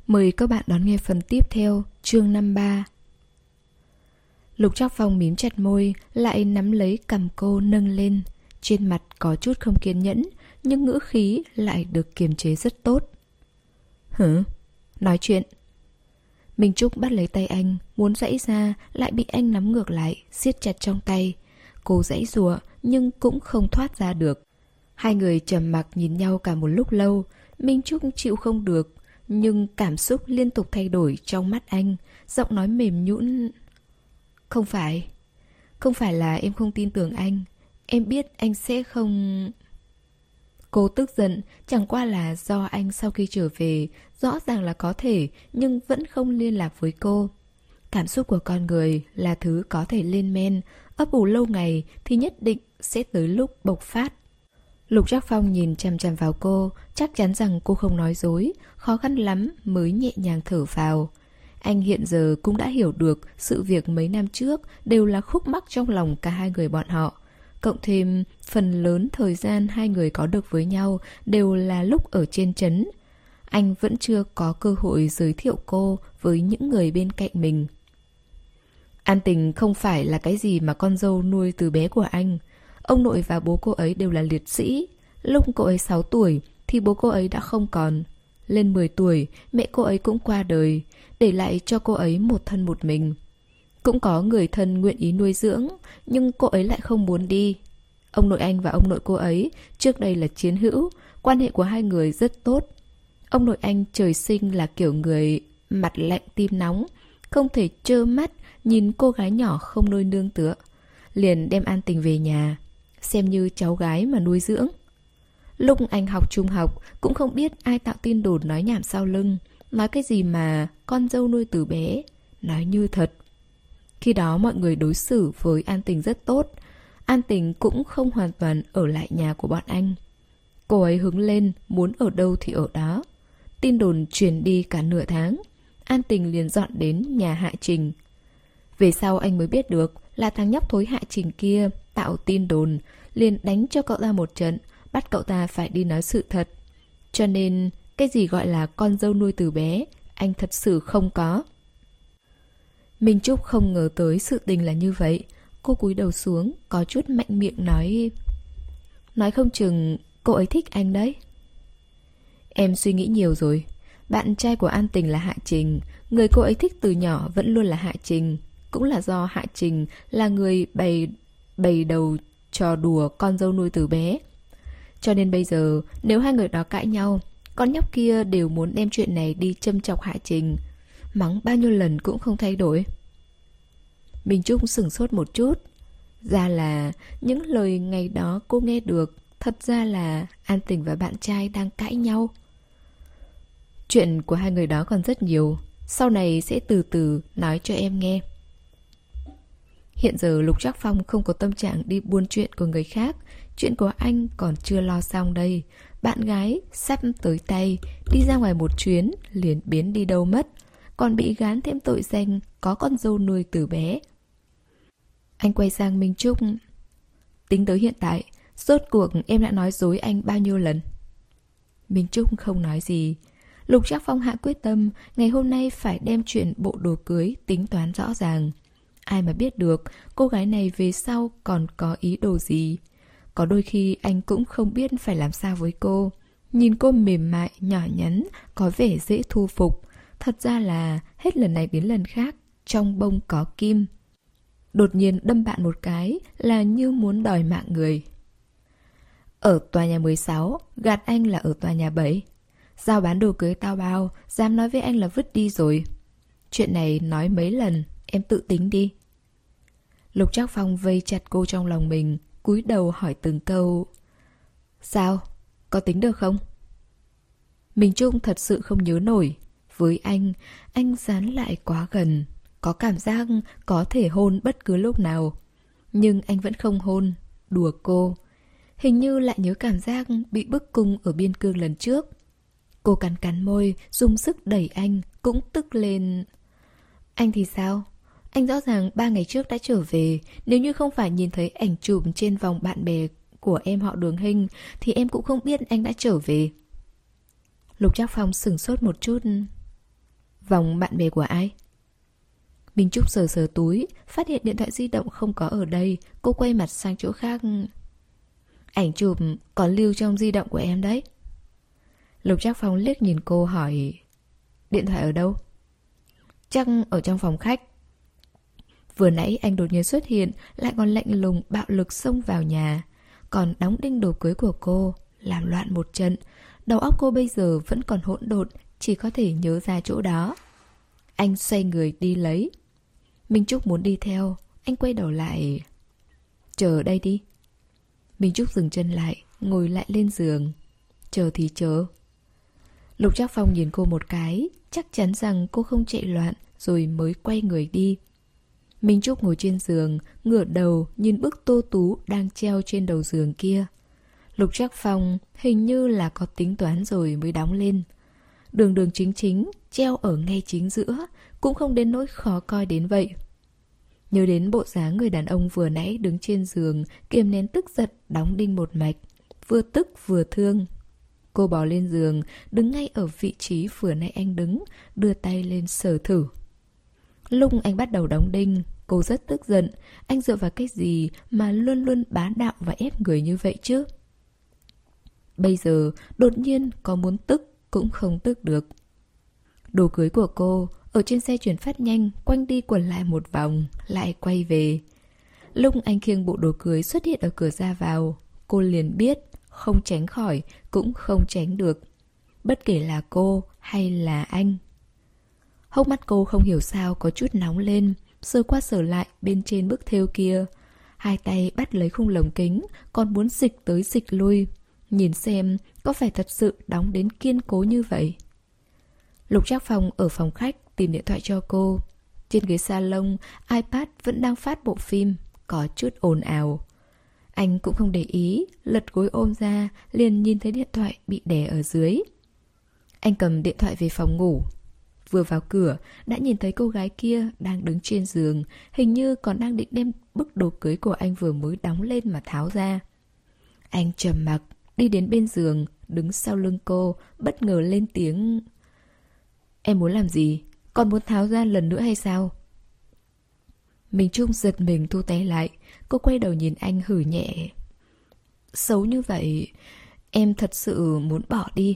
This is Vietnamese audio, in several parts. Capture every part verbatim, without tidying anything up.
Mời các bạn đón nghe phần tiếp theo, chương năm mươi ba. Lục Trác Phong mím chặt môi, lại nắm lấy cằm cô nâng lên. Trên mặt có chút không kiên nhẫn, nhưng ngữ khí lại được kiềm chế rất tốt. Hử? Nói chuyện. Minh Trúc bắt lấy tay anh, muốn giãy ra, lại bị anh nắm ngược lại, siết chặt trong tay. Cô giãy giụa, nhưng cũng không thoát ra được. Hai người trầm mặc nhìn nhau cả một lúc lâu. Minh Trúc chịu không được, nhưng cảm xúc liên tục thay đổi trong mắt anh. Giọng nói mềm nhũn. Không phải. Không phải là em không tin tưởng anh. Em biết anh sẽ không... Cô tức giận, chẳng qua là do anh sau khi trở về, rõ ràng là có thể, nhưng vẫn không liên lạc với cô. Cảm xúc của con người là thứ có thể lên men, ấp ủ lâu ngày thì nhất định sẽ tới lúc bộc phát. Lục Trác Phong nhìn chằm chằm vào cô, chắc chắn rằng cô không nói dối, khó khăn lắm mới nhẹ nhàng thở vào. Anh hiện giờ cũng đã hiểu được sự việc mấy năm trước đều là khúc mắc trong lòng cả hai người bọn họ. Cộng thêm phần lớn thời gian hai người có được với nhau đều là lúc ở trên trấn. Anh vẫn chưa có cơ hội giới thiệu cô với những người bên cạnh mình. An Tình không phải là cái gì mà con dâu nuôi từ bé của anh. Ông nội và bố cô ấy đều là liệt sĩ. Lúc cô ấy sáu tuổi thì bố cô ấy đã không còn. Lên mười tuổi, mẹ cô ấy cũng qua đời, để lại cho cô ấy một thân một mình. Cũng có người thân nguyện ý nuôi dưỡng, nhưng cô ấy lại không muốn đi. Ông nội anh và ông nội cô ấy trước đây là chiến hữu, quan hệ của hai người rất tốt. Ông nội anh trời sinh là kiểu người mặt lạnh tim nóng, không thể trơ mắt nhìn cô gái nhỏ không nơi nương tựa. Liền đem An Tình về nhà, xem như cháu gái mà nuôi dưỡng. Lúc anh học trung học cũng không biết ai tạo tin đồn nói nhảm sau lưng, nói cái gì mà con dâu nuôi từ bé, nói như thật. Khi đó mọi người đối xử với An Tình rất tốt. An Tình cũng không hoàn toàn ở lại nhà của bọn anh. Cô ấy hứng lên, muốn ở đâu thì ở đó. Tin đồn truyền đi cả nửa tháng, An Tình liền dọn đến nhà Hạ Trình. Về sau anh mới biết được là thằng nhóc thối Hạ Trình kia tạo tin đồn, liền đánh cho cậu ta một trận, bắt cậu ta phải đi nói sự thật. Cho nên cái gì gọi là con dâu nuôi từ bé, anh thật sự không có. Minh Trúc không ngờ tới sự tình là như vậy. Cô cúi đầu xuống, có chút mạnh miệng nói. Nói không chừng cô ấy thích anh đấy. Em suy nghĩ nhiều rồi. Bạn trai của An Tình là Hạ Trình. Người cô ấy thích từ nhỏ vẫn luôn là Hạ Trình. Cũng là do Hạ Trình là người bày, bày đầu trò đùa con dâu nuôi từ bé. Cho nên bây giờ nếu hai người đó cãi nhau, con nhóc kia đều muốn đem chuyện này đi châm chọc Hạ Trình. Mắng bao nhiêu lần cũng không thay đổi. Minh Trúc sửng sốt một chút. Ra là những lời ngày đó cô nghe được, thật ra là An Tình và bạn trai đang cãi nhau. Chuyện của hai người đó còn rất nhiều, sau này sẽ từ từ nói cho em nghe. Hiện giờ Lục Trác Phong không có tâm trạng đi buôn chuyện của người khác. Chuyện của anh còn chưa lo xong đây. Bạn gái sắp tới tay, đi ra ngoài một chuyến liền biến đi đâu mất, còn bị gán thêm tội danh có con dâu nuôi từ bé. Anh quay sang Minh Trúc. Tính tới hiện tại, rốt cuộc em đã nói dối anh bao nhiêu lần? Minh Trúc không nói gì. Lục Trác Phong hạ quyết tâm ngày hôm nay phải đem chuyện bộ đồ cưới tính toán rõ ràng. Ai mà biết được cô gái này về sau còn có ý đồ gì. Có đôi khi anh cũng không biết phải làm sao với cô. Nhìn cô mềm mại, nhỏ nhắn, có vẻ dễ thu phục. Thật ra là hết lần này đến lần khác, trong bông có kim. Đột nhiên đâm bạn một cái là như muốn đòi mạng người. Ở tòa nhà mười sáu, gạt anh là ở tòa nhà bảy. Giao bán đồ cưới tao bao, dám nói với anh là vứt đi rồi. Chuyện này nói mấy lần, em tự tính đi. Lục Trác Phong vây chặt cô trong lòng mình, cúi đầu hỏi từng câu. Sao? Có tính được không? Mình Trung thật sự không nhớ nổi. Với anh, anh dán lại quá gần, có cảm giác có thể hôn bất cứ lúc nào. Nhưng anh vẫn không hôn, đùa cô. Hình như lại nhớ cảm giác bị bức cung ở biên cương lần trước. Cô cắn cắn môi, dùng sức đẩy anh, cũng tức lên. Anh thì sao? Anh rõ ràng ba ngày trước đã trở về. Nếu như không phải nhìn thấy ảnh chụp trên vòng bạn bè của em họ Đường Hinh, thì em cũng không biết anh đã trở về. Lục Trác Phong sửng sốt một chút. Vòng bạn bè của ai? Minh Trúc sờ sờ túi, phát hiện điện thoại di động không có ở đây. Cô quay mặt sang chỗ khác. Ảnh chụp còn lưu trong di động của em đấy. Lục Trác Phong liếc nhìn cô hỏi, điện thoại ở đâu? Chắc ở trong phòng khách. Vừa nãy anh đột nhiên xuất hiện, lại còn lạnh lùng bạo lực xông vào nhà, còn đóng đinh đồ cưới của cô, làm loạn một trận. Đầu óc cô bây giờ vẫn còn hỗn độn, chỉ có thể nhớ ra chỗ đó. Anh xoay người đi lấy. Minh Trúc muốn đi theo, anh quay đầu lại. Chờ ở đây đi. Minh Trúc dừng chân lại, ngồi lại lên giường. Chờ thì chờ. Lục Trác Phong nhìn cô một cái, chắc chắn rằng cô không chạy loạn, rồi mới quay người đi. Minh Trúc ngồi trên giường, ngửa đầu nhìn bức tô tú đang treo trên đầu giường kia. Lục Trác Phong hình như là có tính toán rồi mới đóng lên. Đường đường chính chính, treo ở ngay chính giữa, cũng không đến nỗi khó coi đến vậy. Nhớ đến bộ dáng người đàn ông vừa nãy đứng trên giường, kiềm nén tức giận đóng đinh một mạch, vừa tức vừa thương. Cô bò lên giường, đứng ngay ở vị trí vừa nãy anh đứng, đưa tay lên sờ thử. Lúc anh bắt đầu đóng đinh, cô rất tức giận. Anh dựa vào cái gì mà luôn luôn bá đạo và ép người như vậy chứ? Bây giờ đột nhiên có muốn tức cũng không tức được. Đồ cưới của cô ở trên xe chuyển phát nhanh quanh đi quẩn lại một vòng, lại quay về. Lúc anh khiêng bộ đồ cưới xuất hiện ở cửa ra vào, cô liền biết không tránh khỏi cũng không tránh được, bất kể là cô hay là anh. Hốc mắt cô không hiểu sao có chút nóng lên, sờ qua sờ lại bên trên bức thêu kia. Hai tay bắt lấy khung lồng kính, còn muốn dịch tới dịch lui, nhìn xem có phải thật sự đóng đến kiên cố như vậy. Lục Trác Phong ở phòng khách tìm điện thoại cho cô. Trên ghế salon, iPad vẫn đang phát bộ phim, có chút ồn ào. Anh cũng không để ý, lật gối ôm ra, liền nhìn thấy điện thoại bị đè ở dưới. Anh cầm điện thoại về phòng ngủ. Vừa vào cửa, đã nhìn thấy cô gái kia đang đứng trên giường, hình như còn đang định đem bức đồ cưới của anh vừa mới đóng lên mà tháo ra. Anh trầm mặc, đi đến bên giường, đứng sau lưng cô, bất ngờ lên tiếng. Em muốn làm gì? Còn muốn tháo ra lần nữa hay sao? Minh Trung giật mình thu tay lại. Cô quay đầu nhìn anh hử nhẹ. Xấu như vậy, em thật sự muốn bỏ đi.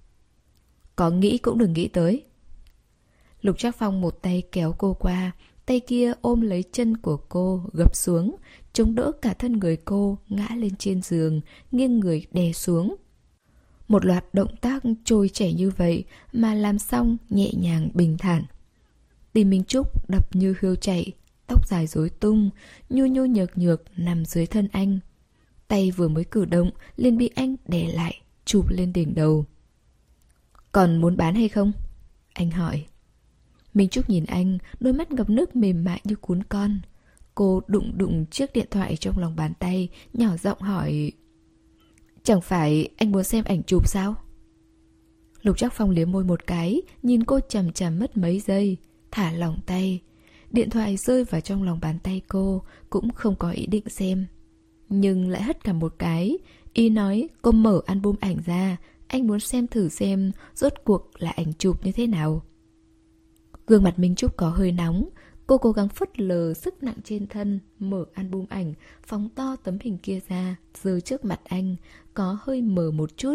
Có nghĩ cũng đừng nghĩ tới. Lục Trác Phong một tay kéo cô qua, tay kia ôm lấy chân của cô gập xuống, chống đỡ cả thân người cô ngã lên trên giường, nghiêng người đè xuống. Một loạt động tác trôi chảy như vậy mà làm xong nhẹ nhàng bình thản. Tim Minh Trúc đập như hươu chạy, tóc dài rối tung, nhu nhu nhược nhược nằm dưới thân anh. Tay vừa mới cử động liền bị anh đè lại, chụp lên đỉnh đầu. Còn muốn bán hay không? Anh hỏi. Minh Trúc nhìn anh, đôi mắt ngập nước mềm mại như cún con. Cô đụng đụng chiếc điện thoại trong lòng bàn tay, nhỏ giọng hỏi. Chẳng phải anh muốn xem ảnh chụp sao? Lục Trác Phong liếm môi một cái, nhìn cô chằm chằm mất mấy giây, thả lỏng tay. Điện thoại rơi vào trong lòng bàn tay cô, cũng không có ý định xem. Nhưng lại hất cả một cái, ý nói cô mở album ảnh ra, anh muốn xem thử xem rốt cuộc là ảnh chụp như thế nào. Gương mặt Minh Trúc có hơi nóng, cô cố gắng phớt lờ sức nặng trên thân, mở album ảnh, phóng to tấm hình kia ra, giơ trước mặt anh, có hơi mờ một chút.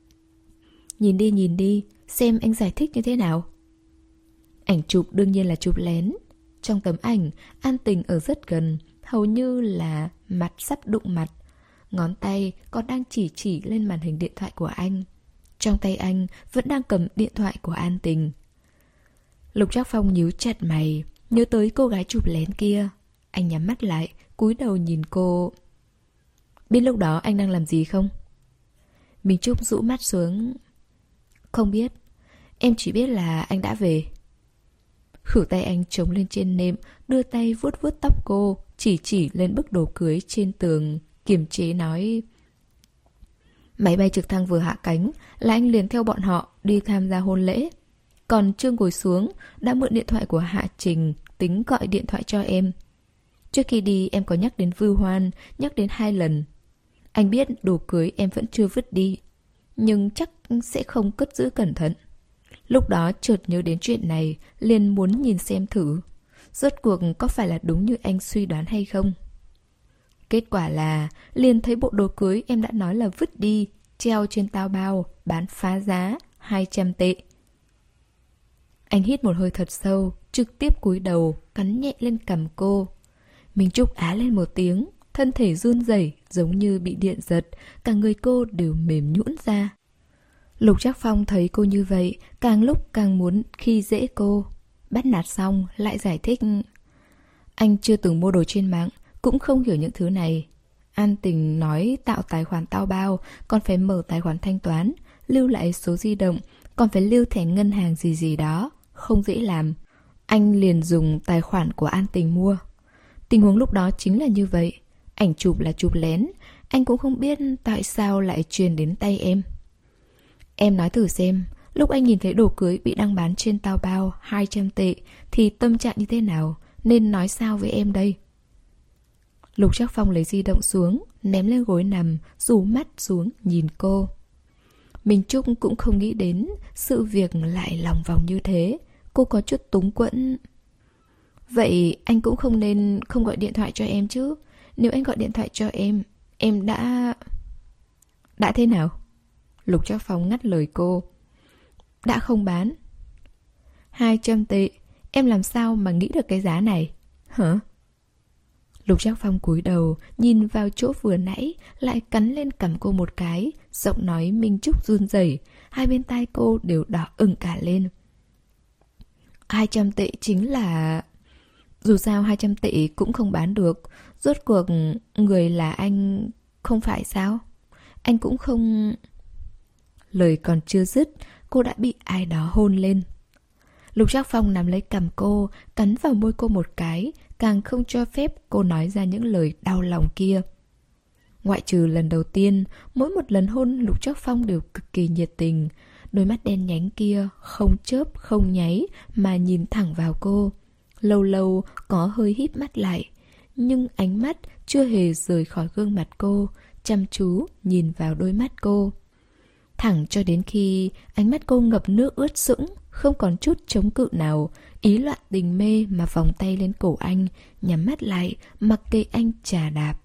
Nhìn đi nhìn đi, xem anh giải thích như thế nào. Ảnh chụp đương nhiên là chụp lén. Trong tấm ảnh, An Tình ở rất gần, hầu như là mặt sắp đụng mặt. Ngón tay còn đang chỉ chỉ lên màn hình điện thoại của anh. Trong tay anh vẫn đang cầm điện thoại của An Tình. Lục Trác Phong nhíu chặt mày, nhớ tới cô gái chụp lén kia. Anh nhắm mắt lại, cúi đầu nhìn cô. Biết lúc đó anh đang làm gì không? Minh Trúc rũ mắt xuống. Không biết. Em chỉ biết là anh đã về. Khử tay anh chống lên trên nệm, đưa tay vuốt vuốt tóc cô, chỉ chỉ lên bức đồ cưới trên tường, kiềm chế nói. Máy bay trực thăng vừa hạ cánh là anh liền theo bọn họ đi tham gia hôn lễ. Còn chưa ngồi xuống, đã mượn điện thoại của Hạ Trình, tính gọi điện thoại cho em. Trước khi đi em có nhắc đến Vưu Hoan, nhắc đến hai lần. Anh biết đồ cưới em vẫn chưa vứt đi, nhưng chắc sẽ không cất giữ cẩn thận. Lúc đó chợt nhớ đến chuyện này, liền muốn nhìn xem thử. Rốt cuộc có phải là đúng như anh suy đoán hay không? Kết quả là liền thấy bộ đồ cưới em đã nói là vứt đi, treo trên tao bao, bán phá giá, hai trăm tệ. Anh hít một hơi thật sâu, trực tiếp cúi đầu, cắn nhẹ lên cằm cô. Minh Trúc á lên một tiếng, thân thể run rẩy giống như bị điện giật, cả người cô đều mềm nhũn ra. Lục Trác Phong thấy cô như vậy, càng lúc càng muốn khi dễ cô. Bắt nạt xong, lại giải thích. Anh chưa từng mua đồ trên mạng, cũng không hiểu những thứ này. An Tình nói tạo tài khoản tao bao, còn phải mở tài khoản thanh toán, lưu lại số di động, còn phải lưu thẻ ngân hàng gì gì đó, không dễ làm. Anh liền dùng tài khoản của An Tình mua. Tình huống lúc đó chính là như vậy. Ảnh chụp là chụp lén, anh cũng không biết tại sao lại truyền đến tay em. Em nói thử xem, lúc anh nhìn thấy đồ cưới bị đăng bán trên tao bao hai trăm tệ thì tâm trạng như thế nào, nên nói sao với em đây? Lục Trác Phong lấy di động xuống, ném lên gối nằm, rủ mắt xuống nhìn cô. Minh Trúc cũng không nghĩ đến sự việc lại lòng vòng như thế. Cô có chút túng quẫn. Vậy anh cũng không nên không gọi điện thoại cho em chứ. Nếu anh gọi điện thoại cho em, em đã... Đã thế nào? Lục Trác Phong ngắt lời cô. Đã không bán. Hai trăm tệ, em làm sao mà nghĩ được cái giá này? Hả? Lục Trác Phong cúi đầu, nhìn vào chỗ vừa nãy, lại cắn lên cằm cô một cái, giọng nói Minh Trúc run rẩy, hai bên tai cô đều đỏ ửng cả lên. Hai trăm tệ chính là... Dù sao hai trăm tệ cũng không bán được, rốt cuộc người là anh không phải sao? Anh cũng không... Lời còn chưa dứt, cô đã bị ai đó hôn lên. Lục Trác Phong nắm lấy cằm cô, cắn vào môi cô một cái, càng không cho phép cô nói ra những lời đau lòng kia. Ngoại trừ lần đầu tiên, mỗi một lần hôn Lục Trác Phong đều cực kỳ nhiệt tình. Đôi mắt đen nhánh kia không chớp, không nháy mà nhìn thẳng vào cô. Lâu lâu có hơi híp mắt lại, nhưng ánh mắt chưa hề rời khỏi gương mặt cô, chăm chú nhìn vào đôi mắt cô. Thẳng cho đến khi ánh mắt cô ngập nước ướt sũng, không còn chút chống cự nào, ý loạn tình mê mà vòng tay lên cổ anh, nhắm mắt lại, mặc kệ anh chà đạp.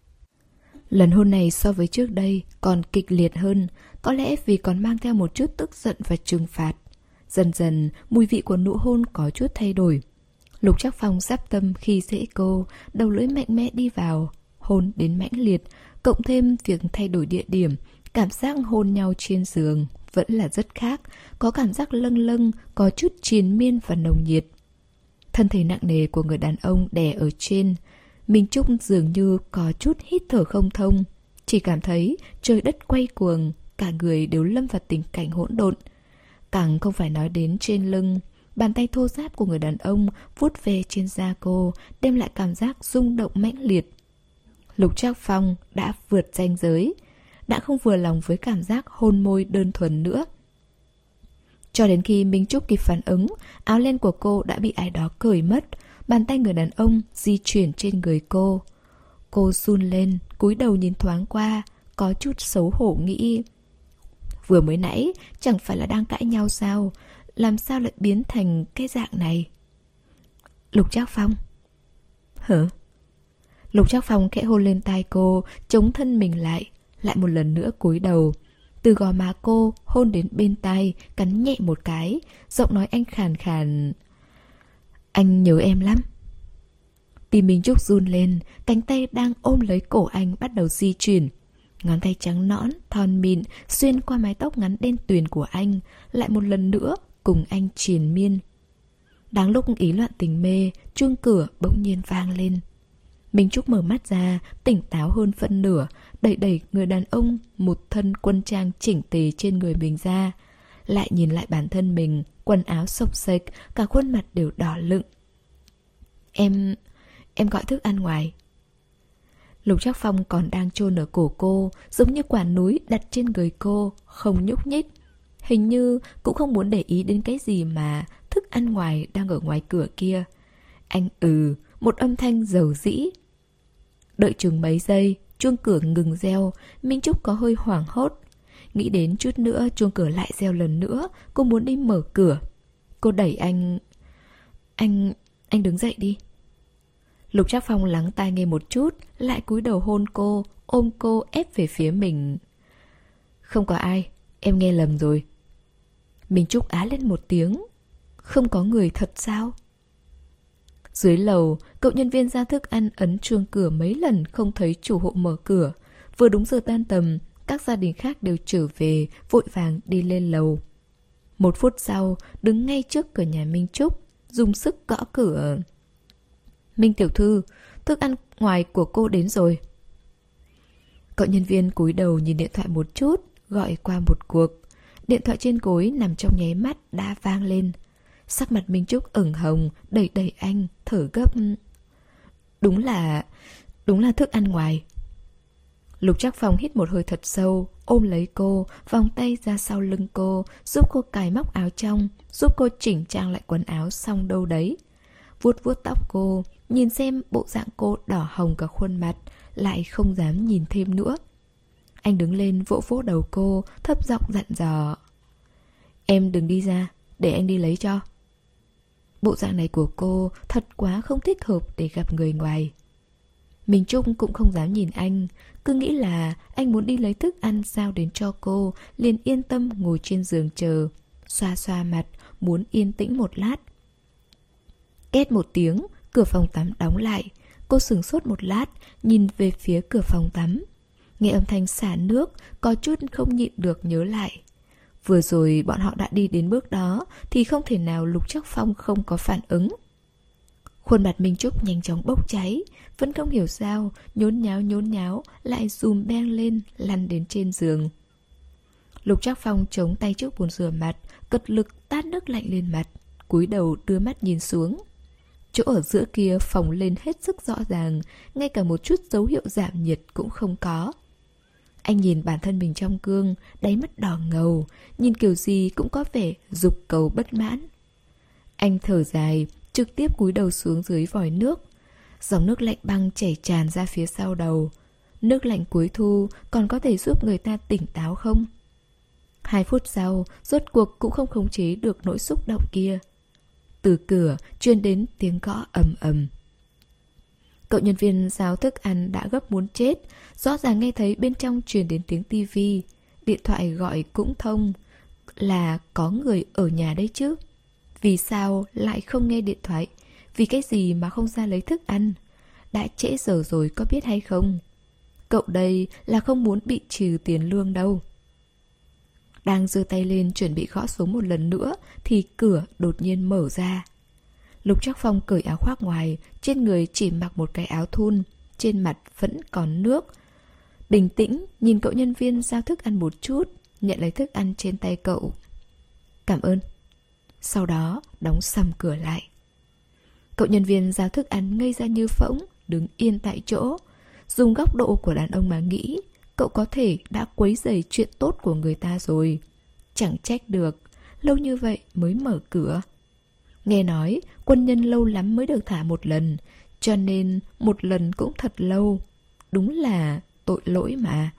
Lần hôn này so với trước đây còn kịch liệt hơn, có lẽ vì còn mang theo một chút tức giận và trừng phạt. Dần dần, mùi vị của nụ hôn có chút thay đổi. Lục Trác Phong giáp tâm khi dễ cô, đầu lưỡi mạnh mẽ đi vào, hôn đến mãnh liệt, cộng thêm việc thay đổi địa điểm, cảm giác hôn nhau trên giường vẫn là rất khác, có cảm giác lâng lâng, có chút triền miên và nồng nhiệt. Thân thể nặng nề của người đàn ông đè ở trên, Minh Trúc dường như có chút hít thở không thông, chỉ cảm thấy trời đất quay cuồng, cả người đều lâm vào tình cảnh hỗn độn. Càng không phải nói đến trên lưng, bàn tay thô ráp của người đàn ông vuốt về trên da cô, đem lại cảm giác rung động mãnh liệt. Lục Trác Phong đã vượt ranh giới, đã không vừa lòng với cảm giác hôn môi đơn thuần nữa. Cho đến khi Minh Trúc kịp phản ứng, áo len của cô đã bị ai đó cởi mất, bàn tay người đàn ông di chuyển trên người cô. Cô run lên, cúi đầu nhìn thoáng qua, có chút xấu hổ nghĩ. Vừa mới nãy, chẳng phải là đang cãi nhau sao? Làm sao lại biến thành cái dạng này? Lục Trác Phong. Hả? Lục Trác Phong khẽ hôn lên tai cô, chống thân mình lại, lại một lần nữa cúi đầu. Từ gò má cô hôn đến bên tai, cắn nhẹ một cái, giọng nói anh khàn khàn. Anh nhớ em lắm. Tim Minh Trúc run lên, cánh tay đang ôm lấy cổ anh bắt đầu di chuyển. Ngón tay trắng nõn, thon mịn xuyên qua mái tóc ngắn đen tuyền của anh, lại một lần nữa cùng anh triền miên. Đáng lúc ý loạn tình mê, chuông cửa bỗng nhiên vang lên. Minh Trúc mở mắt ra, tỉnh táo hơn phân nửa, đẩy đẩy người đàn ông một thân quân trang chỉnh tề trên người mình ra. Lại nhìn lại bản thân mình, quần áo xộc xệch, cả khuôn mặt đều đỏ lựng. Em... em gọi thức ăn ngoài. Lục Trác Phong còn đang chôn ở cổ cô, giống như quả núi đặt trên người cô, không nhúc nhích. Hình như cũng không muốn để ý đến cái gì mà thức ăn ngoài đang ở ngoài cửa kia. Anh ừ, một âm thanh dầu dĩ. Đợi chừng mấy giây, chuông cửa ngừng reo, Minh Trúc có hơi hoảng hốt. Nghĩ đến chút nữa chuông cửa lại reo lần nữa. Cô muốn đi mở cửa. Cô đẩy anh. Anh... anh đứng dậy đi. Lục Trác Phong lắng tai nghe một chút, lại cúi đầu hôn cô, ôm cô ép về phía mình. Không có ai, em nghe lầm rồi. Minh Trúc á lên một tiếng. Không có người thật sao? Dưới lầu, cậu nhân viên giao thức ăn ấn chuông cửa mấy lần không thấy chủ hộ mở cửa. Vừa đúng giờ tan tầm, các gia đình khác đều trở về, vội vàng đi lên lầu. Một phút sau, đứng ngay trước cửa nhà Minh Trúc, dùng sức gõ cửa. Minh tiểu thư, thức ăn ngoài của cô đến rồi. Cậu nhân viên cúi đầu nhìn điện thoại một chút, gọi qua một cuộc. Điện thoại trên gối nằm trong nháy mắt đã vang lên. Sắc mặt Minh Trúc ửng hồng, đẩy đẩy anh, thở gấp. Đúng là... đúng là thức ăn ngoài. Lục Trác Phong hít một hơi thật sâu, ôm lấy cô, vòng tay ra sau lưng cô, giúp cô cài móc áo trong, giúp cô chỉnh trang lại quần áo xong đâu đấy. Vuốt vuốt tóc cô, nhìn xem bộ dạng cô đỏ hồng cả khuôn mặt, lại không dám nhìn thêm nữa. Anh đứng lên vỗ vỗ đầu cô, thấp giọng dặn dò. Em đừng đi ra, để anh đi lấy cho. Bộ dạng này của cô thật quá không thích hợp để gặp người ngoài. Minh Trúc cũng không dám nhìn anh, cứ nghĩ là anh muốn đi lấy thức ăn giao đến cho cô, liền yên tâm ngồi trên giường chờ, xoa xoa mặt, muốn yên tĩnh một lát. Két một tiếng, cửa phòng tắm đóng lại. Cô sửng sốt một lát, nhìn về phía cửa phòng tắm. Nghe âm thanh xả nước, có chút không nhịn được nhớ lại. Vừa rồi bọn họ đã đi đến bước đó, thì không thể nào Lục Trác Phong không có phản ứng. Khuôn mặt Minh Trúc nhanh chóng bốc cháy, vẫn không hiểu sao, nhốn nháo nhốn nháo, lại dùm beng lên, lăn đến trên giường. Lục Trác Phong chống tay trước bồn rửa mặt, cật lực tát nước lạnh lên mặt, cúi đầu đưa mắt nhìn xuống. Chỗ ở giữa kia phồng lên hết sức rõ ràng, ngay cả một chút dấu hiệu giảm nhiệt cũng không có. Anh nhìn bản thân mình trong gương, đáy mắt đỏ ngầu, nhìn kiểu gì cũng có vẻ dục cầu bất mãn. Anh thở dài, trực tiếp cúi đầu xuống dưới vòi nước. Dòng nước lạnh băng chảy tràn ra phía sau đầu. Nước lạnh cuối thu còn có thể giúp người ta tỉnh táo không? Hai phút sau, rốt cuộc cũng không khống chế được nỗi xúc động kia. Từ cửa truyền đến tiếng gõ ầm ầm. Cậu nhân viên giao thức ăn đã gấp muốn chết, rõ ràng nghe thấy bên trong truyền đến tiếng tivi. Điện thoại gọi cũng thông. Là có người ở nhà đấy chứ. Vì sao lại không nghe điện thoại? Vì cái gì mà không ra lấy thức ăn? Đã trễ giờ rồi có biết hay không? Cậu đây là không muốn bị trừ tiền lương đâu. Đang giơ tay lên chuẩn bị gõ xuống một lần nữa thì cửa đột nhiên mở ra. Lục Trác Phong cởi áo khoác ngoài, trên người chỉ mặc một cái áo thun, trên mặt vẫn còn nước. Bình tĩnh nhìn cậu nhân viên giao thức ăn một chút, nhận lấy thức ăn trên tay cậu. Cảm ơn. Sau đó đóng sầm cửa lại. Cậu nhân viên giao thức ăn ngây ra như phỗng, đứng yên tại chỗ. Dùng góc độ của đàn ông mà nghĩ, cậu có thể đã quấy rầy chuyện tốt của người ta rồi. Chẳng trách được, lâu như vậy mới mở cửa. Nghe nói quân nhân lâu lắm mới được thả một lần, cho nên một lần cũng thật lâu. Đúng là tội lỗi mà.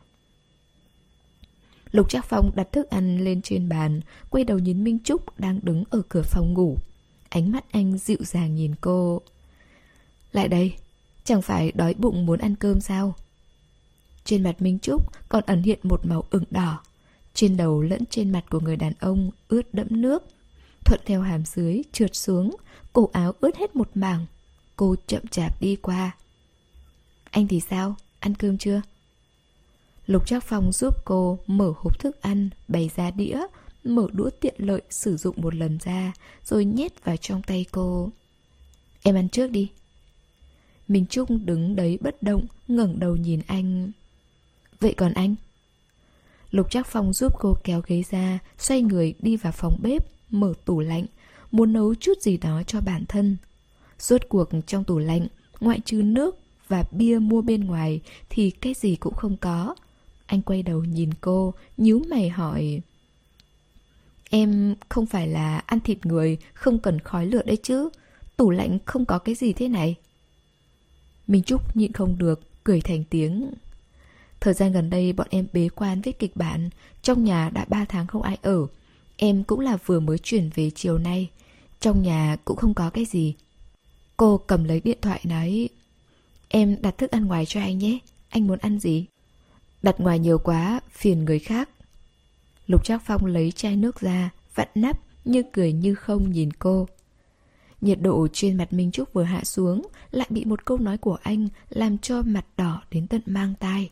Lục Trác Phong đặt thức ăn lên trên bàn, quay đầu nhìn Minh Trúc đang đứng ở cửa phòng ngủ. Ánh mắt anh dịu dàng nhìn cô. Lại đây, chẳng phải đói bụng muốn ăn cơm sao? Trên mặt Minh Trúc còn ẩn hiện một màu ửng đỏ. Trên đầu lẫn trên mặt của người đàn ông ướt đẫm nước. Thuận theo hàm dưới trượt xuống, cổ áo ướt hết một mảng. Cô chậm chạp đi qua. Anh thì sao? Ăn cơm chưa? Lục Trác Phong giúp cô mở hộp thức ăn, bày ra đĩa, mở đũa tiện lợi sử dụng một lần ra, rồi nhét vào trong tay cô. Em ăn trước đi. Minh Trúc đứng đấy bất động, ngẩng đầu nhìn anh. Vậy còn anh? Lục Trác Phong giúp cô kéo ghế ra, xoay người đi vào phòng bếp, mở tủ lạnh, muốn nấu chút gì đó cho bản thân. Rốt cuộc trong tủ lạnh, ngoại trừ nước và bia mua bên ngoài thì cái gì cũng không có. Anh quay đầu nhìn cô, nhíu mày hỏi. Em không phải là ăn thịt người, không cần khói lửa đấy chứ? Tủ lạnh không có cái gì thế này? Minh Trúc nhịn không được, cười thành tiếng. Thời gian gần đây bọn em bế quan viết kịch bản. Trong nhà đã ba tháng không ai ở. Em cũng là vừa mới chuyển về chiều nay. Trong nhà cũng không có cái gì. Cô cầm lấy điện thoại nói: Em đặt thức ăn ngoài cho anh nhé. Anh muốn ăn gì? Đặt ngoài nhiều quá, phiền người khác. Lục Trác Phong lấy chai nước ra, vặn nắp, như cười như không nhìn cô. Nhiệt độ trên mặt Minh Trúc vừa hạ xuống, lại bị một câu nói của anh làm cho mặt đỏ đến tận mang tai.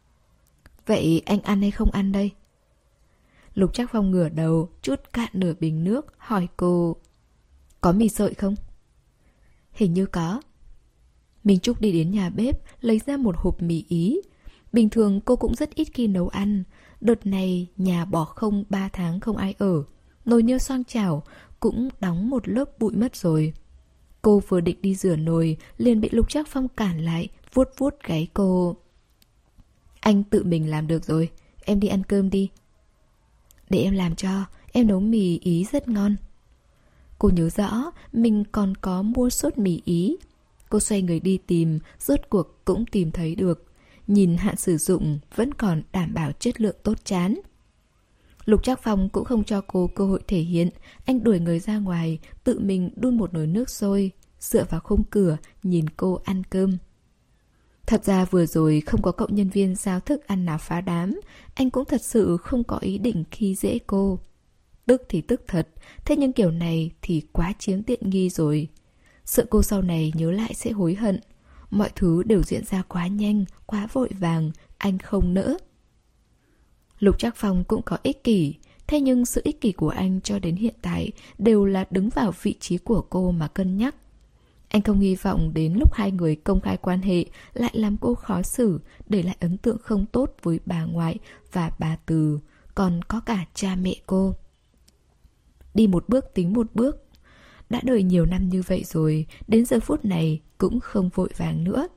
Vậy anh ăn hay không ăn đây? Lục Trác Phong ngửa đầu, chút cạn nửa bình nước, hỏi cô: Có mì sợi không? Hình như có. Minh Trúc đi đến nhà bếp, lấy ra một hộp mì Ý. Bình thường cô cũng rất ít khi nấu ăn. Đợt này nhà bỏ không ba tháng không ai ở. Nồi niêu xoong chảo cũng đóng một lớp bụi mất rồi. Cô vừa định đi rửa nồi, liền bị Lục Trác Phong cản lại, vuốt vuốt gáy cô. Anh tự mình làm được rồi, em đi ăn cơm đi. Để em làm cho, em nấu mì Ý rất ngon. Cô nhớ rõ mình còn có mua sốt mì Ý. Cô xoay người đi tìm, rốt cuộc cũng tìm thấy được. Nhìn hạn sử dụng vẫn còn đảm bảo chất lượng tốt chán. Lục Trác Phong cũng không cho cô cơ hội thể hiện. Anh đuổi người ra ngoài, tự mình đun một nồi nước sôi, dựa vào khung cửa nhìn cô ăn cơm. Thật ra vừa rồi không có cậu nhân viên giao thức ăn nào phá đám. Anh cũng thật sự không có ý định khi dễ cô. Tức thì tức thật, thế nhưng kiểu này thì quá chiếm tiện nghi rồi. Sợ cô sau này nhớ lại sẽ hối hận. Mọi thứ đều diễn ra quá nhanh, quá vội vàng, anh không nỡ. Lục Trác Phong cũng có ích kỷ, thế nhưng sự ích kỷ của anh cho đến hiện tại đều là đứng vào vị trí của cô mà cân nhắc. Anh không hy vọng đến lúc hai người công khai quan hệ lại làm cô khó xử, để lại ấn tượng không tốt với bà ngoại và bà Từ, còn có cả cha mẹ cô. Đi một bước tính một bước. Đã đợi nhiều năm như vậy rồi, đến giờ phút này cũng không vội vàng nữa.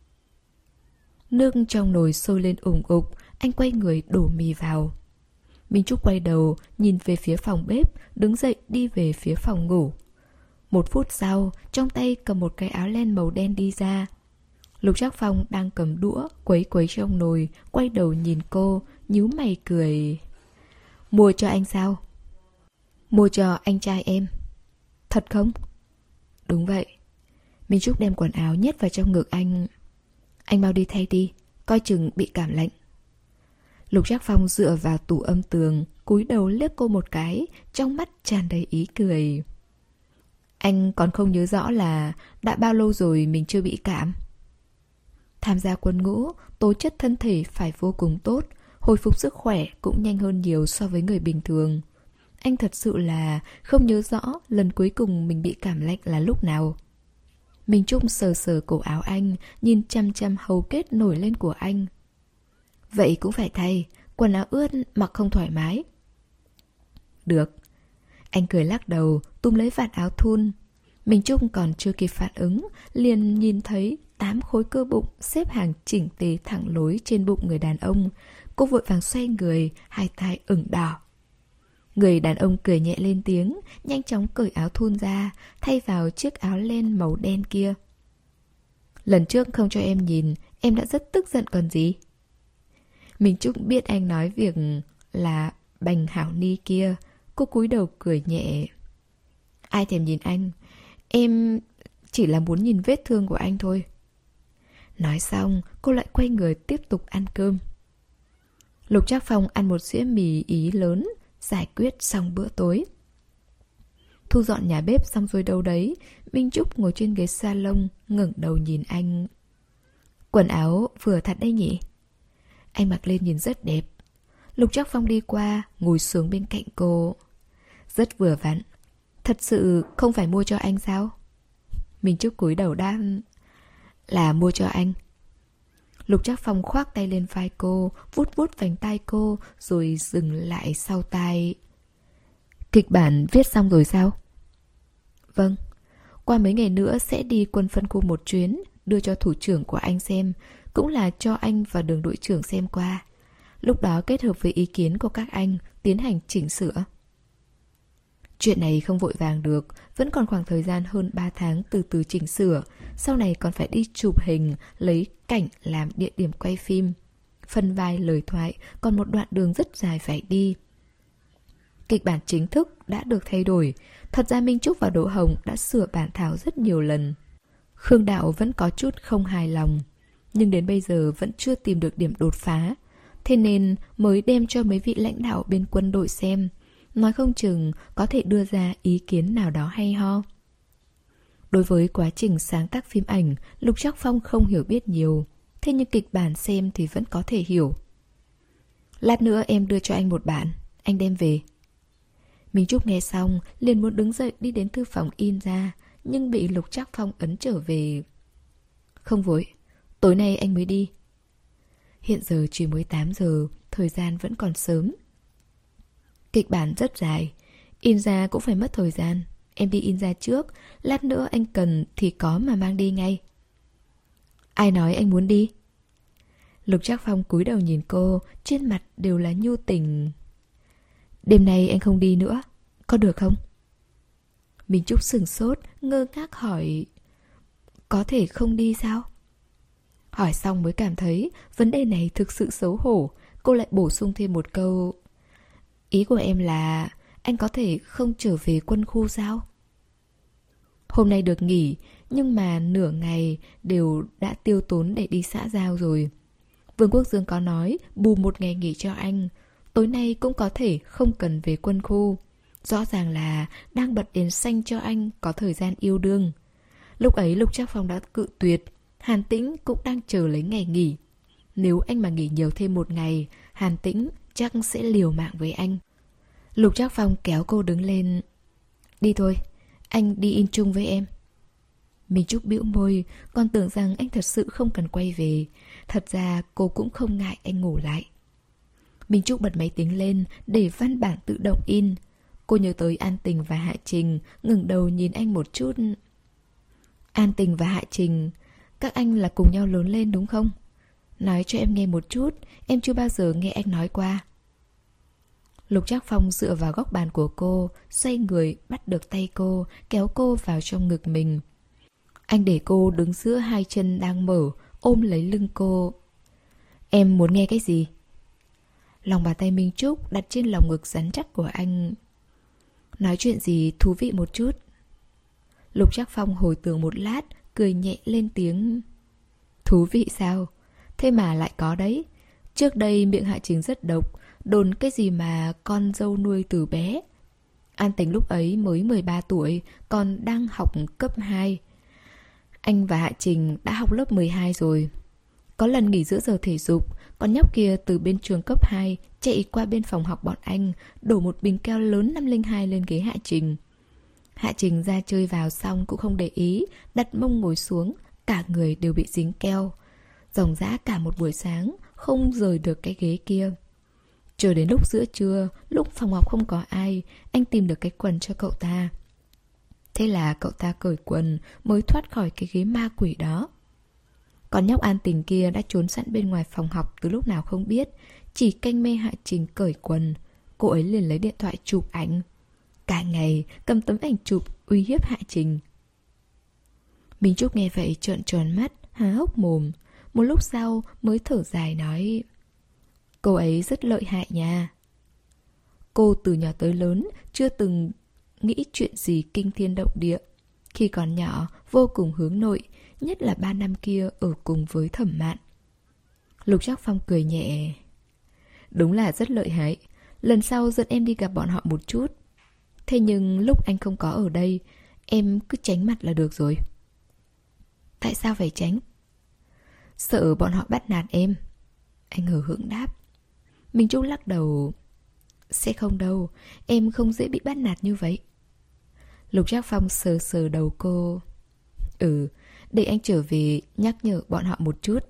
Nước trong nồi sôi lên ủng ục, anh quay người đổ mì vào. Minh Trúc quay đầu, nhìn về phía phòng bếp, đứng dậy đi về phía phòng ngủ. Một phút sau, trong tay cầm một cái áo len màu đen đi ra. Lục Trác Phong đang cầm đũa, quấy quấy trong nồi, quay đầu nhìn cô, nhíu mày cười. Mua cho anh sao? Mua cho anh trai em. Thật không? Đúng vậy. Minh Trúc đem quần áo nhét vào trong ngực anh. Anh mau đi thay đi, coi chừng bị cảm lạnh. Lục Trác Phong dựa vào tủ âm tường, cúi đầu liếc cô một cái, trong mắt tràn đầy ý cười. Anh còn không nhớ rõ là đã bao lâu rồi mình chưa bị cảm. Tham gia quân ngũ, tố chất thân thể phải vô cùng tốt, hồi phục sức khỏe cũng nhanh hơn nhiều so với người bình thường. Anh thật sự là không nhớ rõ lần cuối cùng mình bị cảm lạnh là lúc nào. Minh Trúc sờ sờ cổ áo anh, nhìn chăm chăm hầu kết nổi lên của anh. Vậy cũng phải thay, quần áo ướt mặc không thoải mái. Được. Anh cười lắc đầu, túm lấy vạt áo thun. Minh Trúc còn chưa kịp phản ứng, liền nhìn thấy tám khối cơ bụng xếp hàng chỉnh tề thẳng lối trên bụng người đàn ông. Cô vội vàng xoay người, hai tai ửng đỏ. Người đàn ông cười nhẹ lên tiếng, nhanh chóng cởi áo thun ra, thay vào chiếc áo len màu đen kia. Lần trước không cho em nhìn, em đã rất tức giận còn gì. Minh Trúc biết anh nói việc là bành hảo ni kia. Cô cúi đầu cười nhẹ. Ai thèm nhìn anh, em chỉ là muốn nhìn vết thương của anh thôi. Nói xong, cô lại quay người tiếp tục ăn cơm. Lục Trác Phong ăn một dĩa mì Ý lớn, giải quyết xong bữa tối. Thu dọn nhà bếp xong rồi đâu đấy, Minh Trúc ngồi trên ghế salon, ngẩng đầu nhìn anh. Quần áo vừa thật đấy nhỉ? Anh mặc lên nhìn rất đẹp. Lục Trác Phong đi qua, ngồi xuống bên cạnh cô. Rất vừa vặn. Thật sự không phải mua cho anh sao? Minh Trúc cúi đầu đáp. Là mua cho anh. Lục Trác Phong khoác tay lên vai cô, vuốt vuốt vành tai cô, rồi dừng lại sau tai. Kịch bản viết xong rồi sao? Vâng. Qua mấy ngày nữa sẽ đi quân phân khu một chuyến, đưa cho thủ trưởng của anh xem, cũng là cho anh và Đường đội trưởng xem qua. Lúc đó kết hợp với ý kiến của các anh, tiến hành chỉnh sửa. Chuyện này không vội vàng được, vẫn còn khoảng thời gian hơn ba tháng từ từ chỉnh sửa. Sau này còn phải đi chụp hình, lấy cảnh làm địa điểm quay phim. Phân vai lời thoại còn một đoạn đường rất dài phải đi. Kịch bản chính thức đã được thay đổi. Thật ra Minh Trúc và Đỗ Hồng đã sửa bản thảo rất nhiều lần. Khương Đạo vẫn có chút không hài lòng, nhưng đến bây giờ vẫn chưa tìm được điểm đột phá. Thế nên mới đem cho mấy vị lãnh đạo bên quân đội xem. Nói không chừng có thể đưa ra ý kiến nào đó hay ho. Đối với quá trình sáng tác phim ảnh, Lục Trác Phong không hiểu biết nhiều. Thế nhưng kịch bản xem thì vẫn có thể hiểu. Lát nữa em đưa cho anh một bản, anh đem về. Minh Trúc nghe xong liền muốn đứng dậy đi đến thư phòng in ra, nhưng bị Lục Trác Phong ấn trở về. Không vội, tối nay anh mới đi. Hiện giờ chỉ mới tám giờ, thời gian vẫn còn sớm. Kịch bản rất dài, in ra cũng phải mất thời gian. Em đi in ra trước, lát nữa anh cần thì có mà mang đi ngay. Ai nói anh muốn đi? Lục Trác Phong cúi đầu nhìn cô, trên mặt đều là nhu tình. Đêm nay anh không đi nữa, có được không? Minh Trúc sửng sốt, ngơ ngác hỏi. Có thể không đi sao? Hỏi xong mới cảm thấy vấn đề này thực sự xấu hổ. Cô lại bổ sung thêm một câu. Ý của em là anh có thể không trở về quân khu sao? Hôm nay được nghỉ, nhưng mà nửa ngày đều đã tiêu tốn để đi xã giao rồi. Vương Quốc Dương có nói bù một ngày nghỉ cho anh. Tối nay cũng có thể không cần về quân khu. Rõ ràng là đang bật đèn xanh cho anh có thời gian yêu đương. Lúc ấy Lục Trác Phong đã cự tuyệt. Hàn Tĩnh cũng đang chờ lấy ngày nghỉ. Nếu anh mà nghỉ nhiều thêm một ngày, Hàn Tĩnh chắc sẽ liều mạng với anh. Lục Trác Phong kéo cô đứng lên. Đi thôi, anh đi in chung với em. Minh Trúc bĩu môi, còn tưởng rằng anh thật sự không cần quay về. Thật ra cô cũng không ngại anh ngủ lại. Minh Trúc bật máy tính lên để văn bản tự động in. Cô nhớ tới An Tình và Hạ Trình, ngẩng đầu nhìn anh một chút. An Tình và Hạ Trình, các anh là cùng nhau lớn lên đúng không? Nói cho em nghe một chút, em chưa bao giờ nghe anh nói qua. Lục Trác Phong dựa vào góc bàn của cô, xoay người bắt được tay cô, kéo cô vào trong ngực mình. Anh để cô đứng giữa hai chân đang mở, ôm lấy lưng cô. Em muốn nghe cái gì? Lòng bàn tay Minh Trúc đặt trên lòng ngực rắn chắc của anh. Nói chuyện gì thú vị một chút. Lục Trác Phong hồi tưởng một lát, cười nhẹ lên tiếng. Thú vị sao? Thế mà lại có đấy. Trước đây miệng Hạ Trình rất độc, đồn cái gì mà con dâu nuôi từ bé. An Tình lúc ấy mới mười ba tuổi, còn đang học cấp hai. Anh và Hạ Trình đã học lớp mười hai rồi. Có lần nghỉ giữa giờ thể dục, con nhóc kia từ bên trường cấp hai chạy qua bên phòng học bọn anh, đổ một bình keo lớn năm không hai lên ghế Hạ Trình. Hạ Trình ra chơi vào xong cũng không để ý, đặt mông ngồi xuống, cả người đều bị dính keo. Ròng rã cả một buổi sáng, không rời được cái ghế kia. Chờ đến lúc giữa trưa, lúc phòng học không có ai, anh tìm được cái quần cho cậu ta. Thế là cậu ta cởi quần mới thoát khỏi cái ghế ma quỷ đó. Còn nhóc An Tình kia đã trốn sẵn bên ngoài phòng học từ lúc nào không biết, chỉ canh mê Hạ Trình cởi quần. Cô ấy liền lấy điện thoại chụp ảnh. Cả ngày cầm tấm ảnh chụp uy hiếp Hạ Trình. Minh Trúc nghe vậy trợn tròn mắt, há hốc mồm. Một lúc sau mới thở dài nói. Cô ấy rất lợi hại nha. Cô từ nhỏ tới lớn chưa từng nghĩ chuyện gì kinh thiên động địa. Khi còn nhỏ vô cùng hướng nội, nhất là ba năm kia ở cùng với Thẩm Mạn. Lục Trác Phong cười nhẹ. Đúng là rất lợi hại. Lần sau dẫn em đi gặp bọn họ một chút. Thế nhưng lúc anh không có ở đây, em cứ tránh mặt là được rồi. Tại sao phải tránh? Sợ bọn họ bắt nạt em. Anh hờ hững đáp. Minh Trúc lắc đầu. Sẽ không đâu, em không dễ bị bắt nạt như vậy. Lục Trác Phong sờ sờ đầu cô. Ừ, để anh trở về nhắc nhở bọn họ một chút.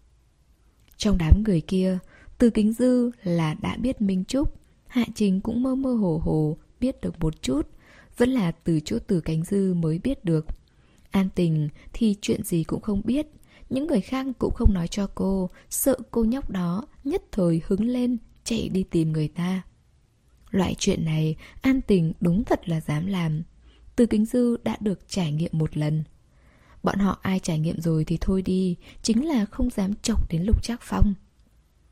Trong đám người kia, Từ Kính Dư là đã biết Minh Trúc. Hạ Trình cũng mơ mơ hồ hồ biết được một chút. Vẫn là từ chỗ Từ Kính Dư mới biết được. An Tình thì chuyện gì cũng không biết. Những người khác cũng không nói cho cô, sợ cô nhóc đó nhất thời hứng lên chạy đi tìm người ta. Loại chuyện này An Tình đúng thật là dám làm. Từ Kính Dư đã được trải nghiệm một lần. Bọn họ ai trải nghiệm rồi thì thôi đi, chính là không dám chọc đến Lục Trác Phong.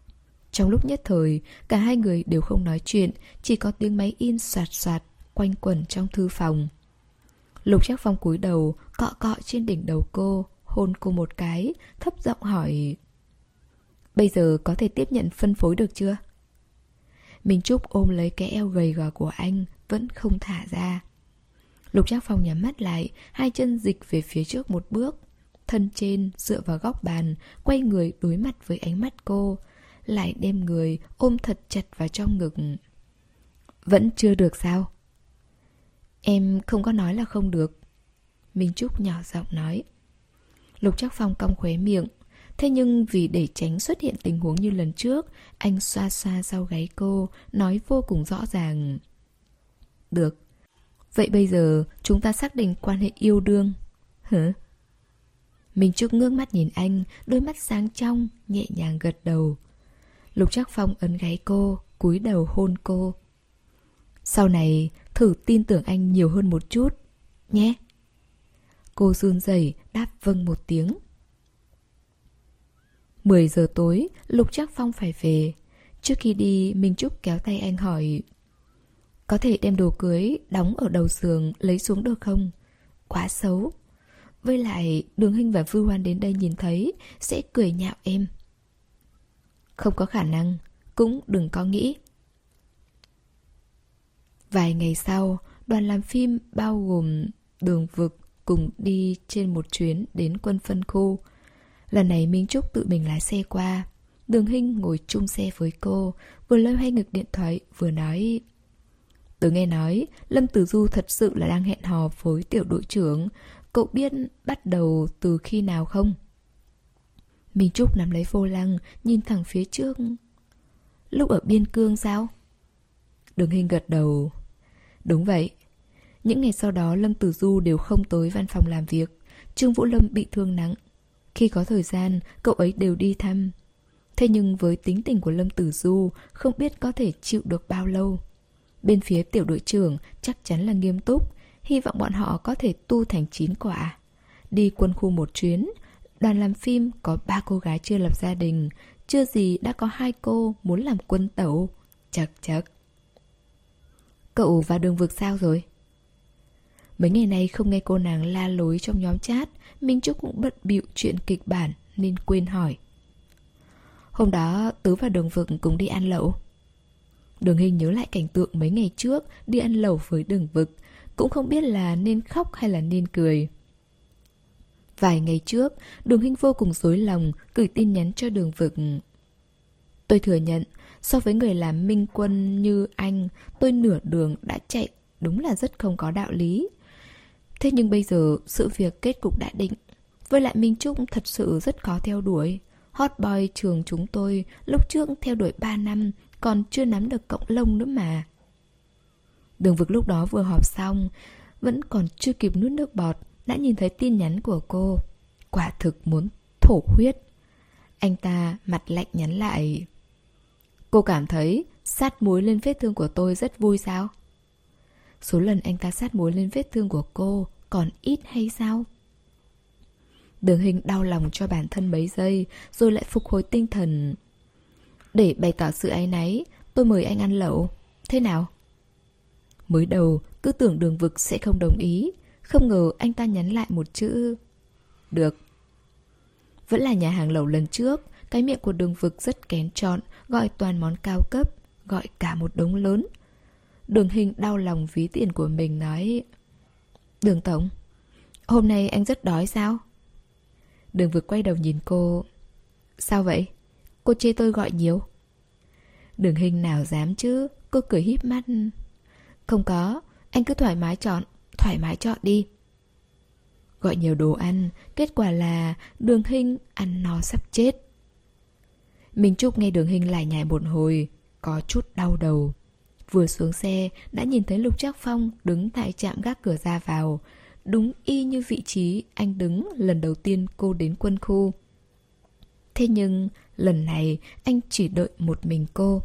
Trong lúc nhất thời, cả hai người đều không nói chuyện, chỉ có tiếng máy in soạt soạt quanh quẩn trong thư phòng. Lục Trác Phong cúi đầu, cọ cọ trên đỉnh đầu cô, hôn cô một cái, thấp giọng hỏi: Bây giờ có thể tiếp nhận phân phối được chưa? Minh Trúc ôm lấy cái eo gầy gò của anh, vẫn không thả ra. Lục Trác Phong nhắm mắt lại, hai chân dịch về phía trước một bước, thân trên dựa vào góc bàn, quay người đối mặt với ánh mắt cô, lại đem người ôm thật chặt vào trong ngực. Vẫn chưa được sao? Em không có nói là không được. Minh Trúc nhỏ giọng nói. Lục Trác Phong cong khóe miệng. Thế nhưng vì để tránh xuất hiện tình huống như lần trước, anh xoa xoa sau gáy cô, nói vô cùng rõ ràng. Được. Vậy bây giờ chúng ta xác định quan hệ yêu đương. Hả? Minh Trúc ngước mắt nhìn anh, đôi mắt sáng trong, nhẹ nhàng gật đầu. Lục Trác Phong ấn gáy cô, cúi đầu hôn cô. Sau này thử tin tưởng anh nhiều hơn một chút nhé. Cô run rẩy đáp vâng một tiếng. Mười giờ tối, Lục Trác Phong phải về. Trước khi đi, Minh Trúc kéo tay anh hỏi: Có thể đem đồ cưới đóng ở đầu giường lấy xuống được không? Quá xấu. Với lại Đường Hinh và Vưu Hoan đến đây nhìn thấy sẽ cười nhạo em. Không có khả năng, cũng đừng có nghĩ. Vài ngày sau, đoàn làm phim bao gồm Đường Vực cùng đi trên một chuyến đến quân phân khu. Lần này Minh Trúc tự mình lái xe qua. Đường Hinh ngồi chung xe với cô, vừa loay hoay ngực điện thoại vừa nói: Tớ nghe nói Lâm Tử Du thật sự là đang hẹn hò với tiểu đội trưởng. Cậu biết bắt đầu từ khi nào không? Minh Trúc nắm lấy vô lăng, nhìn thẳng phía trước. Lúc ở biên cương sao? Đường Hinh gật đầu. Đúng vậy. Những ngày sau đó Lâm Tử Du đều không tới văn phòng làm việc. Trương Vũ Lâm bị thương nặng. Khi có thời gian, cậu ấy đều đi thăm. Thế nhưng với tính tình của Lâm Tử Du, không biết có thể chịu được bao lâu. Bên phía tiểu đội trưởng chắc chắn là nghiêm túc, hy vọng bọn họ có thể tu thành chín quả. Đi quân khu một chuyến, đoàn làm phim có ba cô gái chưa lập gia đình, chưa gì đã có hai cô muốn làm quân tẩu. Chật chật. Cậu và Đường Vực sao rồi? Mấy ngày nay không nghe cô nàng la lối trong nhóm chat, Minh Trúc cũng bận bịu chuyện kịch bản nên quên hỏi. Hôm đó Tứ và Đường Vực cùng đi ăn lẩu. Đường Hinh nhớ lại cảnh tượng mấy ngày trước đi ăn lẩu với Đường Vực, cũng không biết là nên khóc hay là nên cười. Vài ngày trước, Đường Hinh vô cùng rối lòng gửi tin nhắn cho Đường Vực. Tôi thừa nhận, so với người làm minh quân như anh, tôi nửa đường đã chạy, đúng là rất không có đạo lý. Thế nhưng bây giờ sự việc kết cục đã định. Với lại Minh Trúc thật sự rất khó theo đuổi. Hot boy trường chúng tôi lúc trước theo đuổi ba năm, còn chưa nắm được cọng lông nữa mà. Đường Vực lúc đó vừa họp xong, vẫn còn chưa kịp nuốt nước bọt, đã nhìn thấy tin nhắn của cô. Quả thực muốn thổ huyết. Anh ta mặt lạnh nhắn lại: Cô cảm thấy sát muối lên vết thương của tôi rất vui sao? Số lần anh ta sát muối lên vết thương của cô còn ít hay sao? Đường Hinh đau lòng cho bản thân mấy giây, rồi lại phục hồi tinh thần. Để bày tỏ sự áy náy, tôi mời anh ăn lẩu. Thế nào? Mới đầu cứ tưởng Đường Vực sẽ không đồng ý, không ngờ anh ta nhắn lại một chữ: Được. Vẫn là nhà hàng lẩu lần trước, cái miệng của Đường Vực rất kén chọn, gọi toàn món cao cấp, gọi cả một đống lớn. Đường Hinh đau lòng ví tiền của mình nói: Đường tổng, hôm nay anh rất đói sao? Đường Vực quay đầu nhìn cô: Sao vậy? Cô chê tôi gọi nhiều? Đường Hinh nào dám chứ, cô cười híp mắt: Không có, anh cứ thoải mái chọn, thoải mái chọn đi. Gọi nhiều đồ ăn, kết quả là Đường Hinh ăn no sắp chết. Minh Trúc nghe Đường Hinh lải nhải một hồi, có chút đau đầu. Vừa xuống xe đã nhìn thấy Lục Trác Phong đứng tại trạm gác cửa ra vào, đúng y như vị trí anh đứng lần đầu tiên cô đến quân khu. Thế nhưng lần này anh chỉ đợi một mình cô.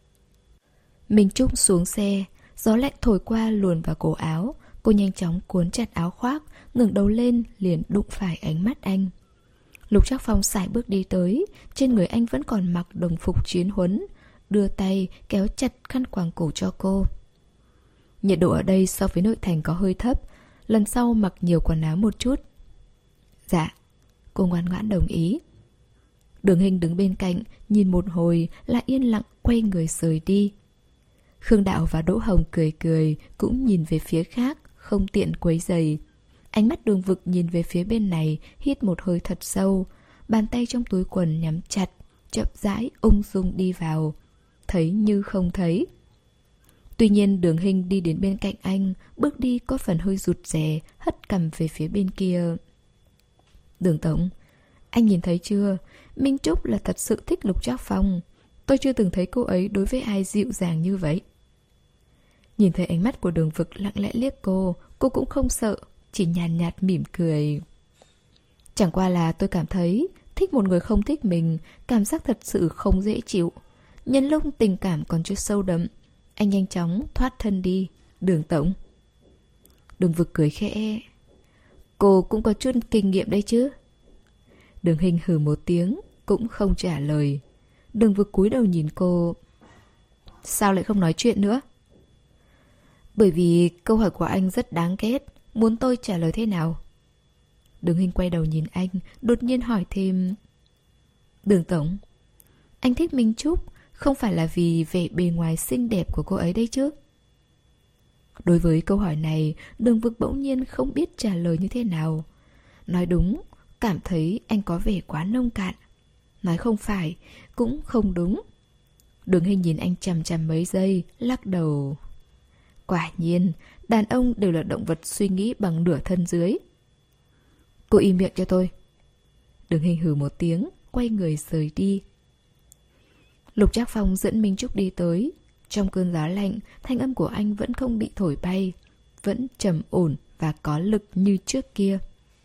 Minh Trúc xuống xe, gió lạnh thổi qua luồn vào cổ áo. Cô nhanh chóng cuốn chặt áo khoác, ngẩng đầu lên liền đụng phải ánh mắt anh. Lục Trác Phong sải bước đi tới, trên người anh vẫn còn mặc đồng phục chiến huấn, đưa tay kéo chặt khăn quàng cổ cho cô. Nhiệt độ ở đây so với nội thành có hơi thấp, lần sau mặc nhiều quần áo một chút. Dạ, cô ngoan ngoãn đồng ý. Đường Hinh đứng bên cạnh, nhìn một hồi lại yên lặng quay người rời đi. Khương Đạo và Đỗ Hồng cười cười, cũng nhìn về phía khác, không tiện quấy rầy. Ánh mắt Đường Vực nhìn về phía bên này, hít một hơi thật sâu, bàn tay trong túi quần nhắm chặt, chậm rãi ung dung đi vào, thấy như không thấy. Tuy nhiên Đường Hinh đi đến bên cạnh anh, bước đi có phần hơi rụt rè, hất cằm về phía bên kia. Đường Tổng, anh nhìn thấy chưa? Minh Trúc là thật sự thích Lục Trác Phong. Tôi chưa từng thấy cô ấy đối với ai dịu dàng như vậy. Nhìn thấy ánh mắt của Đường Vực lặng lẽ liếc cô, cô cũng không sợ, chỉ nhàn nhạt, nhạt mỉm cười. Chẳng qua là tôi cảm thấy thích một người không thích mình, cảm giác thật sự không dễ chịu. Nhân lúc tình cảm còn chưa sâu đậm, anh nhanh chóng thoát thân đi, Đường Tổng. Đường Vực cười khẽ. Cô cũng có chút kinh nghiệm đấy chứ. Đường Hinh hừ một tiếng, cũng không trả lời. Đường Vực cúi đầu nhìn cô. Sao lại không nói chuyện nữa? Bởi vì câu hỏi của anh rất đáng ghét, muốn tôi trả lời thế nào? Đường Hinh quay đầu nhìn anh, đột nhiên hỏi thêm. Đường Tổng, anh thích Minh Trúc không phải là vì vẻ bề ngoài xinh đẹp của cô ấy đấy chứ? Đối với câu hỏi này, Đường Vực bỗng nhiên không biết trả lời như thế nào. Nói đúng, cảm thấy anh có vẻ quá nông cạn. Nói không phải, cũng không đúng. Đường Hinh nhìn anh chằm chằm mấy giây, lắc đầu. Quả nhiên, đàn ông đều là động vật suy nghĩ bằng nửa thân dưới. Cô im miệng cho tôi. Đường Hinh hừ một tiếng, quay người rời đi. Lục Trác Phong dẫn Minh Trúc đi tới. Trong cơn gió lạnh, thanh âm của anh vẫn không bị thổi bay, vẫn trầm ổn và có lực như trước kia.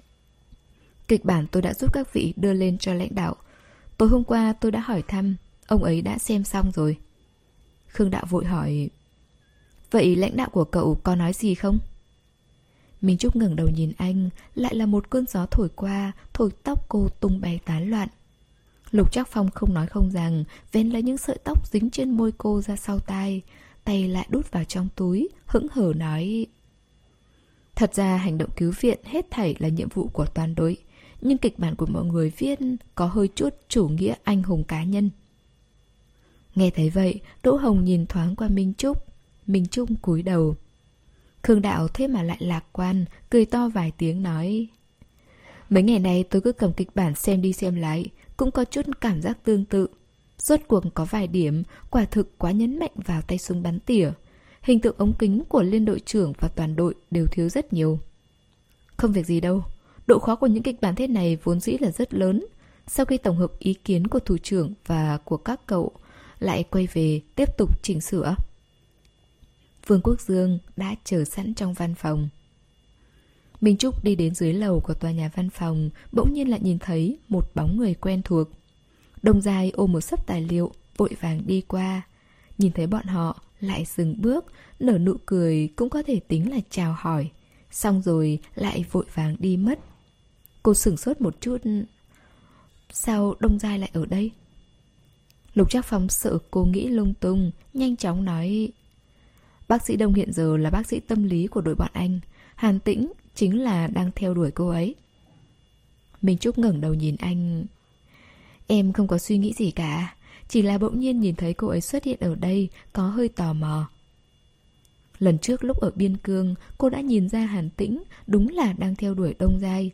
Kịch bản tôi đã giúp các vị đưa lên cho lãnh đạo. Tối hôm qua tôi đã hỏi thăm, ông ấy đã xem xong rồi. Khương Đạo vội hỏi. Vậy lãnh đạo của cậu có nói gì không? Minh Trúc ngẩng đầu nhìn anh, lại là một cơn gió thổi qua, thổi tóc cô tung bay tán loạn. Lục Trác Phong không nói không rằng, vén lấy những sợi tóc dính trên môi cô ra sau tai, tay lại đút vào trong túi, hững hờ nói. Thật ra hành động cứu viện hết thảy là nhiệm vụ của toàn đội, nhưng kịch bản của mọi người viết có hơi chút chủ nghĩa anh hùng cá nhân. Nghe thấy vậy, Đỗ Hồng nhìn thoáng qua Minh Trúc. Minh Trúc cúi đầu. Khương Đạo thế mà lại lạc quan, cười to vài tiếng nói. Mấy ngày này tôi cứ cầm kịch bản xem đi xem lại, cũng có chút cảm giác tương tự. Rốt cuộc có vài điểm quả thực quá nhấn mạnh vào tay súng bắn tỉa. Hình tượng ống kính của liên đội trưởng và toàn đội đều thiếu rất nhiều. Không việc gì đâu, độ khó của những kịch bản thế này vốn dĩ là rất lớn. Sau khi tổng hợp ý kiến của thủ trưởng và của các cậu, lại quay về tiếp tục chỉnh sửa. Vương Quốc Dương đã chờ sẵn trong văn phòng. Minh Trúc đi đến dưới lầu của tòa nhà văn phòng, bỗng nhiên lại nhìn thấy một bóng người quen thuộc. Đông Dài ôm một xấp tài liệu, vội vàng đi qua. Nhìn thấy bọn họ, lại dừng bước, nở nụ cười cũng có thể tính là chào hỏi. Xong rồi lại vội vàng đi mất. Cô sửng sốt một chút. Sao Đông Dài lại ở đây? Lục Trác Phong sợ cô nghĩ lung tung, nhanh chóng nói. Bác sĩ Đông hiện giờ là bác sĩ tâm lý của đội bọn anh. Hàn Tĩnh chính là đang theo đuổi cô ấy. Minh Trúc ngẩng đầu nhìn anh. Em không có suy nghĩ gì cả, chỉ là bỗng nhiên nhìn thấy cô ấy xuất hiện ở đây, có hơi tò mò. Lần trước lúc ở Biên Cương, cô đã nhìn ra Hàn Tĩnh đúng là đang theo đuổi Đông Giai.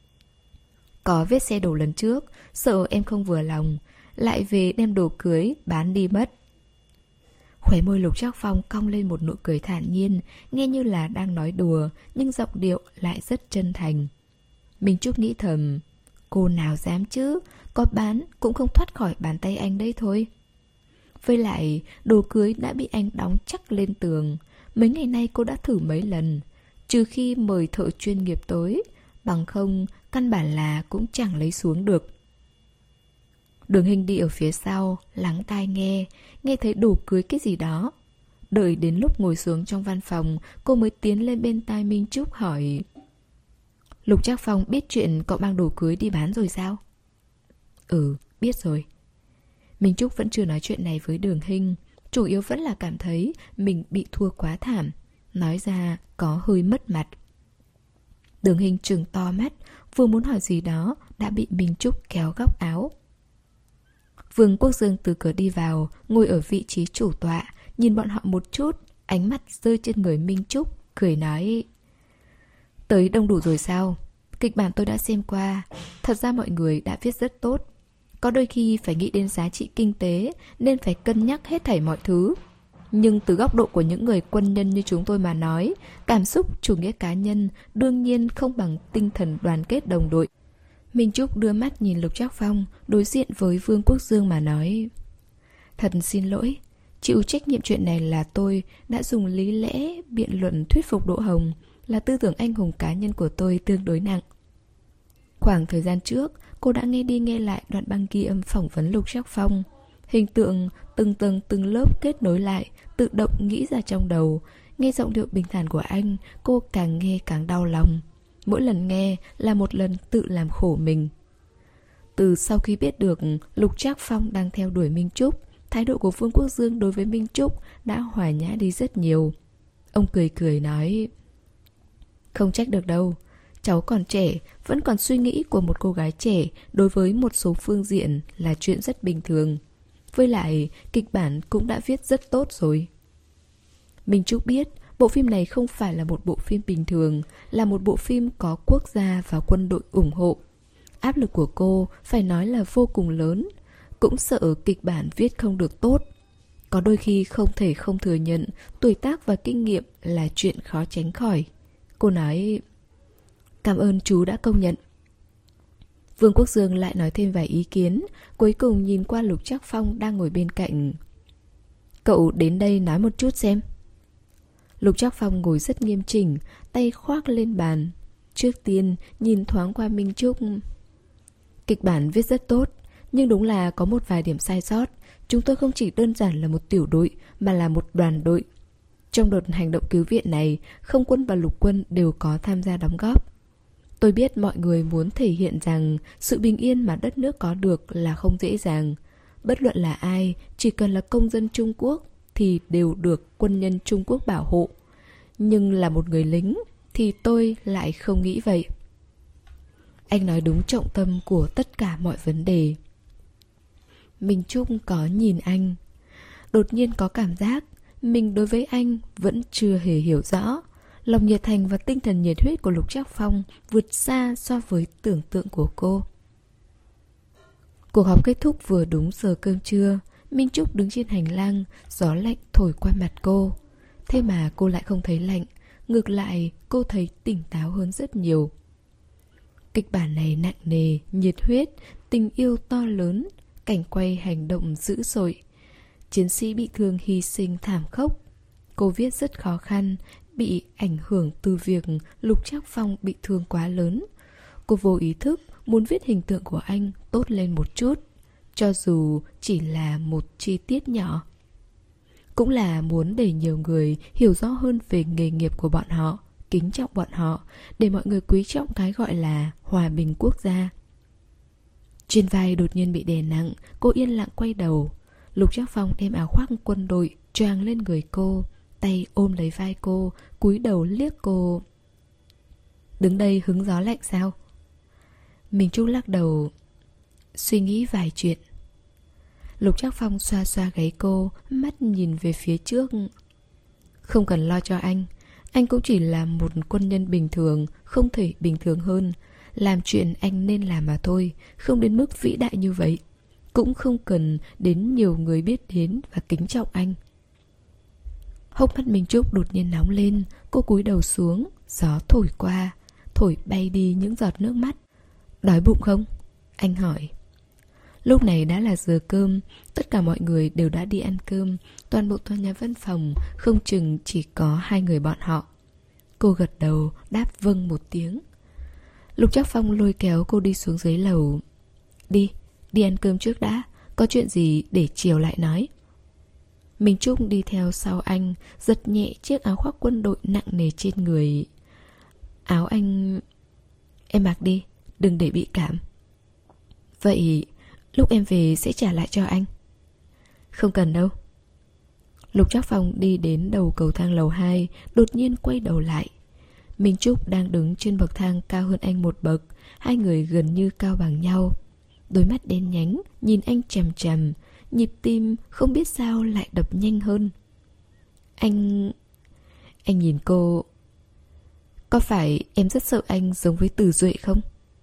Có vết xe đổ lần trước, sợ em không vừa lòng, lại về đem đồ cưới bán đi mất. Khóe môi Lục Trác Phong cong lên một nụ cười thản nhiên, nghe như là đang nói đùa, nhưng giọng điệu lại rất chân thành. Minh Trúc nghĩ thầm, cô nào dám chứ, có bán cũng không thoát khỏi bàn tay anh đấy thôi. Với lại, đồ cưới đã bị anh đóng chắc lên tường. Mấy ngày nay cô đã thử mấy lần, trừ khi mời thợ chuyên nghiệp tới, bằng không căn bản là cũng chẳng lấy xuống được. Đường Hinh đi ở phía sau, lắng tai nghe, nghe thấy đồ cưới cái gì đó. Đợi đến lúc ngồi xuống trong văn phòng, cô mới tiến lên bên tai Minh Trúc hỏi. Lục Trác Phong biết chuyện cậu mang đồ cưới đi bán rồi sao? Ừ, biết rồi. Minh Trúc vẫn chưa nói chuyện này với Đường Hinh, chủ yếu vẫn là cảm thấy mình bị thua quá thảm, nói ra có hơi mất mặt. Đường Hinh trừng to mắt, vừa muốn hỏi gì đó đã bị Minh Trúc kéo góc áo. Vương Quốc Dương từ cửa đi vào, ngồi ở vị trí chủ tọa, nhìn bọn họ một chút, ánh mắt rơi trên người Minh Trúc, cười nói: Tới đông đủ rồi sao? Kịch bản tôi đã xem qua, thật ra mọi người đã viết rất tốt. Có đôi khi phải nghĩ đến giá trị kinh tế nên phải cân nhắc hết thảy mọi thứ. Nhưng từ góc độ của những người quân nhân như chúng tôi mà nói, cảm xúc chủ nghĩa cá nhân đương nhiên không bằng tinh thần đoàn kết đồng đội. Minh Trúc đưa mắt nhìn Lục Trác Phong, đối diện với Vương Quốc Dương mà nói: Thật xin lỗi, chịu trách nhiệm chuyện này là tôi đã dùng lý lẽ biện luận thuyết phục Đỗ Hồng, là tư tưởng anh hùng cá nhân của tôi tương đối nặng. Khoảng thời gian trước, cô đã nghe đi nghe lại đoạn băng ghi âm phỏng vấn Lục Trác Phong. Hình tượng từng tầng từng lớp kết nối lại, tự động nghĩ ra trong đầu. Nghe giọng điệu bình thản của anh, cô càng nghe càng đau lòng. Mỗi lần nghe là một lần tự làm khổ mình. Từ sau khi biết được Lục Trác Phong đang theo đuổi Minh Trúc, thái độ của Vương Quốc Dương đối với Minh Trúc đã hòa nhã đi rất nhiều. Ông cười cười nói: Không trách được đâu, cháu còn trẻ, vẫn còn suy nghĩ của một cô gái trẻ đối với một số phương diện là chuyện rất bình thường. Với lại, kịch bản cũng đã viết rất tốt rồi. Minh Trúc biết bộ phim này không phải là một bộ phim bình thường, là một bộ phim có quốc gia và quân đội ủng hộ. Áp lực của cô phải nói là vô cùng lớn, cũng sợ kịch bản viết không được tốt. Có đôi khi không thể không thừa nhận tuổi tác và kinh nghiệm là chuyện khó tránh khỏi. Cô nói: Cảm ơn chú đã công nhận. Vương Quốc Dương lại nói thêm vài ý kiến, cuối cùng nhìn qua Lục Trác Phong đang ngồi bên cạnh. Cậu đến đây nói một chút xem. Lục Trác Phong ngồi rất nghiêm chỉnh, tay khoác lên bàn. Trước tiên nhìn thoáng qua Minh Trúc. Kịch bản viết rất tốt, nhưng đúng là có một vài điểm sai sót. Chúng tôi không chỉ đơn giản là một tiểu đội, mà là một đoàn đội. Trong đợt hành động cứu viện này, không quân và lục quân đều có tham gia đóng góp. Tôi biết mọi người muốn thể hiện rằng sự bình yên mà đất nước có được là không dễ dàng. Bất luận là ai, chỉ cần là công dân Trung Quốc thì đều được quân nhân Trung Quốc bảo hộ. Nhưng là một người lính thì tôi lại không nghĩ vậy. Anh nói đúng trọng tâm của tất cả mọi vấn đề. Minh Trúc có nhìn anh, đột nhiên có cảm giác mình đối với anh vẫn chưa hề hiểu rõ. Lòng nhiệt thành và tinh thần nhiệt huyết của Lục Trác Phong vượt xa so với tưởng tượng của cô. Cuộc họp kết thúc vừa đúng giờ cơm trưa. Minh Trúc đứng trên hành lang, gió lạnh thổi qua mặt cô. Thế mà cô lại không thấy lạnh, ngược lại cô thấy tỉnh táo hơn rất nhiều. Kịch bản này nặng nề, nhiệt huyết, tình yêu to lớn, cảnh quay hành động dữ dội, chiến sĩ bị thương hy sinh thảm khốc. Cô viết rất khó khăn, bị ảnh hưởng từ việc Lục Trác Phong bị thương quá lớn. Cô vô ý thức muốn viết hình tượng của anh tốt lên một chút, cho dù chỉ là một chi tiết nhỏ. Cũng là muốn để nhiều người hiểu rõ hơn về nghề nghiệp của bọn họ, kính trọng bọn họ, để mọi người quý trọng cái gọi là hòa bình quốc gia. Trên vai đột nhiên bị đè nặng, cô yên lặng quay đầu. Lục Trác Phong đem áo khoác quân đội choàng lên người cô, tay ôm lấy vai cô, cúi đầu liếc cô. Đứng đây hứng gió lạnh sao? Minh Trúc lắc đầu, suy nghĩ vài chuyện. Lục Trác Phong xoa xoa gáy cô, mắt nhìn về phía trước. Không cần lo cho anh, anh cũng chỉ là một quân nhân bình thường, không thể bình thường hơn. Làm chuyện anh nên làm mà thôi, không đến mức vĩ đại như vậy. Cũng không cần đến nhiều người biết đến và kính trọng anh. Hốc mắt Minh Trúc đột nhiên nóng lên, cô cúi đầu xuống, gió thổi qua, thổi bay đi những giọt nước mắt. Đói bụng không? Anh hỏi. Lúc này đã là giờ cơm, tất cả mọi người đều đã đi ăn cơm, toàn bộ tòa nhà văn phòng không chừng chỉ có hai người bọn họ. Cô gật đầu, đáp vâng một tiếng. Lục Trác Phong lôi kéo cô đi xuống dưới lầu. Đi, đi ăn cơm trước đã, có chuyện gì để chiều lại nói. Minh Trúc đi theo sau anh, giật nhẹ chiếc áo khoác quân đội nặng nề trên người. Áo anh... Em mặc đi, đừng để bị cảm. Vậy Lúc em về sẽ trả lại cho anh. Không cần đâu. Lục Trác Phong đi đến đầu cầu thang lầu hai, đột nhiên quay đầu lại. Minh Trúc đang đứng trên bậc thang cao hơn anh một bậc, hai người gần như cao bằng nhau. Đôi mắt đen nhánh, nhìn anh chằm chằm, nhịp tim không biết sao lại đập nhanh hơn. Anh... Anh nhìn cô... Có phải em rất sợ anh giống với Từ Duệ không?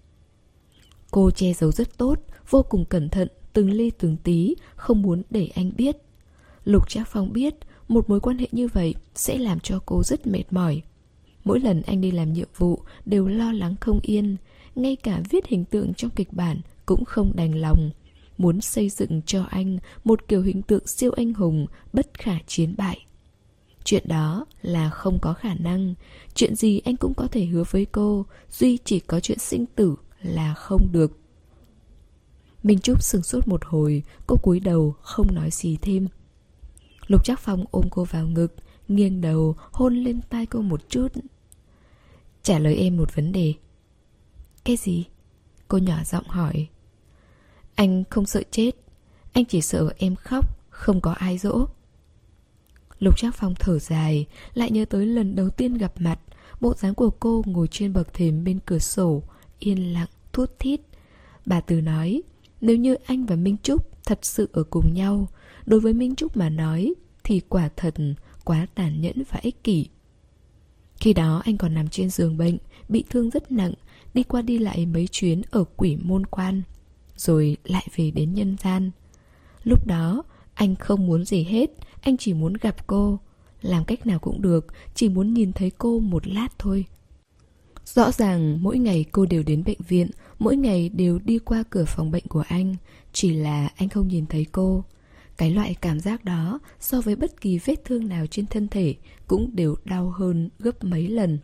Cô che giấu rất tốt, vô cùng cẩn thận, từng ly từng tí, không muốn để anh biết. Lục Trác Phong biết một mối quan hệ như vậy sẽ làm cho cô rất mệt mỏi. Mỗi lần anh đi làm nhiệm vụ đều lo lắng không yên, ngay cả viết hình tượng trong kịch bản cũng không đành lòng. Muốn xây dựng cho anh một kiểu hình tượng siêu anh hùng, bất khả chiến bại. Chuyện đó là không có khả năng. Chuyện gì anh cũng có thể hứa với cô, duy chỉ có chuyện sinh tử là không được. Minh Trúc sửng sốt một hồi, cô cúi đầu không nói gì thêm. Lục Trác Phong ôm cô vào ngực, nghiêng đầu hôn lên tai cô một chút. Trả lời em một vấn đề. Cái gì? Cô nhỏ giọng hỏi. Anh không sợ chết, anh chỉ sợ em khóc, không có ai dỗ. Lục Trác Phong thở dài, lại nhớ tới lần đầu tiên gặp mặt, bộ dáng của cô ngồi trên bậc thềm bên cửa sổ, yên lặng, thút thít. Bà Từ nói, nếu như anh và Minh Trúc thật sự ở cùng nhau, đối với Minh Trúc mà nói thì quả thật quá tàn nhẫn và ích kỷ. Khi đó anh còn nằm trên giường bệnh, bị thương rất nặng, đi qua đi lại mấy chuyến ở Quỷ Môn Quan, rồi lại về đến nhân gian. Lúc đó anh không muốn gì hết, anh chỉ muốn gặp cô, làm cách nào cũng được, chỉ muốn nhìn thấy cô một lát thôi. Rõ ràng mỗi ngày cô đều đến bệnh viện, mỗi ngày đều đi qua cửa phòng bệnh của anh, chỉ là anh không nhìn thấy cô. Cái loại cảm giác đó so với bất kỳ vết thương nào trên thân thể cũng đều đau hơn gấp mấy lần.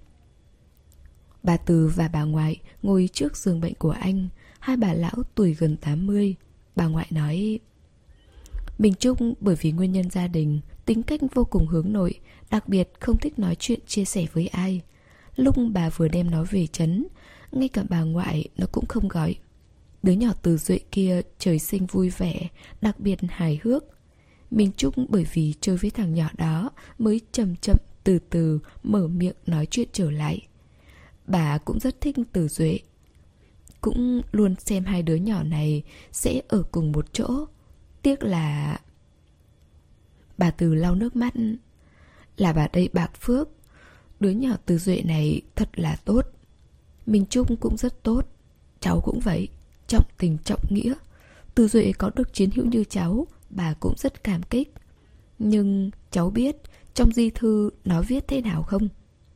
Bà Từ và bà ngoại ngồi trước giường bệnh của anh, hai bà lão tuổi gần tám mươi. Bà ngoại nói, Minh Trúc bởi vì nguyên nhân gia đình, tính cách vô cùng hướng nội, đặc biệt không thích nói chuyện chia sẻ với ai. Lúc bà vừa đem nó về trấn, ngay cả bà ngoại nó cũng không gọi. Đứa nhỏ Từ Duệ kia trời sinh vui vẻ, đặc biệt hài hước. Minh Trúc bởi vì chơi với thằng nhỏ đó mới chậm chậm từ từ mở miệng nói chuyện trở lại. Bà cũng rất thích Từ Duệ, cũng luôn xem hai đứa nhỏ này sẽ ở cùng một chỗ. Tiếc là... Bà Từ lau nước mắt. Là bà đây bạc phước. Đứa nhỏ Từ Duệ này thật là tốt. Minh Trúc cũng rất tốt, cháu cũng vậy, trọng tình trọng nghĩa. Từ Duệ có được chiến hữu như cháu, bà cũng rất cảm kích. Nhưng cháu biết trong di thư nó viết thế nào không?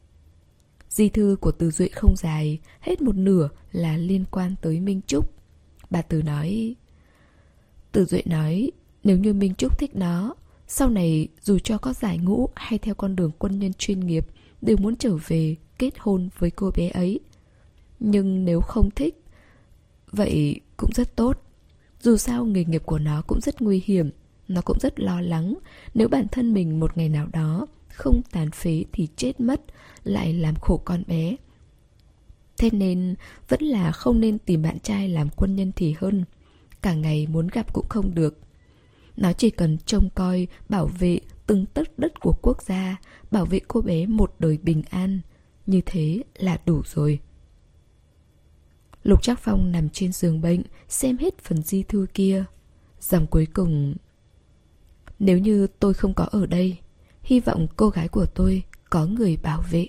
Di thư của Từ Duệ không dài, hết một nửa là liên quan tới Minh Trúc. Bà Từ nói, Từ Duệ nói, nếu như Minh Trúc thích nó, sau này dù cho có giải ngũ hay theo con đường quân nhân chuyên nghiệp, đều muốn trở về kết hôn với cô bé ấy. Nhưng nếu không thích, vậy cũng rất tốt. Dù sao nghề nghiệp của nó cũng rất nguy hiểm, nó cũng rất lo lắng. Nếu bản thân mình một ngày nào đó không tàn phế thì chết mất, lại làm khổ con bé. Thế nên vẫn là không nên tìm bạn trai làm quân nhân thì hơn. Cả ngày muốn gặp cũng không được. Nó chỉ cần trông coi, bảo vệ từng tấc đất của quốc gia, bảo vệ cô bé một đời bình an. Như thế là đủ rồi. Lục Trác Phong nằm trên giường bệnh, xem hết phần di thư kia. Dòng cuối cùng, nếu như tôi không có ở đây, hy vọng cô gái của tôi có người bảo vệ.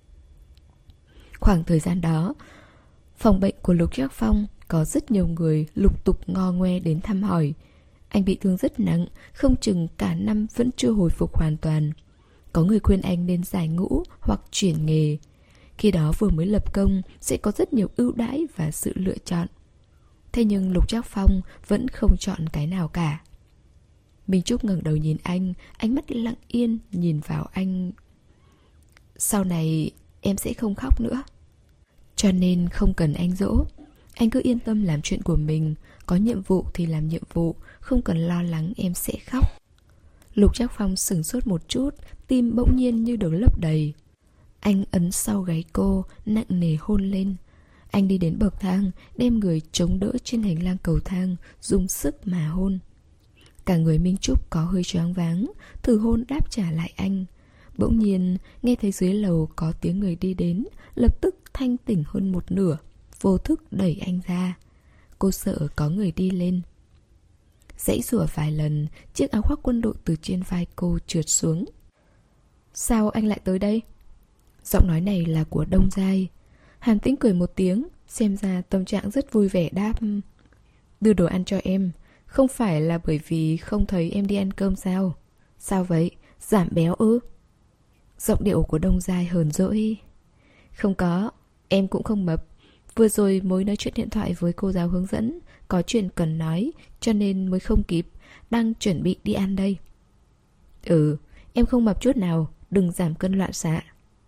Khoảng thời gian đó, phòng bệnh của Lục Trác Phong có rất nhiều người lục tục ngo ngoe đến thăm hỏi. Anh bị thương rất nặng, không chừng cả năm vẫn chưa hồi phục hoàn toàn. Có người khuyên anh nên giải ngũ hoặc chuyển nghề. Khi đó vừa mới lập công, sẽ có rất nhiều ưu đãi và sự lựa chọn. Thế nhưng Lục Trác Phong vẫn không chọn cái nào cả. Minh Trúc ngẩng đầu nhìn anh, ánh mắt lặng yên nhìn vào anh. Sau này em sẽ không khóc nữa, cho nên không cần anh dỗ. Anh cứ yên tâm làm chuyện của mình, có nhiệm vụ thì làm nhiệm vụ, không cần lo lắng em sẽ khóc. Lục Trác Phong sửng sốt một chút, tim bỗng nhiên như được lấp đầy. Anh ấn sau gáy cô, nặng nề hôn lên. Anh đi đến bậc thang, đem người chống đỡ trên hành lang cầu thang, dùng sức mà hôn. Cả người Minh Trúc có hơi choáng váng, thử hôn đáp trả lại anh. Bỗng nhiên, nghe thấy dưới lầu có tiếng người đi đến, lập tức thanh tỉnh hơn một nửa, vô thức đẩy anh ra. Cô sợ có người đi lên. Giãy giụa vài lần, chiếc áo khoác quân đội từ trên vai cô trượt xuống. Sao anh lại tới đây? Giọng nói này là của Đông Giai. Hàn Tĩnh cười một tiếng, xem ra tâm trạng rất vui vẻ đáp. Đưa đồ ăn cho em. Không phải là bởi vì không thấy em đi ăn cơm sao? Sao vậy? Giảm béo ư? Giọng điệu của Đông Giai hờn dỗi. Không có, em cũng không mập. Vừa rồi mới nói chuyện điện thoại với cô giáo hướng dẫn, có chuyện cần nói, cho nên mới không kịp, đang chuẩn bị đi ăn đây. Ừ, em không mập chút nào, đừng giảm cân loạn xạ.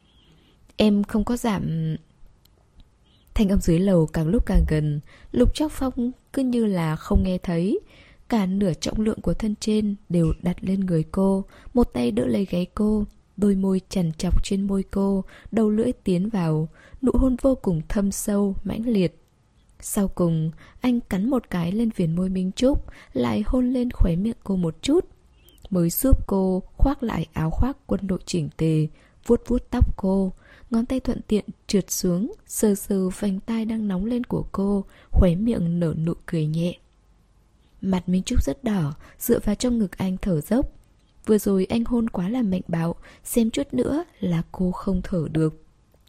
Em không có giảm... Thanh âm dưới lầu càng lúc càng gần, Lục Trác Phong cứ như là không nghe thấy. Cả nửa trọng lượng của thân trên đều đặt lên người cô, một tay đỡ lấy gáy cô, đôi môi chằn chọc trên môi cô, đầu lưỡi tiến vào, nụ hôn vô cùng thâm sâu, mãnh liệt. Sau cùng, anh cắn một cái lên viền môi Minh Trúc, lại hôn lên khóe miệng cô một chút, mới giúp cô khoác lại áo khoác quân đội chỉnh tề, vuốt vuốt tóc cô, ngón tay thuận tiện trượt xuống, sờ sờ vành tai đang nóng lên của cô, khóe miệng nở nụ cười nhẹ. Mặt Minh Trúc rất đỏ, dựa vào trong ngực anh thở dốc. Vừa rồi anh hôn quá là mạnh bạo, xem chút nữa là cô không thở được.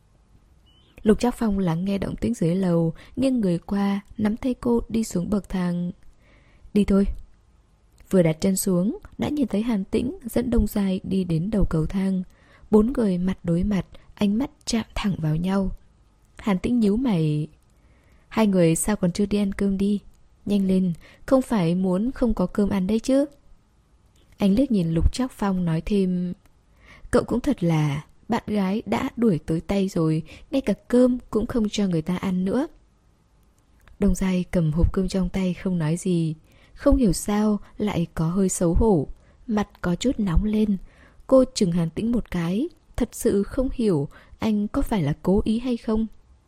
Lục Trác Phong lắng nghe động tĩnh dưới lầu, nghiêng người qua, nắm tay cô đi xuống bậc thang. Đi thôi. Vừa đặt chân xuống, đã nhìn thấy Hàn Tĩnh dẫn Đông Giai đi đến đầu cầu thang. Bốn người mặt đối mặt, ánh mắt chạm thẳng vào nhau. Hàn Tĩnh nhíu mày. Hai người sao còn chưa đi ăn cơm đi? Nhanh lên, không phải muốn không có cơm ăn đấy chứ? Anh liếc nhìn Lục Trác Phong nói thêm. Cậu cũng thật là, bạn gái đã đuổi tới tay rồi, ngay cả cơm cũng không cho người ta ăn nữa. Đông Giai cầm hộp cơm trong tay không nói gì. Không hiểu sao lại có hơi xấu hổ, mặt có chút nóng lên. Cô chừng Hàn Tĩnh một cái, thật sự không hiểu anh có phải là cố ý hay không.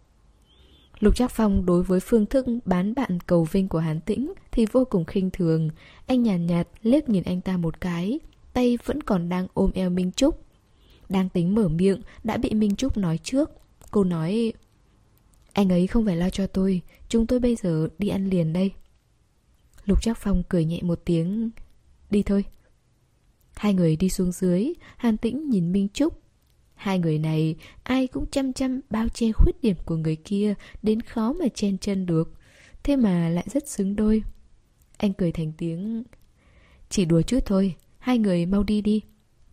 Lục Trác Phong đối với phương thức bán bạn cầu vinh của Hàn Tĩnh thì vô cùng khinh thường. Anh nhàn nhạt, nhạt liếc nhìn anh ta một cái, tay vẫn còn đang ôm eo Minh Trúc. Đang tính mở miệng đã bị Minh Trúc nói trước. Cô nói, anh ấy không phải lo cho tôi, chúng tôi bây giờ đi ăn liền đây. Lục Trác Phong cười nhẹ một tiếng. Đi thôi. Hai người đi xuống dưới, Hàn Tĩnh nhìn Minh Trúc. Hai người này ai cũng chăm chăm bao che khuyết điểm của người kia đến khó mà chen chân được, thế mà lại rất xứng đôi. Anh cười thành tiếng. Chỉ đùa chút thôi, hai người mau đi đi.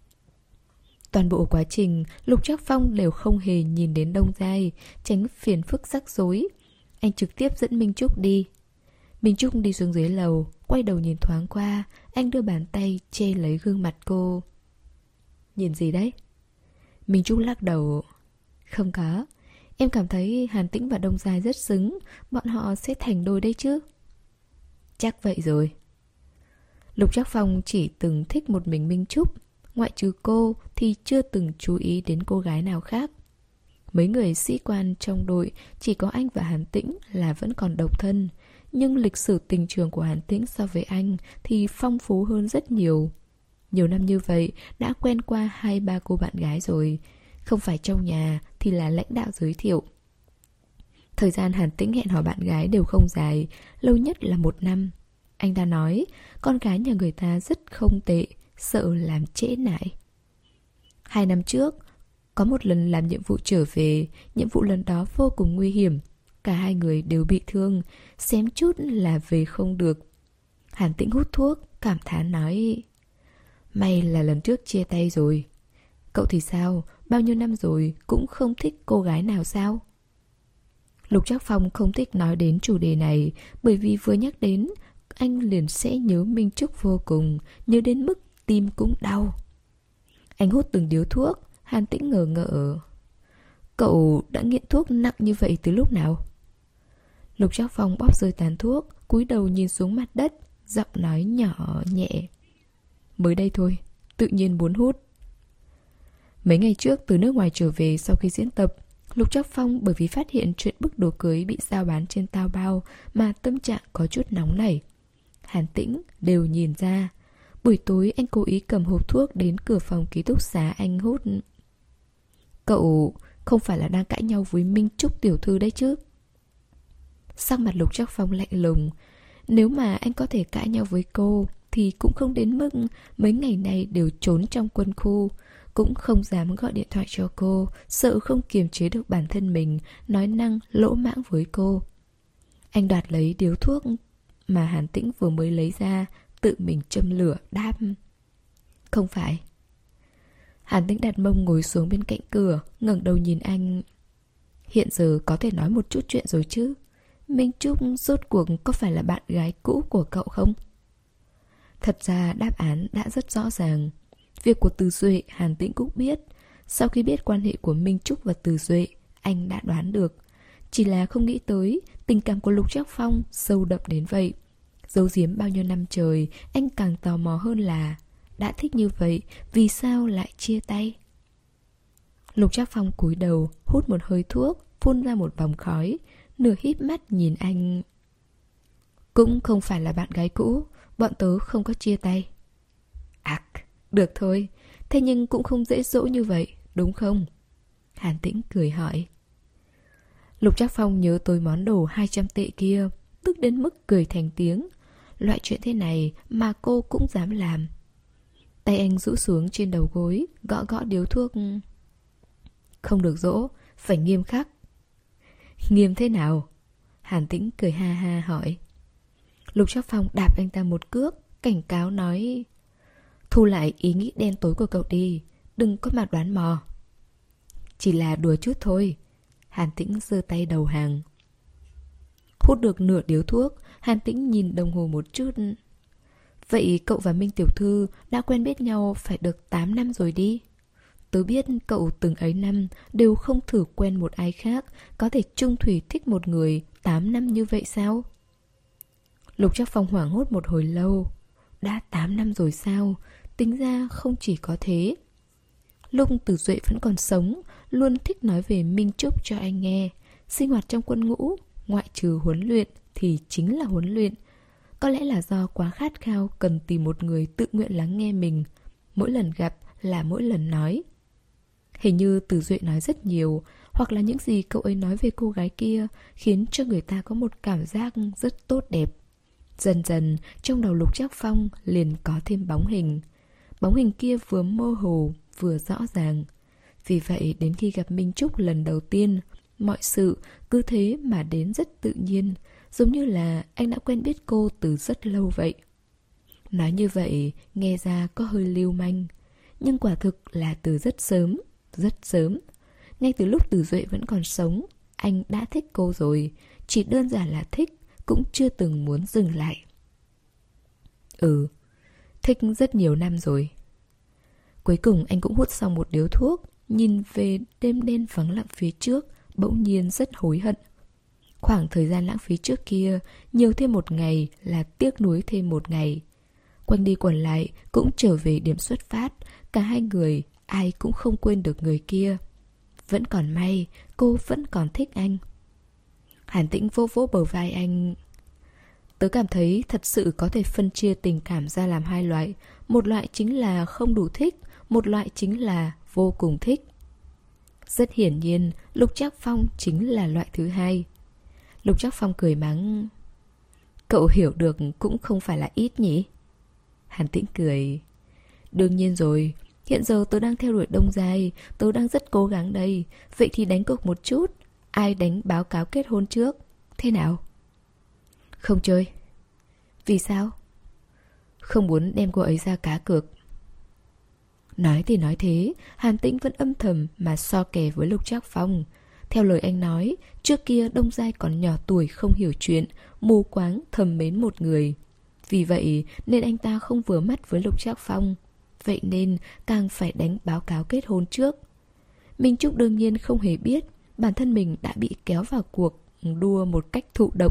Toàn bộ quá trình Lục Trác Phong đều không hề nhìn đến Đông Giai, tránh phiền phức rắc rối. Anh trực tiếp dẫn Minh Trúc đi. Minh Trúc đi xuống dưới lầu, quay đầu nhìn thoáng qua, anh đưa bàn tay che lấy gương mặt cô. Nhìn gì đấy? Minh Trúc lắc đầu. Không có, em cảm thấy Hàn Tĩnh và Đông Giai rất xứng, bọn họ sẽ thành đôi đấy chứ. Chắc vậy rồi. Lục Trác Phong chỉ từng thích một mình Minh Trúc, ngoại trừ cô thì chưa từng chú ý đến cô gái nào khác. Mấy người sĩ quan trong đội chỉ có anh và Hàn Tĩnh là vẫn còn độc thân, nhưng lịch sử tình trường của Hàn Tĩnh so với anh thì phong phú hơn rất nhiều. Nhiều năm như vậy đã quen qua hai ba cô bạn gái rồi, không phải trong nhà thì là lãnh đạo giới thiệu. Thời gian Hàn Tĩnh hẹn hò bạn gái đều không dài, lâu nhất là một năm. Anh ta nói con gái nhà người ta rất không tệ, sợ làm trễ nải. Hai năm trước, có một lần làm nhiệm vụ trở về, nhiệm vụ lần đó vô cùng nguy hiểm. Cả hai người đều bị thương, xém chút là về không được. Hàn Tĩnh hút thuốc, cảm thán nói, may là lần trước chia tay rồi. Cậu thì sao, bao nhiêu năm rồi cũng không thích cô gái nào sao? Lục Trác Phong không thích nói đến chủ đề này, bởi vì vừa nhắc đến, anh liền sẽ nhớ Minh Trúc vô cùng, nhớ đến mức tim cũng đau. Anh hút từng điếu thuốc, Hàn Tĩnh ngờ ngợ. Cậu đã nghiện thuốc nặng như vậy từ lúc nào? Lục Trác Phong bóp rơi tàn thuốc, cúi đầu nhìn xuống mặt đất, giọng nói nhỏ nhẹ. Mới đây thôi, tự nhiên muốn hút. Mấy ngày trước từ nước ngoài trở về sau khi diễn tập, Lục Trác Phong bởi vì phát hiện chuyện bức đồ cưới bị giao bán trên Taobao mà tâm trạng có chút nóng nảy. Hàn Tĩnh đều nhìn ra. Buổi tối anh cố ý cầm hộp thuốc đến cửa phòng ký túc xá anh hút. Cậu không phải là đang cãi nhau với Minh Trúc tiểu thư đấy chứ? Sắc mặt Lục Trác Phong lạnh lùng. Nếu mà anh có thể cãi nhau với cô thì cũng không đến mức mấy ngày nay đều trốn trong quân khu, cũng không dám gọi điện thoại cho cô, sợ không kiềm chế được bản thân mình, nói năng lỗ mãng với cô. Anh đoạt lấy điếu thuốc mà Hàn Tĩnh vừa mới lấy ra, tự mình châm lửa đáp. Không phải. Hàn Tĩnh đặt mông ngồi xuống bên cạnh cửa, ngẩng đầu nhìn anh. Hiện giờ có thể nói một chút chuyện rồi chứ? Minh Trúc rốt cuộc có phải là bạn gái cũ của cậu không? Thật ra đáp án đã rất rõ ràng. Việc của Từ Duệ Hàn Tĩnh cũng biết. Sau khi biết quan hệ của Minh Trúc và Từ Duệ, anh đã đoán được. Chỉ là không nghĩ tới tình cảm của Lục Trác Phong sâu đậm đến vậy. Giấu giếm bao nhiêu năm trời, anh càng tò mò hơn là đã thích như vậy, vì sao lại chia tay? Lục Trác Phong cúi đầu, hút một hơi thuốc, phun ra một vòng khói, nửa híp mắt nhìn anh. Cũng không phải là bạn gái cũ, bọn tớ không có chia tay. Ác, được thôi, thế nhưng cũng không dễ dỗ như vậy, đúng không? Hàn Tĩnh cười hỏi. Lục Trác Phong nhớ tới món đồ hai trăm tệ kia, tức đến mức cười thành tiếng. Loại chuyện thế này mà cô cũng dám làm. Tay anh rũ xuống trên đầu gối, gõ gõ điếu thuốc. Không được dỗ, phải nghiêm khắc. Nghiêm thế nào? Hàn Tĩnh cười ha ha hỏi. Lục Trác Phong đạp anh ta một cước, cảnh cáo nói. Thu lại ý nghĩ đen tối của cậu đi, đừng có mà đoán mò. Chỉ là đùa chút thôi. Hàn Tĩnh giơ tay đầu hàng. Hút được nửa điếu thuốc, Hàn Tĩnh nhìn đồng hồ một chút. Vậy cậu và Minh tiểu thư đã quen biết nhau phải được tám năm rồi đi. Tớ biết cậu từng ấy năm đều không thử quen một ai khác, có thể chung thủy thích một người tám năm như vậy sao? Lục Trác Phong hoảng hốt một hồi lâu. Đã tám năm rồi sao? Tính ra không chỉ có thế. Lúc Từ Duệ vẫn còn sống, luôn thích nói về Minh Trúc cho anh nghe. Sinh hoạt trong quân ngũ, ngoại trừ huấn luyện thì chính là huấn luyện. Có lẽ là do quá khát khao cần tìm một người tự nguyện lắng nghe mình. Mỗi lần gặp là mỗi lần nói. Hình như Từ Duệ nói rất nhiều, hoặc là những gì cậu ấy nói về cô gái kia khiến cho người ta có một cảm giác rất tốt đẹp. Dần dần, trong đầu Lục Trác Phong liền có thêm bóng hình. Bóng hình kia vừa mơ hồ, vừa rõ ràng. Vì vậy, đến khi gặp Minh Trúc lần đầu tiên, mọi sự cứ thế mà đến rất tự nhiên, giống như là anh đã quen biết cô từ rất lâu vậy. Nói như vậy, nghe ra có hơi lưu manh, nhưng quả thực là từ rất sớm, rất sớm. Ngay từ lúc Từ Duệ vẫn còn sống, anh đã thích cô rồi, chỉ đơn giản là thích, cũng chưa từng muốn dừng lại. Ừ, thích rất nhiều năm rồi. Cuối cùng anh cũng hút xong một điếu thuốc, nhìn về đêm đen vắng lặng phía trước, bỗng nhiên rất hối hận. Khoảng thời gian lãng phí trước kia, nhiều thêm một ngày là tiếc nuối thêm một ngày. Quanh đi quẩn lại cũng trở về điểm xuất phát, cả hai người ai cũng không quên được người kia. Vẫn còn may, cô vẫn còn thích anh. Hàn Tĩnh vô vỗ bờ vai anh. Tớ cảm thấy thật sự có thể phân chia tình cảm ra làm hai loại. Một loại chính là không đủ thích, một loại chính là vô cùng thích. Rất hiển nhiên, Lục Trác Phong chính là loại thứ hai. Lục Trác Phong cười mắng. Cậu hiểu được cũng không phải là ít nhỉ? Hàn Tĩnh cười. Đương nhiên rồi, hiện giờ tớ đang theo đuổi Đông Giai, tớ đang rất cố gắng đây. Vậy thì đánh cược một chút, ai đánh báo cáo kết hôn trước? Thế nào? Không chơi. Vì sao? Không muốn đem cô ấy ra cá cược. Nói thì nói thế, Hàn Tĩnh vẫn âm thầm mà so kè với Lục Trác Phong. Theo lời anh nói, trước kia Đông Giai còn nhỏ tuổi không hiểu chuyện, mù quáng thầm mến một người. Vì vậy nên anh ta không vừa mắt với Lục Trác Phong. Vậy nên càng phải đánh báo cáo kết hôn trước. Minh Trúc đương nhiên không hề biết bản thân mình đã bị kéo vào cuộc đua một cách thụ động.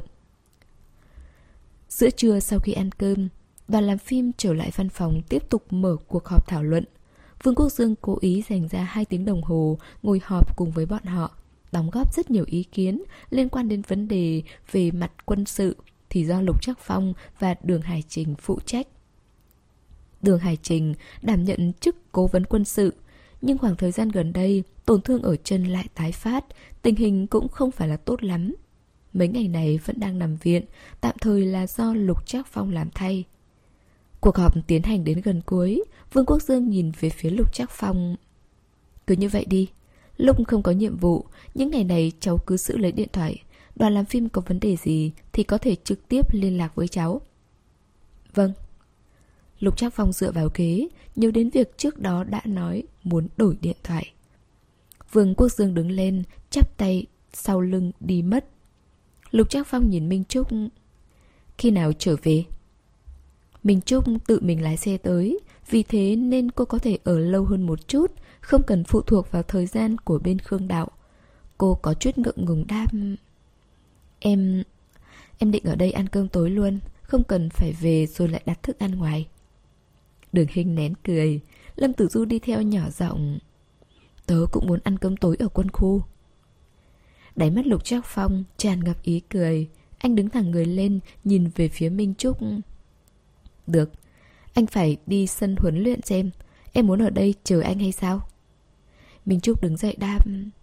Giữa trưa sau khi ăn cơm, đoàn làm phim trở lại văn phòng tiếp tục mở cuộc họp thảo luận. Vương Quốc Dương cố ý dành ra hai tiếng đồng hồ ngồi họp cùng với bọn họ, đóng góp rất nhiều ý kiến liên quan đến vấn đề về mặt quân sự thì do Lục Trác Phong và Đường Hải Trình phụ trách. Đường Hải Trình đảm nhận chức cố vấn quân sự, nhưng khoảng thời gian gần đây tổn thương ở chân lại tái phát, tình hình cũng không phải là tốt lắm. Mấy ngày này vẫn đang nằm viện, tạm thời là do Lục Trác Phong làm thay. Cuộc họp tiến hành đến gần cuối, Vương Quốc Dương nhìn về phía Lục Trác Phong. Cứ như vậy đi, lúc không có nhiệm vụ, những ngày này cháu cứ giữ lấy điện thoại. Đoàn làm phim có vấn đề gì thì có thể trực tiếp liên lạc với cháu. Vâng. Lục Trác Phong dựa vào ghế, nhớ đến việc trước đó đã nói muốn đổi điện thoại. Vương Quốc Dương đứng lên, chắp tay sau lưng đi mất. Lục Trác Phong nhìn Minh Trúc. Khi nào trở về? Minh Trúc tự mình lái xe tới, vì thế nên cô có thể ở lâu hơn một chút, không cần phụ thuộc vào thời gian của bên Khương Đạo. Cô có chút ngượng ngùng đáp. Em... Em định ở đây ăn cơm tối luôn, không cần phải về rồi lại đặt thức ăn ngoài. Đường Hinh nén cười, Lâm Tử Du đi theo nhỏ giọng. Tớ cũng muốn ăn cơm tối ở quân khu. Đáy mắt Lục Trác Phong tràn ngập ý cười. Anh đứng thẳng người lên, nhìn về phía Minh Trúc. Được, anh phải đi sân huấn luyện xem. Em muốn ở đây chờ anh hay sao? Minh Trúc đứng dậy đáp.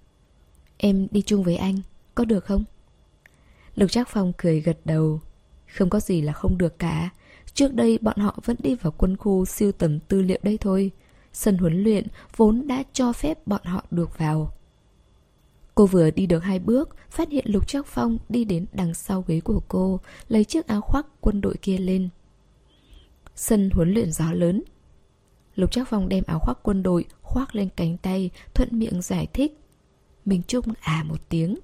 Em đi chung với anh, có được không? Lục Trác Phong cười gật đầu. Không có gì là không được cả. Trước đây bọn họ vẫn đi vào quân khu sưu tầm tư liệu đây thôi. Sân huấn luyện vốn đã cho phép bọn họ được vào. Cô vừa đi được hai bước, phát hiện Lục Trác Phong đi đến đằng sau ghế của cô, lấy chiếc áo khoác quân đội kia lên. Sân huấn luyện gió lớn. Lục Trác Phong đem áo khoác quân đội khoác lên cánh tay, thuận miệng giải thích. Minh Trúc à một tiếng.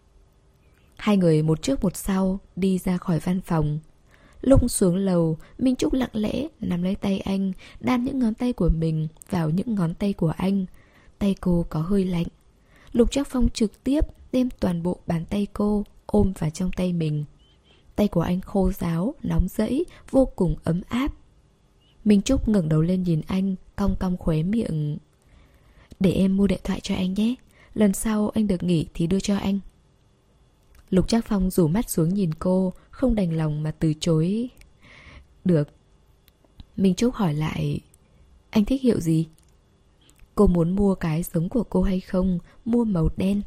Hai người một trước một sau đi ra khỏi văn phòng. Lúc xuống lầu, Minh Trúc lặng lẽ nắm lấy tay anh, đan những ngón tay của mình vào những ngón tay của anh. Tay cô có hơi lạnh. Lục Trác Phong trực tiếp đem toàn bộ bàn tay cô ôm vào trong tay mình. Tay của anh khô ráo, nóng rẫy, vô cùng ấm áp. Minh Trúc ngẩng đầu lên nhìn anh, cong cong khóe miệng. Để em mua điện thoại cho anh nhé. Lần sau anh được nghỉ thì đưa cho anh. Lục Trác Phong rủ mắt xuống nhìn cô, không đành lòng mà từ chối. Được. Minh Trúc hỏi lại. Anh thích hiệu gì? Cô muốn mua cái giống của cô hay không? Mua màu đen.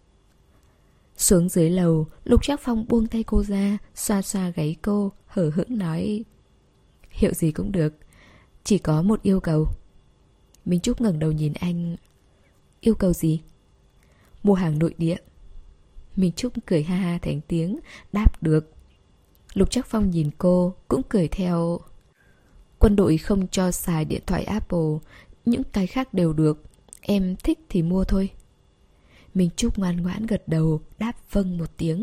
Xuống dưới lầu, Lục Trác Phong buông tay cô ra, xoa xoa gáy cô, hở hững nói. Hiệu gì cũng được, chỉ có một yêu cầu. Minh Trúc ngẩng đầu nhìn anh. Yêu cầu gì? Mua hàng nội địa. Minh Trúc cười ha ha thành tiếng, đáp được. Lục Trác Phong nhìn cô, cũng cười theo. Quân đội không cho xài điện thoại Apple, những cái khác đều được. Em thích thì mua thôi. Minh Trúc ngoan ngoãn gật đầu, đáp vâng một tiếng.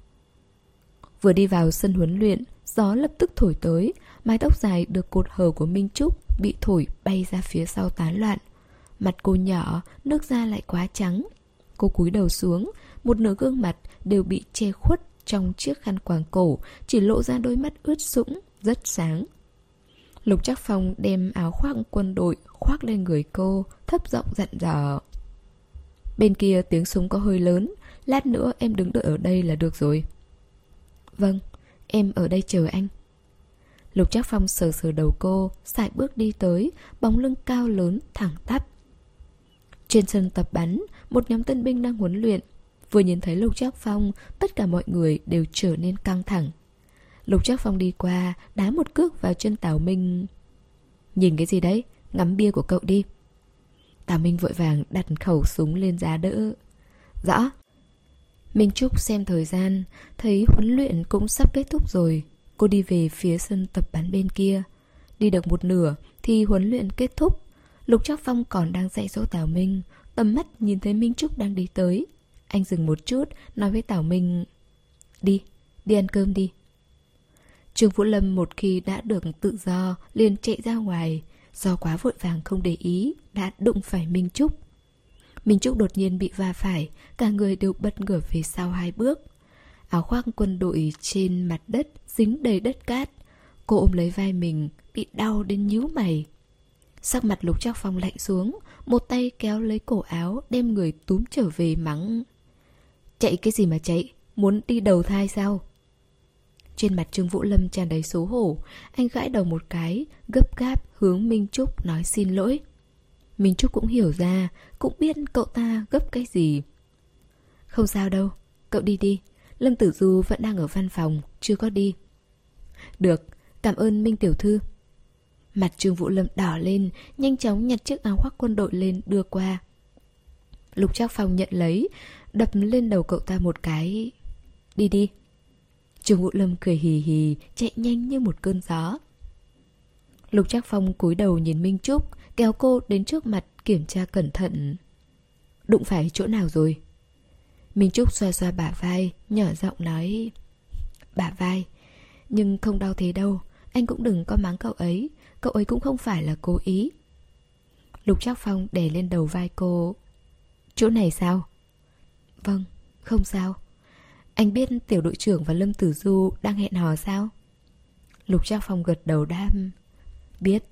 Vừa đi vào sân huấn luyện, gió lập tức thổi tới. Mái tóc dài được cột hờ của Minh Trúc bị thổi bay ra phía sau tán loạn. Mặt cô nhỏ, nước da lại quá trắng. Cô cúi đầu xuống, một nửa gương mặt đều bị che khuất trong chiếc khăn quàng cổ, chỉ lộ ra đôi mắt ướt sũng, rất sáng. Lục Trác Phong đem áo khoác quân đội khoác lên người cô, thấp giọng dặn dò. Bên kia tiếng súng có hơi lớn, lát nữa em đứng đợi ở đây là được rồi. Vâng, em ở đây chờ anh. Lục Trác Phong sờ sờ đầu cô, sải bước đi tới, bóng lưng cao lớn, thẳng tắp. Trên sân tập bắn, một nhóm tân binh đang huấn luyện. Vừa nhìn thấy Lục Trác Phong, tất cả mọi người đều trở nên căng thẳng. Lục Trác Phong đi qua, đá một cước vào chân Tào Minh. Nhìn cái gì đấy? Ngắm bia của cậu đi. Tào Minh vội vàng đặt khẩu súng lên giá đỡ. Rõ. Minh Trúc xem thời gian, thấy huấn luyện cũng sắp kết thúc rồi. Cô đi về phía sân tập bắn bên kia. Đi được một nửa thì huấn luyện kết thúc. Lục Trác Phong còn đang dạy dỗ Tào Minh. Tầm mắt nhìn thấy Minh Trúc đang đi tới. Anh dừng một chút, nói với Tào Minh. Đi, đi ăn cơm đi. Trương Vũ Lâm một khi đã được tự do liền chạy ra ngoài. Do quá vội vàng không để ý, đã đụng phải Minh Trúc. Minh Trúc đột nhiên bị va phải, cả người đều bật ngửa về sau hai bước. Áo khoác quân đội trên mặt đất dính đầy đất cát. Cô ôm lấy vai mình, bị đau đến nhíu mày. Sắc mặt Lục Trác Phong lạnh xuống, một tay kéo lấy cổ áo, đem người túm trở về mắng. Chạy cái gì mà chạy? Muốn đi đầu thai sao? Trên mặt Trương Vũ Lâm tràn đầy xấu hổ. Anh gãi đầu một cái, gấp gáp hướng Minh Trúc nói xin lỗi. Minh Trúc cũng hiểu ra, cũng biết cậu ta gấp cái gì. Không sao đâu, cậu đi đi. Lâm Tử Du vẫn đang ở văn phòng, chưa có đi. Được, cảm ơn Minh tiểu thư. Mặt Trương Vũ Lâm đỏ lên, nhanh chóng nhặt chiếc áo khoác quân đội lên đưa qua. Lục Trác Phong nhận lấy, đập lên đầu cậu ta một cái. Đi đi. Trương Vũ Lâm cười hì hì, chạy nhanh như một cơn gió. Lục Trác Phong cúi đầu nhìn Minh Trúc, kéo cô đến trước mặt kiểm tra cẩn thận. Đụng phải chỗ nào rồi? Minh Trúc xoa xoa bả vai, nhỏ giọng nói. Bả vai, nhưng không đau thế đâu. Anh cũng đừng có mắng cậu ấy, cậu ấy cũng không phải là cố ý. Lục Trác Phong đè lên đầu vai cô. Chỗ này sao? Vâng, không sao. Anh biết tiểu đội trưởng và Lâm Tử Du đang hẹn hò sao? Lục Trác Phong gật đầu đáp. Biết.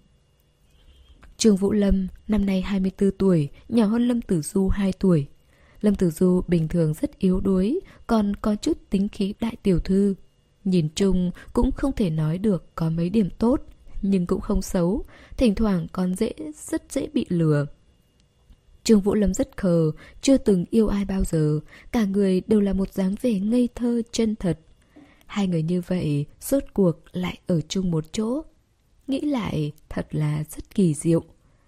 Trương Vũ Lâm năm nay hai mươi tư tuổi, nhỏ hơn Lâm Tử Du hai tuổi. Lâm Tử Du bình thường rất yếu đuối, còn có chút tính khí đại tiểu thư. Nhìn chung cũng không thể nói được có mấy điểm tốt, nhưng cũng không xấu, thỉnh thoảng còn dễ, rất dễ bị lừa. Trương Vũ Lâm rất khờ, chưa từng yêu ai bao giờ, cả người đều là một dáng vẻ ngây thơ chân thật. Hai người như vậy, rốt cuộc lại ở chung một chỗ. Nghĩ lại thật là rất kỳ diệu.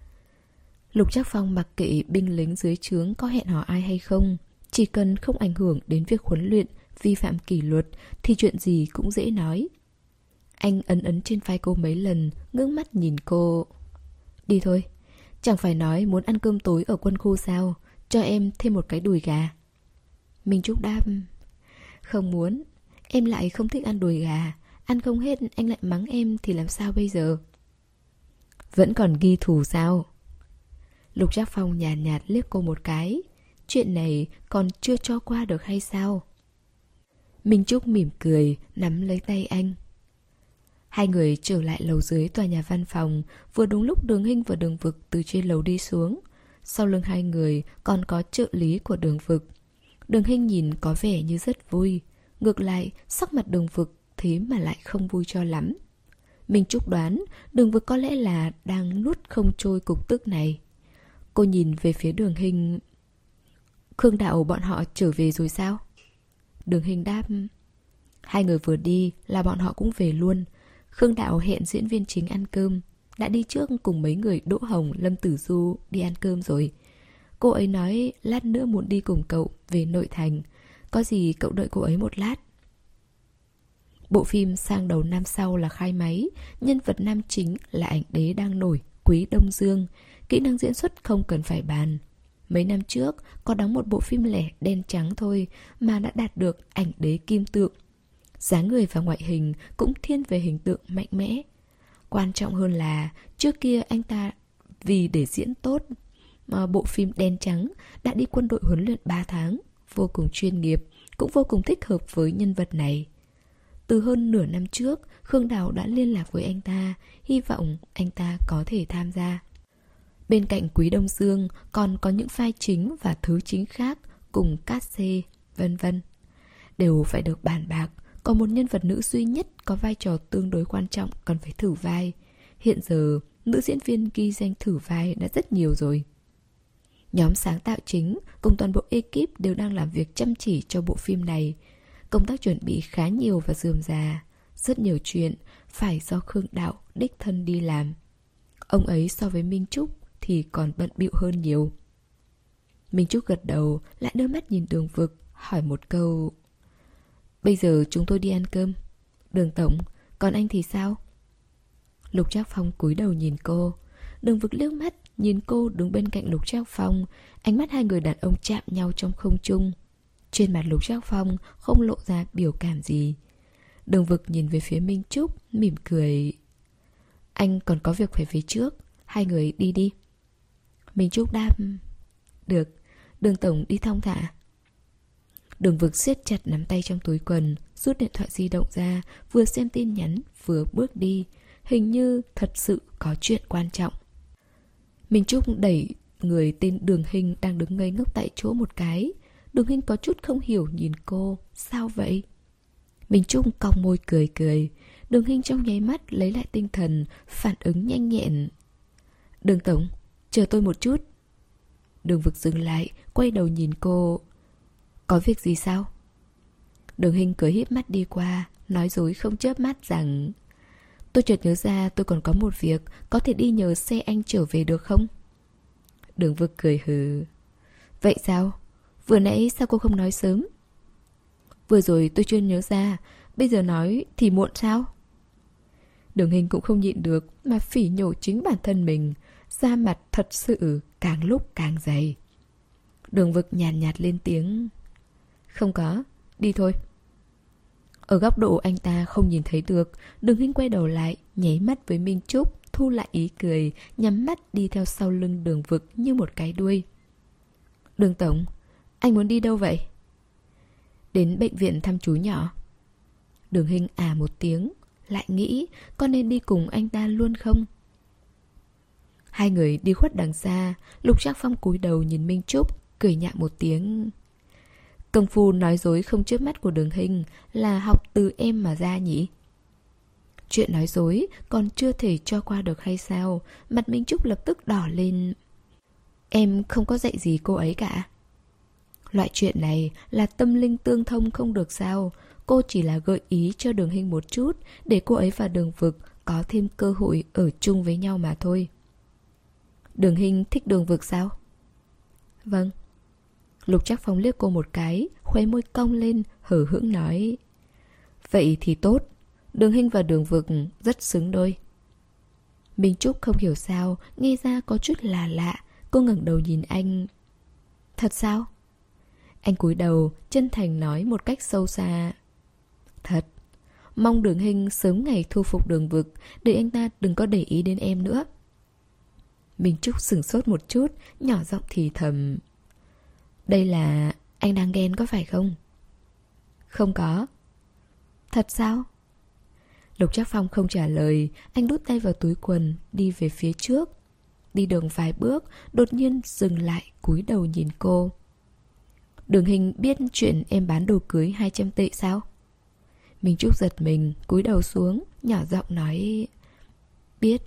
Lục Trác Phong mặc kệ binh lính dưới trướng có hẹn hò ai hay không, chỉ cần không ảnh hưởng đến việc huấn luyện, vi phạm kỷ luật thì chuyện gì cũng dễ nói. Anh ấn ấn trên vai cô mấy lần, ngước mắt nhìn cô. Đi thôi, chẳng phải nói muốn ăn cơm tối ở quân khu sao, cho em thêm một cái đùi gà. Minh Trúc đáp. Không muốn, em lại không thích ăn đùi gà, ăn không hết anh lại mắng em thì làm sao bây giờ? Vẫn còn ghi thù sao? Lục Trác Phong nhàn nhạt, nhạt liếc cô một cái. Chuyện này còn chưa cho qua được hay sao? Minh Trúc mỉm cười, nắm lấy tay anh. Hai người trở lại lầu dưới tòa nhà văn phòng, vừa đúng lúc Đường Hinh và Đường Vực từ trên lầu đi xuống. Sau lưng hai người còn có trợ lý của Đường Vực. Đường Hinh nhìn có vẻ như rất vui. Ngược lại, sắc mặt Đường Vực thế mà lại không vui cho lắm. Minh Trúc đoán Đường Vực có lẽ là đang nuốt không trôi cục tức này. Cô nhìn về phía Đường Hinh. Khương Đạo bọn họ trở về rồi sao? Đường Hinh đáp. Hai người vừa đi là bọn họ cũng về luôn. Khương Đạo hẹn diễn viên chính ăn cơm, đã đi trước cùng mấy người Đỗ Hồng, Lâm Tử Du đi ăn cơm rồi. Cô ấy nói lát nữa muốn đi cùng cậu về nội thành. Có gì cậu đợi cô ấy một lát. Bộ phim sang đầu năm sau là khai máy. Nhân vật nam chính là ảnh đế đang nổi, Quý Đông Dương. Kỹ năng diễn xuất không cần phải bàn. Mấy năm trước có đóng một bộ phim lẻ đen trắng thôi mà đã đạt được ảnh đế kim tượng. Dáng người và ngoại hình cũng thiên về hình tượng mạnh mẽ. Quan trọng hơn là trước kia anh ta vì để diễn tốt mà bộ phim đen trắng đã đi quân đội huấn luyện ba tháng. Vô cùng chuyên nghiệp, cũng vô cùng thích hợp với nhân vật này. Từ hơn nửa năm trước, Khương Đào đã liên lạc với anh ta, hy vọng anh ta có thể tham gia. Bên cạnh Quý Đông Dương còn có những vai chính và thứ chính khác cùng cát xê, vân vân. Đều phải được bàn bạc, còn một nhân vật nữ duy nhất có vai trò tương đối quan trọng còn phải thử vai. Hiện giờ, nữ diễn viên ghi danh thử vai đã rất nhiều rồi. Nhóm sáng tạo chính cùng toàn bộ ekip đều đang làm việc chăm chỉ cho bộ phim này. Công tác chuẩn bị khá nhiều và rườm rà. Rất nhiều chuyện phải do Khương Đạo đích thân đi làm. Ông ấy so với Minh Trúc thì còn bận bịu hơn nhiều. Minh Trúc gật đầu, lại đưa mắt nhìn Đường Vực, hỏi một câu. Bây giờ chúng tôi đi ăn cơm. Đường tổng, còn anh thì sao? Lục Trác Phong cúi đầu nhìn cô. Đường Vực liếc mắt nhìn cô đứng bên cạnh Lục Trác Phong. Ánh mắt hai người đàn ông chạm nhau trong không trung. Trên mặt Lục Trác Phong không lộ ra biểu cảm gì. Đường Vực nhìn về phía Minh Trúc, mỉm cười. Anh còn có việc phải về trước, hai người đi đi. Minh Trúc đáp. Được, Đường tổng đi thong thả. Đường Vực siết chặt nắm tay trong túi quần, rút điện thoại di động ra, vừa xem tin nhắn, vừa bước đi. Hình như thật sự có chuyện quan trọng. Minh Trúc đẩy người tên Đường Hinh đang đứng ngây ngốc tại chỗ một cái. Đường Hinh có chút không hiểu nhìn cô. Sao vậy? Minh Trúc cong môi cười cười. Đường Hinh trong nháy mắt lấy lại tinh thần, phản ứng nhanh nhẹn. Đường tổng, chờ tôi một chút. Đường Vực dừng lại, quay đầu nhìn cô. Có việc gì sao? Đường Hinh cười híp mắt đi qua, nói dối không chớp mắt rằng tôi chợt nhớ ra tôi còn có một việc, có thể đi nhờ xe anh trở về được không? Đường Vực cười hừ. Vậy sao? Vừa nãy sao cô không nói sớm? Vừa rồi tôi chưa nhớ ra, bây giờ nói thì muộn sao? Đường Hinh cũng không nhịn được mà phỉ nhổ chính bản thân mình, da mặt thật sự càng lúc càng dày. Đường Vực nhàn nhạt, nhạt lên tiếng. Không có, đi thôi. Ở góc độ anh ta không nhìn thấy được, Đường Hinh quay đầu lại, nháy mắt với Minh Trúc, thu lại ý cười, nhắm mắt đi theo sau lưng Đường Vực như một cái đuôi. Đường tổng, anh muốn đi đâu vậy? Đến bệnh viện thăm chú nhỏ. Đường Hinh à một tiếng, lại nghĩ có nên đi cùng anh ta luôn không? Hai người đi khuất đằng xa, Lục Trác Phong cúi đầu nhìn Minh Trúc, cười nhạo một tiếng. Công phu nói dối không chớp mắt của Đường Hinh là học từ em mà ra nhỉ? Chuyện nói dối còn chưa thể cho qua được hay sao? Mặt Minh Trúc lập tức đỏ lên. Em không có dạy gì cô ấy cả. Loại chuyện này là tâm linh tương thông không được sao? Cô chỉ là gợi ý cho Đường Hinh một chút để cô ấy và Đường Vực có thêm cơ hội ở chung với nhau mà thôi. Đường Hinh thích Đường Vực sao? Vâng. Lục Trác Phong liếc cô một cái, khóe môi cong lên, hở hững nói. Vậy thì tốt, Đường Hinh và Đường Vực rất xứng đôi. Minh Trúc không hiểu sao, nghe ra có chút là lạ, cô ngẩng đầu nhìn anh. Thật sao? Anh cúi đầu, chân thành nói một cách sâu xa. Thật, mong Đường Hinh sớm ngày thu phục Đường Vực, để anh ta đừng có để ý đến em nữa. Minh Trúc sửng sốt một chút, nhỏ giọng thì thầm. Đây là... anh đang ghen có phải không? Không có. Thật sao? Lục Trác Phong không trả lời, anh đút tay vào túi quần, đi về phía trước. Đi đường vài bước, đột nhiên dừng lại, cúi đầu nhìn cô. Đường Hinh biết chuyện em bán đồ cưới hai trăm tệ sao? Minh Trúc giật mình, cúi đầu xuống, nhỏ giọng nói. Biết.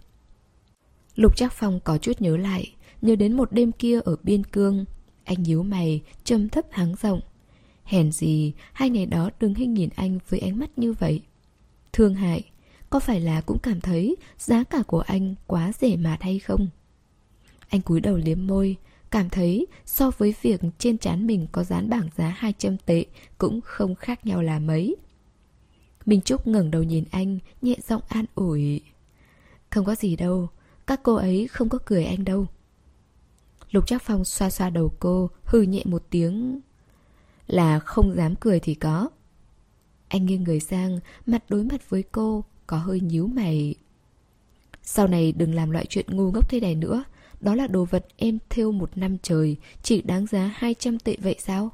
Lục Trác Phong có chút nhớ lại, nhớ đến một đêm kia ở Biên Cương. Anh nhíu mày, trầm thấp hắng giọng. Hèn gì, hai ngày đó Đường Hinh nhìn anh với ánh mắt như vậy. Thương hại, có phải là cũng cảm thấy giá cả của anh quá rẻ mạt hay không? Anh cúi đầu liếm môi, cảm thấy so với việc trên trán mình có dán bảng giá hai trăm tệ cũng không khác nhau là mấy. Minh Trúc ngẩng đầu nhìn anh, nhẹ giọng an ủi. Không có gì đâu, các cô ấy không có cười anh đâu. Lục Trác Phong xoa xoa đầu cô, hừ nhẹ một tiếng. Là không dám cười thì có. Anh nghiêng người sang, mặt đối mặt với cô, có hơi nhíu mày. Sau này đừng làm loại chuyện ngu ngốc thế này nữa. Đó là đồ vật em thêu một năm trời, chỉ đáng giá hai trăm tệ vậy sao?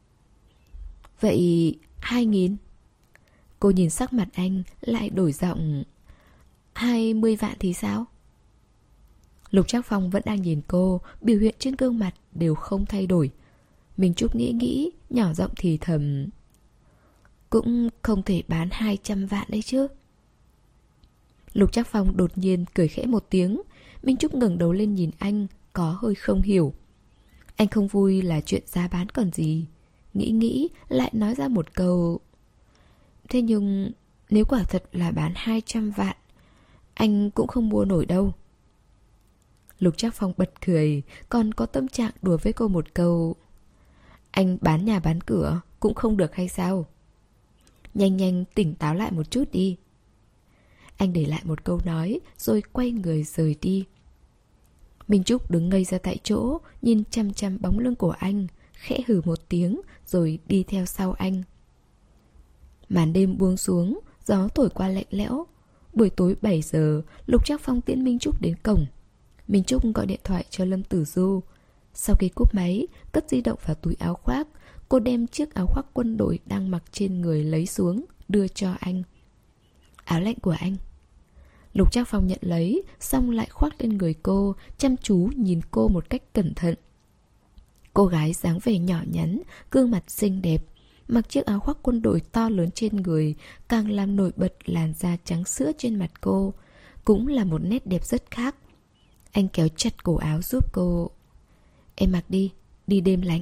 Vậy hai nghìn? Cô nhìn sắc mặt anh, lại đổi giọng. Hai mươi vạn thì sao? Lục Trác Phong vẫn đang nhìn cô, biểu hiện trên gương mặt đều không thay đổi. Minh Trúc nghĩ nghĩ, nhỏ giọng thì thầm. Cũng không thể bán hai trăm vạn đấy chứ. Lục Trác Phong đột nhiên cười khẽ một tiếng. Minh Trúc ngẩng đầu lên nhìn anh, có hơi không hiểu. Anh không vui là chuyện giá bán còn gì. Nghĩ nghĩ, lại nói ra một câu. Thế nhưng, nếu quả thật là bán hai trăm vạn, anh cũng không mua nổi đâu. Lục Trác Phong bật cười, còn có tâm trạng đùa với cô một câu. Anh bán nhà bán cửa cũng không được hay sao? Nhanh nhanh tỉnh táo lại một chút đi. Anh để lại một câu nói, rồi quay người rời đi. Minh Trúc đứng ngây ra tại chỗ, nhìn chăm chăm bóng lưng của anh, khẽ hừ một tiếng, rồi đi theo sau anh. Màn đêm buông xuống, gió thổi qua lạnh lẽo. Buổi tối bảy giờ, Lục Trác Phong tiễn Minh Trúc đến cổng. Minh Trúc gọi điện thoại cho Lâm Tử Du. Sau khi cúp máy, cất di động vào túi áo khoác, cô đem chiếc áo khoác quân đội đang mặc trên người lấy xuống, đưa cho anh. Áo lạnh của anh. Lục Trác Phong nhận lấy, xong lại khoác lên người cô, chăm chú nhìn cô một cách cẩn thận. Cô gái dáng vẻ nhỏ nhắn, gương mặt xinh đẹp, mặc chiếc áo khoác quân đội to lớn trên người, càng làm nổi bật làn da trắng sữa trên mặt cô. Cũng là một nét đẹp rất khác. Anh kéo chặt cổ áo giúp cô. Em mặc đi, đi đêm lạnh.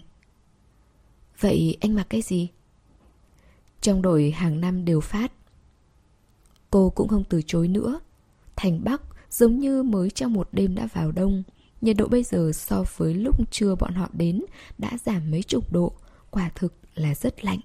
Vậy anh mặc cái gì? Trong đội hàng năm đều phát. Cô cũng không từ chối nữa. Thành Bắc giống như mới trong một đêm đã vào đông. Nhiệt độ bây giờ so với lúc trưa bọn họ đến đã giảm mấy chục độ. Quả thực là rất lạnh.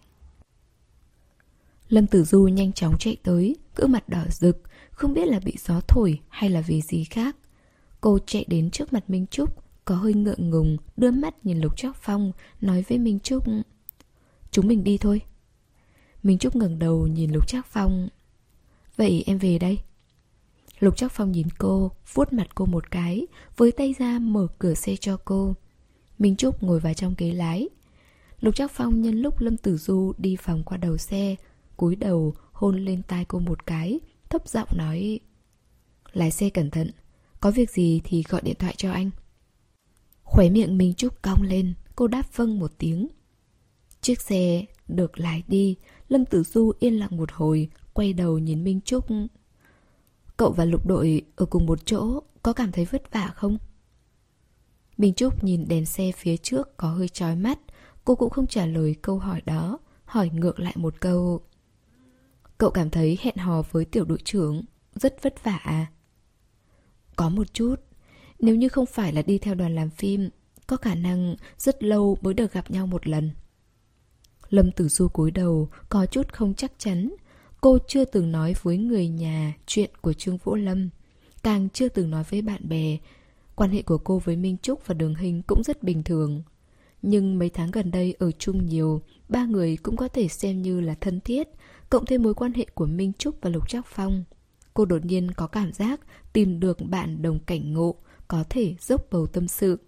Lâm Tử Du nhanh chóng chạy tới, cỡ mặt đỏ rực, không biết là bị gió thổi hay là vì gì khác. Cô chạy đến trước mặt Minh Trúc, có hơi ngượng ngùng, đưa mắt nhìn Lục Trác Phong, nói với Minh Trúc: Chúng mình đi thôi. Minh Trúc ngẩng đầu nhìn Lục Trác Phong. Vậy em về đây. Lục Trác Phong nhìn cô, vuốt mặt cô một cái, với tay ra mở cửa xe cho cô. Minh Trúc ngồi vào trong ghế lái. Lục Trác Phong nhân lúc Lâm Tử Du đi vòng qua đầu xe, cúi đầu hôn lên tai cô một cái, thấp giọng nói: Lái xe cẩn thận, có việc gì thì gọi điện thoại cho anh. Khóe miệng Minh Trúc cong lên, cô đáp vâng một tiếng. Chiếc xe được lái đi. Lâm Tử Du yên lặng một hồi, quay đầu nhìn Minh Trúc. Cậu và Lục đội ở cùng một chỗ, có cảm thấy vất vả không? Minh Trúc nhìn đèn xe phía trước có hơi chói mắt. Cô cũng không trả lời câu hỏi đó, hỏi ngược lại một câu. Cậu cảm thấy hẹn hò với tiểu đội trưởng rất vất vả à? Có một chút. Nếu như không phải là đi theo đoàn làm phim, có khả năng rất lâu mới được gặp nhau một lần. Lâm Tử Du cúi đầu, có chút không chắc chắn. Cô chưa từng nói với người nhà chuyện của Trương Vũ Lâm, càng chưa từng nói với bạn bè. Quan hệ của cô với Minh Trúc và Đường Hình cũng rất bình thường. Nhưng mấy tháng gần đây ở chung nhiều, ba người cũng có thể xem như là thân thiết, cộng thêm mối quan hệ của Minh Trúc và Lục Trác Phong. Cô đột nhiên có cảm giác tìm được bạn đồng cảnh ngộ, có thể dốc bầu tâm sự.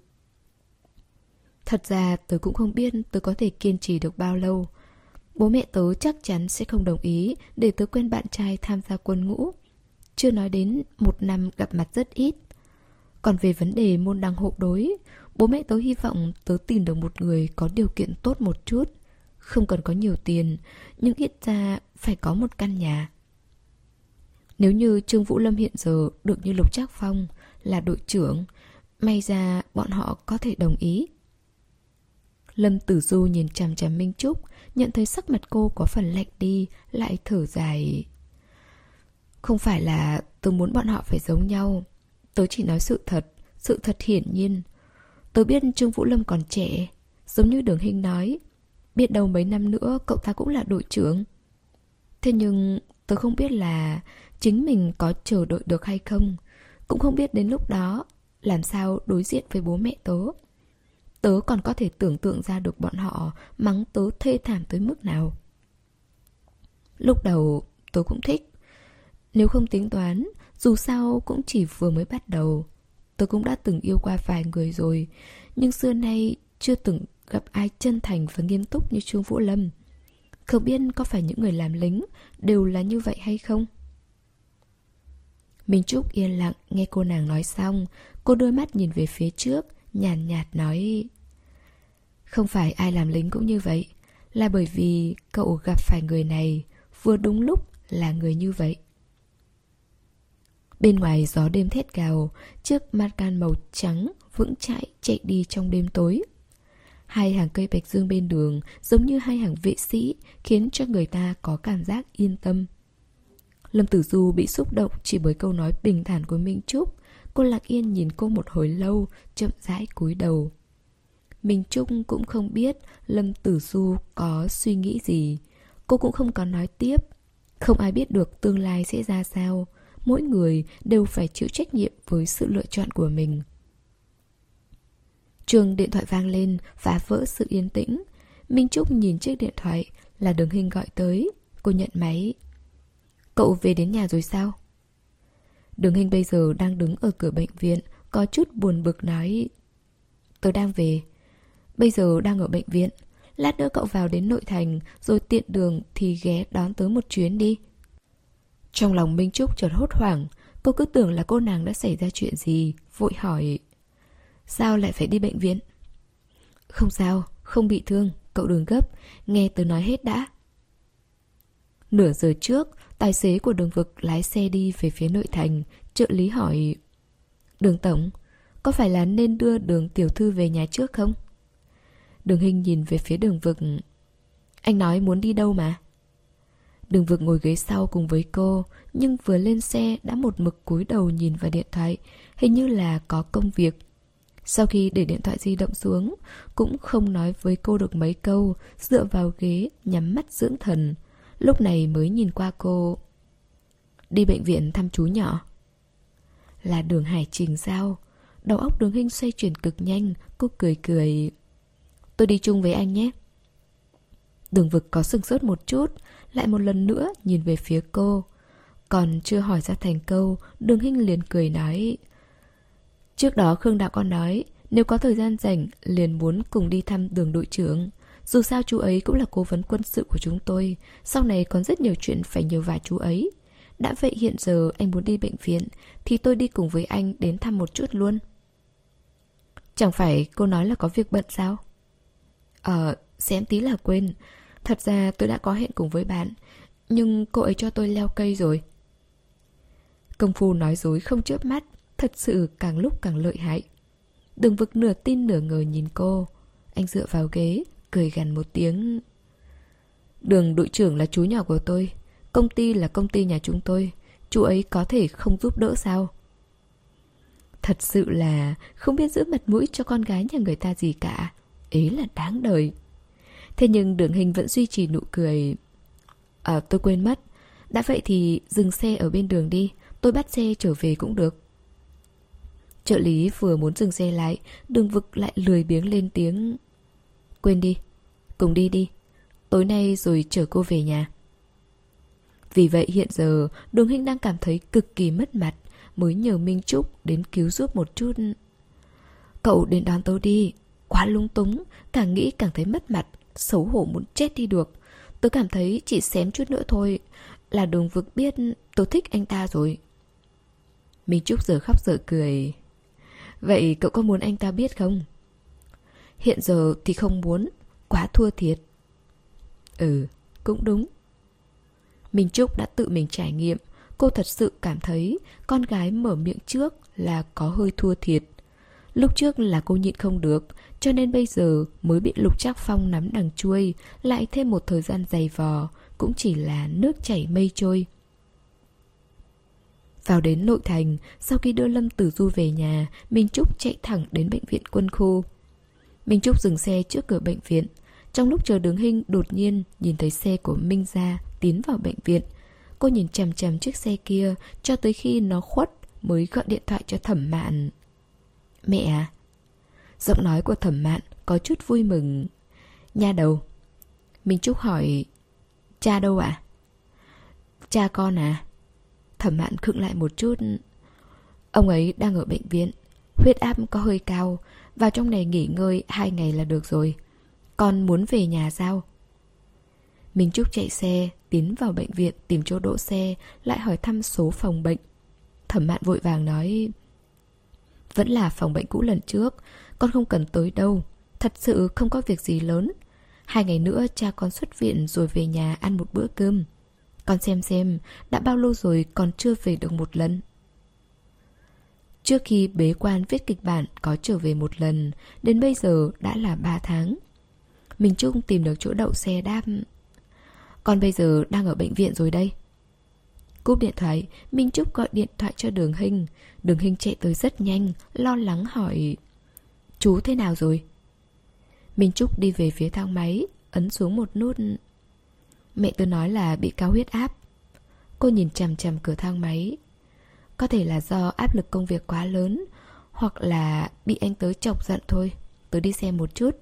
Thật ra tớ cũng không biết tớ có thể kiên trì được bao lâu. Bố mẹ tớ chắc chắn sẽ không đồng ý để tớ quen bạn trai tham gia quân ngũ. Chưa nói đến một năm gặp mặt rất ít. Còn về vấn đề môn đăng hộ đối, bố mẹ tớ hy vọng tớ tìm được một người có điều kiện tốt một chút. Không cần có nhiều tiền, nhưng ít ra phải có một căn nhà. Nếu như Trương Vũ Lâm hiện giờ được như Lục Trác Phong là đội trưởng, may ra bọn họ có thể đồng ý. Lâm Tử Du nhìn chằm chằm Minh Trúc, nhận thấy sắc mặt cô có phần lạnh đi, lại thở dài. Không phải là tớ muốn bọn họ phải giống nhau. Tớ chỉ nói sự thật, sự thật hiển nhiên. Tớ biết Trương Vũ Lâm còn trẻ, giống như Đường Hình nói, biết đâu mấy năm nữa cậu ta cũng là đội trưởng. Thế nhưng tớ không biết là chính mình có chờ đợi được hay không. Cũng không biết đến lúc đó làm sao đối diện với bố mẹ tớ. Tớ còn có thể tưởng tượng ra được bọn họ mắng tớ thê thảm tới mức nào. Lúc đầu tớ cũng thích. Nếu không tính toán, dù sao cũng chỉ vừa mới bắt đầu. Tớ cũng đã từng yêu qua vài người rồi, nhưng xưa nay chưa từng gặp ai chân thành và nghiêm túc như Trương Vũ Lâm. Không biết có phải những người làm lính đều là như vậy hay không? Minh Trúc yên lặng nghe cô nàng nói xong. Cô đôi mắt nhìn về phía trước, nhàn nhạt, nhạt nói: Không phải ai làm lính cũng như vậy, là bởi vì cậu gặp phải người này vừa đúng lúc là người như vậy. Bên ngoài gió đêm thét gào, chiếc Macan màu trắng vững chãi chạy đi trong đêm tối. Hai hàng cây bạch dương bên đường giống như hai hàng vệ sĩ, khiến cho người ta có cảm giác yên tâm. Lâm Tử Du bị xúc động chỉ bởi câu nói bình thản của Minh Trúc. Cô lặng yên nhìn cô một hồi lâu, chậm rãi cúi đầu. Minh Trúc cũng không biết Lâm Tử Du có suy nghĩ gì. Cô cũng không có nói tiếp. Không ai biết được tương lai sẽ ra sao. Mỗi người đều phải chịu trách nhiệm với sự lựa chọn của mình. Chuông điện thoại vang lên, phá vỡ sự yên tĩnh. Minh Trúc nhìn chiếc điện thoại, là Đường Hình gọi tới. Cô nhận máy. Cậu về đến nhà rồi sao? Đường Hình bây giờ đang đứng ở cửa bệnh viện, có chút buồn bực nói: Tớ đang về. Bây giờ đang ở bệnh viện. Lát nữa cậu vào đến nội thành, rồi tiện đường thì ghé đón tớ một chuyến đi. Trong lòng Minh Trúc chợt hốt hoảng. Cô cứ tưởng là cô nàng đã xảy ra chuyện gì, vội hỏi: Sao lại phải đi bệnh viện? Không sao, không bị thương, cậu đừng gấp, nghe tớ nói hết đã. Nửa giờ trước, tài xế của Đường Vực lái xe đi về phía nội thành. Trợ lý hỏi: Đường tổng, có phải là nên đưa Đường tiểu thư về nhà trước không? Đường Hinh nhìn về phía Đường Vực. Anh nói muốn đi đâu mà? Đường Vực ngồi ghế sau cùng với cô, nhưng vừa lên xe đã một mực cúi đầu nhìn vào điện thoại, hình như là có công việc. Sau khi để điện thoại di động xuống, cũng không nói với cô được mấy câu, dựa vào ghế, nhắm mắt dưỡng thần. Lúc này mới nhìn qua cô. Đi bệnh viện thăm chú nhỏ. Là Đường Hải Trình sao? Đầu óc Đường Hinh xoay chuyển cực nhanh, cô cười cười. Tôi đi chung với anh nhé. Đường Vực có sừng sốt một chút, lại một lần nữa nhìn về phía cô. Còn chưa hỏi ra thành câu, Đường Hinh liền cười nói: Trước đó Khương Đạo con nói nếu có thời gian rảnh liền muốn cùng đi thăm Đường đội trưởng. Dù sao chú ấy cũng là cố vấn quân sự của chúng tôi, sau này còn rất nhiều chuyện phải nhờ vả chú ấy. Đã vậy hiện giờ anh muốn đi bệnh viện thì tôi đi cùng với anh đến thăm một chút luôn. Chẳng phải cô nói là có việc bận sao? Ờ, xém tí là quên. Thật ra tôi đã có hẹn cùng với bạn, nhưng cô ấy cho tôi leo cây rồi. Công phu nói dối không chớp mắt, thật sự càng lúc càng lợi hại. Đường Vực nửa tin nửa ngờ nhìn cô. Anh dựa vào ghế, cười gằn một tiếng. Đường đội trưởng là chú nhỏ của tôi, công ty là công ty nhà chúng tôi, chú ấy có thể không giúp đỡ sao? Thật sự là không biết giữ mặt mũi cho con gái nhà người ta gì cả. Ấy là đáng đời. Thế nhưng Đường Hinh vẫn duy trì nụ cười. À, tôi quên mất. Đã vậy thì dừng xe ở bên đường đi, tôi bắt xe trở về cũng được. Trợ lý vừa muốn dừng xe lại, Đường Vực lại lười biếng lên tiếng. Quên đi, cùng đi đi, tối nay rồi chở cô về nhà. Vì vậy hiện giờ Đường Hinh đang cảm thấy cực kỳ mất mặt, mới nhờ Minh Trúc đến cứu giúp một chút. Cậu đến đón tớ đi. Quá lung túng, càng nghĩ càng thấy mất mặt, xấu hổ muốn chết đi được. Tớ cảm thấy chỉ xém chút nữa thôi là Đường Vực biết tớ thích anh ta rồi. Minh Trúc giờ khóc giờ cười. Vậy cậu có muốn anh ta biết không? Hiện giờ thì không muốn, quá thua thiệt. Ừ, cũng đúng. Minh Trúc đã tự mình trải nghiệm, cô thật sự cảm thấy con gái mở miệng trước là có hơi thua thiệt. Lúc trước là cô nhịn không được, cho nên bây giờ mới bị Lục Trác Phong nắm đằng chuôi, lại thêm một thời gian dày vò, cũng chỉ là nước chảy mây trôi. Vào đến nội thành, sau khi đưa Lâm Tử Du về nhà, Minh Trúc chạy thẳng đến bệnh viện quân khu. Minh Trúc dừng xe trước cửa bệnh viện. Trong lúc chờ Đường Hinh đột nhiên nhìn thấy xe của Minh Gia tiến vào bệnh viện. Cô nhìn chằm chằm chiếc xe kia cho tới khi nó khuất mới gọi điện thoại cho Thẩm Mạn. Mẹ à? Giọng nói của Thẩm Mạn có chút vui mừng. Nha đầu. Minh Trúc hỏi. Cha đâu ạ? À? Cha con à? Thẩm Mạn khựng lại một chút. Ông ấy đang ở bệnh viện, huyết áp có hơi cao, vào trong này nghỉ ngơi hai ngày là được rồi. Con muốn về nhà sao? Minh Trúc chạy xe tiến vào bệnh viện tìm chỗ đỗ xe, lại hỏi thăm số phòng bệnh. Thẩm Mạn vội vàng nói. Vẫn là phòng bệnh cũ lần trước, con không cần tới đâu, thật sự không có việc gì lớn. Hai ngày nữa cha con xuất viện rồi về nhà ăn một bữa cơm. Con xem xem, đã bao lâu rồi còn chưa về được một lần. Trước khi bế quan viết kịch bản có trở về một lần, đến bây giờ đã là ba tháng. Minh Trúc tìm được chỗ đậu xe đáp. Con bây giờ đang ở bệnh viện rồi đây. Cúp điện thoại, Minh Trúc gọi điện thoại cho Đường Hinh. Đường Hinh chạy tới rất nhanh, lo lắng hỏi. Chú thế nào rồi? Minh Trúc đi về phía thang máy, ấn xuống một nút. Mẹ tôi nói là bị cao huyết áp. Cô nhìn chằm chằm cửa thang máy. Có thể là do áp lực công việc quá lớn, hoặc là bị anh tớ chọc giận thôi. Tớ đi xem một chút.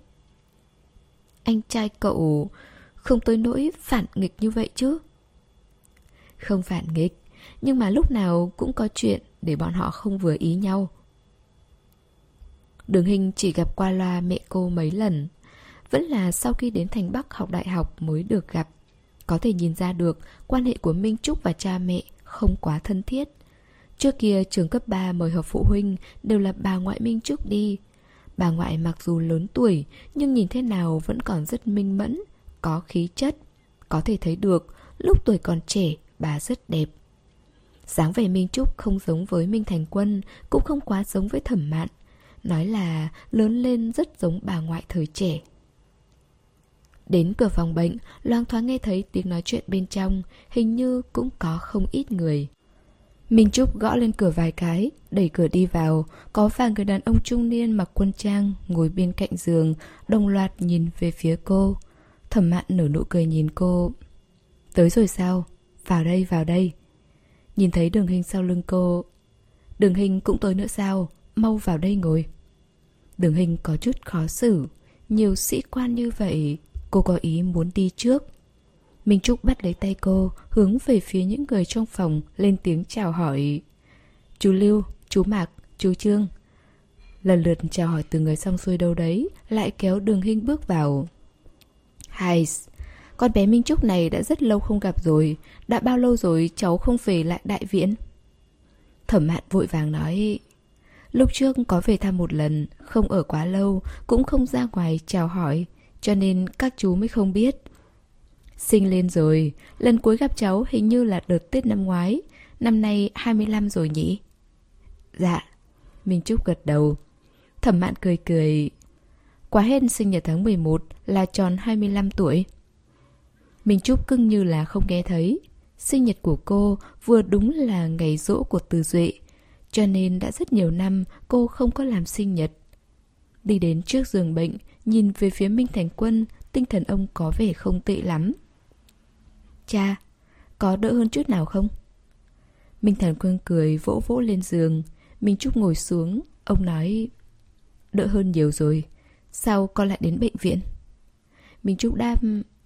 Anh trai cậu không tới nỗi phản nghịch như vậy chứ? Không phản nghịch, nhưng mà lúc nào cũng có chuyện để bọn họ không vừa ý nhau. Đường Hinh chỉ gặp qua loa mẹ cô mấy lần, vẫn là sau khi đến thành Bắc học đại học mới được gặp. Có thể nhìn ra được quan hệ của Minh Trúc và cha mẹ không quá thân thiết. Trước kia trường cấp ba mời họp phụ huynh đều là bà ngoại Minh Trúc đi. Bà ngoại mặc dù lớn tuổi nhưng nhìn thế nào vẫn còn rất minh mẫn, có khí chất. Có thể thấy được lúc tuổi còn trẻ bà rất đẹp. Dáng vẻ Minh Trúc không giống với Minh Thành Quân, cũng không quá giống với Thẩm Mạn. Nói là lớn lên rất giống bà ngoại thời trẻ. Đến cửa phòng bệnh, loáng thoáng nghe thấy tiếng nói chuyện bên trong, hình như cũng có không ít người. Minh Trúc gõ lên cửa vài cái, đẩy cửa đi vào, có vài người đàn ông trung niên mặc quân trang ngồi bên cạnh giường, đồng loạt nhìn về phía cô. Thẩm Mạn nở nụ cười nhìn cô. Tới rồi sao? Vào đây, vào đây. Nhìn thấy Đường Hình sau lưng cô. Đường Hình cũng tới nữa sao? Mau vào đây ngồi. Đường Hình có chút khó xử. Nhiều sĩ quan như vậy, cô có ý muốn đi trước. Minh Trúc bắt lấy tay cô, hướng về phía những người trong phòng, lên tiếng chào hỏi. Chú Lưu, chú Mạc, chú Trương. Lần lượt chào hỏi từ người xong xuôi đâu đấy, lại kéo Đường Hình bước vào. Hai, con bé Minh Trúc này đã rất lâu không gặp rồi. Đã bao lâu rồi cháu không về lại đại viện? Thẩm Mạn vội vàng nói. Lúc trước có về thăm một lần, không ở quá lâu, cũng không ra ngoài chào hỏi, cho nên các chú mới không biết. Sinh lên rồi, lần cuối gặp cháu hình như là đợt Tết năm ngoái. Năm nay hai mươi lăm rồi nhỉ? Dạ. Minh Trúc gật đầu. Thẩm Mạn cười cười. Quá hết sinh nhật tháng mười một là tròn hai mươi lăm tuổi. Minh Trúc cưng như là không nghe thấy. Sinh nhật của cô vừa đúng là ngày giỗ của Từ Duệ, cho nên đã rất nhiều năm cô không có làm sinh nhật. Đi đến trước giường bệnh, nhìn về phía Minh Thành Quân, tinh thần ông có vẻ không tệ lắm. Cha, có đỡ hơn chút nào không? Minh Thành Quân cười vỗ vỗ lên giường. Minh Trúc ngồi xuống, ông nói. Đỡ hơn nhiều rồi. Sao con lại đến bệnh viện? Minh Trúc đáp.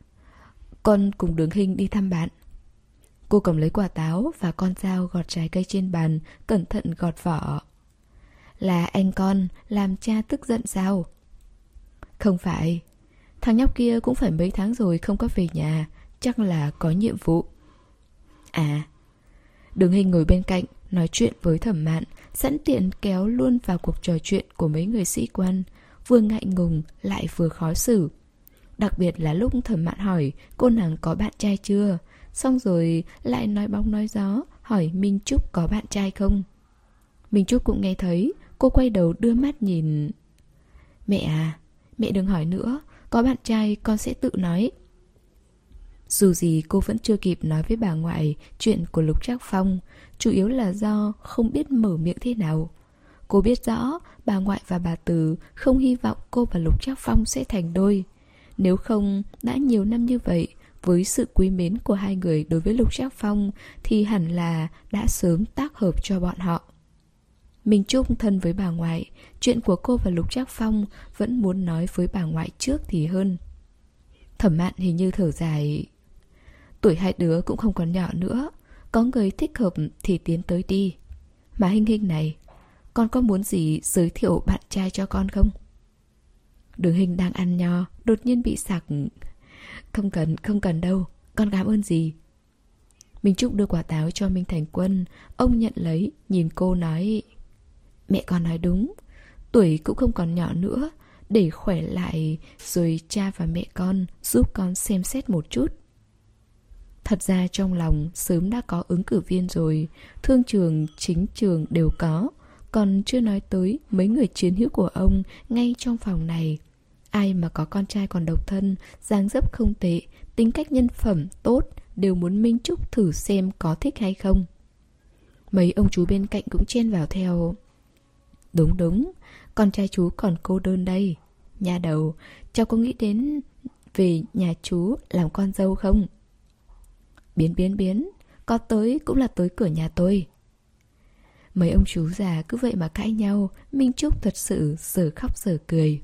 Con cùng Đường Hình đi thăm bạn. Cô cầm lấy quả táo và con dao gọt trái cây trên bàn, cẩn thận gọt vỏ. Là anh con làm cha tức giận sao? Không phải. Thằng nhóc kia cũng phải mấy tháng rồi không có về nhà, chắc là có nhiệm vụ. À. Đường Hình ngồi bên cạnh, nói chuyện với Thẩm Mạn, sẵn tiện kéo luôn vào cuộc trò chuyện của mấy người sĩ quan, vừa ngại ngùng lại vừa khó xử. Đặc biệt là lúc Thẩm Mạn hỏi cô nàng có bạn trai chưa, xong rồi lại nói bóng nói gió hỏi Minh Trúc có bạn trai không. Minh Trúc cũng nghe thấy, cô quay đầu đưa mắt nhìn. Mẹ à, mẹ đừng hỏi nữa, có bạn trai con sẽ tự nói. Dù gì cô vẫn chưa kịp nói với bà ngoại chuyện của Lục Trác Phong, chủ yếu là do không biết mở miệng thế nào. Cô biết rõ bà ngoại và bà Từ không hy vọng cô và Lục Trác Phong sẽ thành đôi. Nếu không, đã nhiều năm như vậy, với sự quý mến của hai người đối với Lục Trác Phong thì hẳn là đã sớm tác hợp cho bọn họ. Minh Trúc thân với bà ngoại, chuyện của cô và Lục Trác Phong vẫn muốn nói với bà ngoại trước thì hơn. Thẩm Mạn hình như thở dài. Tuổi hai đứa cũng không còn nhỏ nữa, có người thích hợp thì tiến tới đi. Mà Hình Hình này, con có muốn gì giới thiệu bạn trai cho con không? Đường Hình đang ăn nho, đột nhiên bị sặc. Không cần, không cần đâu, con cảm ơn gì. Minh Trúc đưa quả táo cho Minh Thành Quân. Ông nhận lấy, nhìn cô nói. Mẹ con nói đúng, tuổi cũng không còn nhỏ nữa, để khỏe lại rồi cha và mẹ con giúp con xem xét một chút. Thật ra trong lòng sớm đã có ứng cử viên rồi, thương trường, chính trường đều có, còn chưa nói tới mấy người chiến hữu của ông ngay trong phòng này. Ai mà có con trai còn độc thân, dáng dấp không tệ, tính cách nhân phẩm tốt, đều muốn Minh Trúc thử xem có thích hay không. Mấy ông chú bên cạnh cũng chen vào theo. Đúng đúng, con trai chú còn cô đơn đây. Nhà đầu, cháu có nghĩ đến về nhà chú làm con dâu không? Biến biến biến, có tới cũng là tới cửa nhà tôi. Mấy ông chú già cứ vậy mà cãi nhau, Minh Trúc thật sự giờ khóc giờ cười.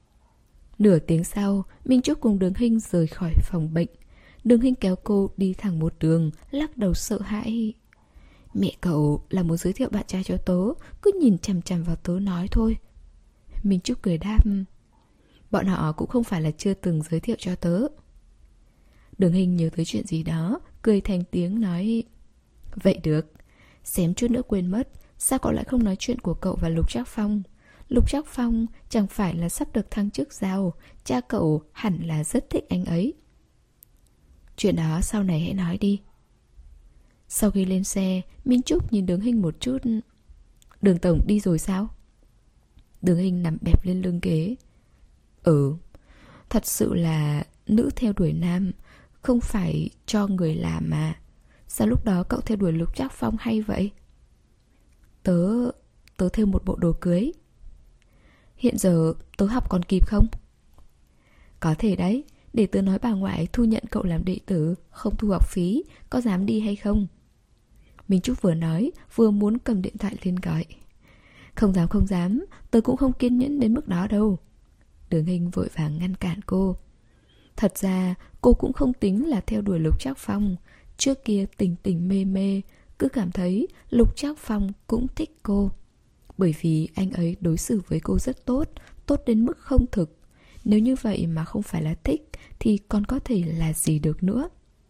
Nửa tiếng sau, Minh Trúc cùng Đường Hình rời khỏi phòng bệnh. Đường Hình kéo cô đi thẳng một đường, lắc đầu sợ hãi. Mẹ cậu là muốn giới thiệu bạn trai cho tớ, cứ nhìn chằm chằm vào tớ nói thôi. Minh Trúc cười đáp. Bọn họ cũng không phải là chưa từng giới thiệu cho tớ. Đường Hình nhớ tới chuyện gì đó, cười thành tiếng nói. Vậy được, xém chút nữa quên mất, sao cậu lại không nói chuyện của cậu và Lục Trác Phong? Lục Trác Phong chẳng phải là sắp được thăng chức sao? Cha cậu hẳn là rất thích anh ấy. Chuyện đó sau này hãy nói đi. Sau khi lên xe, Minh Trúc nhìn Đường Hinh một chút. Đường tổng đi rồi sao? Đường Hinh nằm bẹp lên lưng ghế. Ừ, thật sự là nữ theo đuổi nam, không phải cho người làm mà. Sao lúc đó cậu theo đuổi Lục Trác Phong hay vậy? Tớ... tớ theo một bộ đồ cưới. Hiện giờ tớ học còn kịp không? Có thể đấy, để tớ nói bà ngoại thu nhận cậu làm đệ tử, không thu học phí, có dám đi hay không? Minh Trúc vừa nói, vừa muốn cầm điện thoại lên gọi. Không dám không dám, tớ cũng không kiên nhẫn đến mức đó đâu. Đường Hinh vội vàng ngăn cản cô. Thật ra cô cũng không tính là theo đuổi Lục Trác Phong. Trước kia tình tình mê mê, cứ cảm thấy Lục Trác Phong cũng thích cô. Bởi vì anh ấy đối xử với cô rất tốt, tốt đến mức không thực. Nếu như vậy mà không phải là thích thì còn có thể là gì được nữa.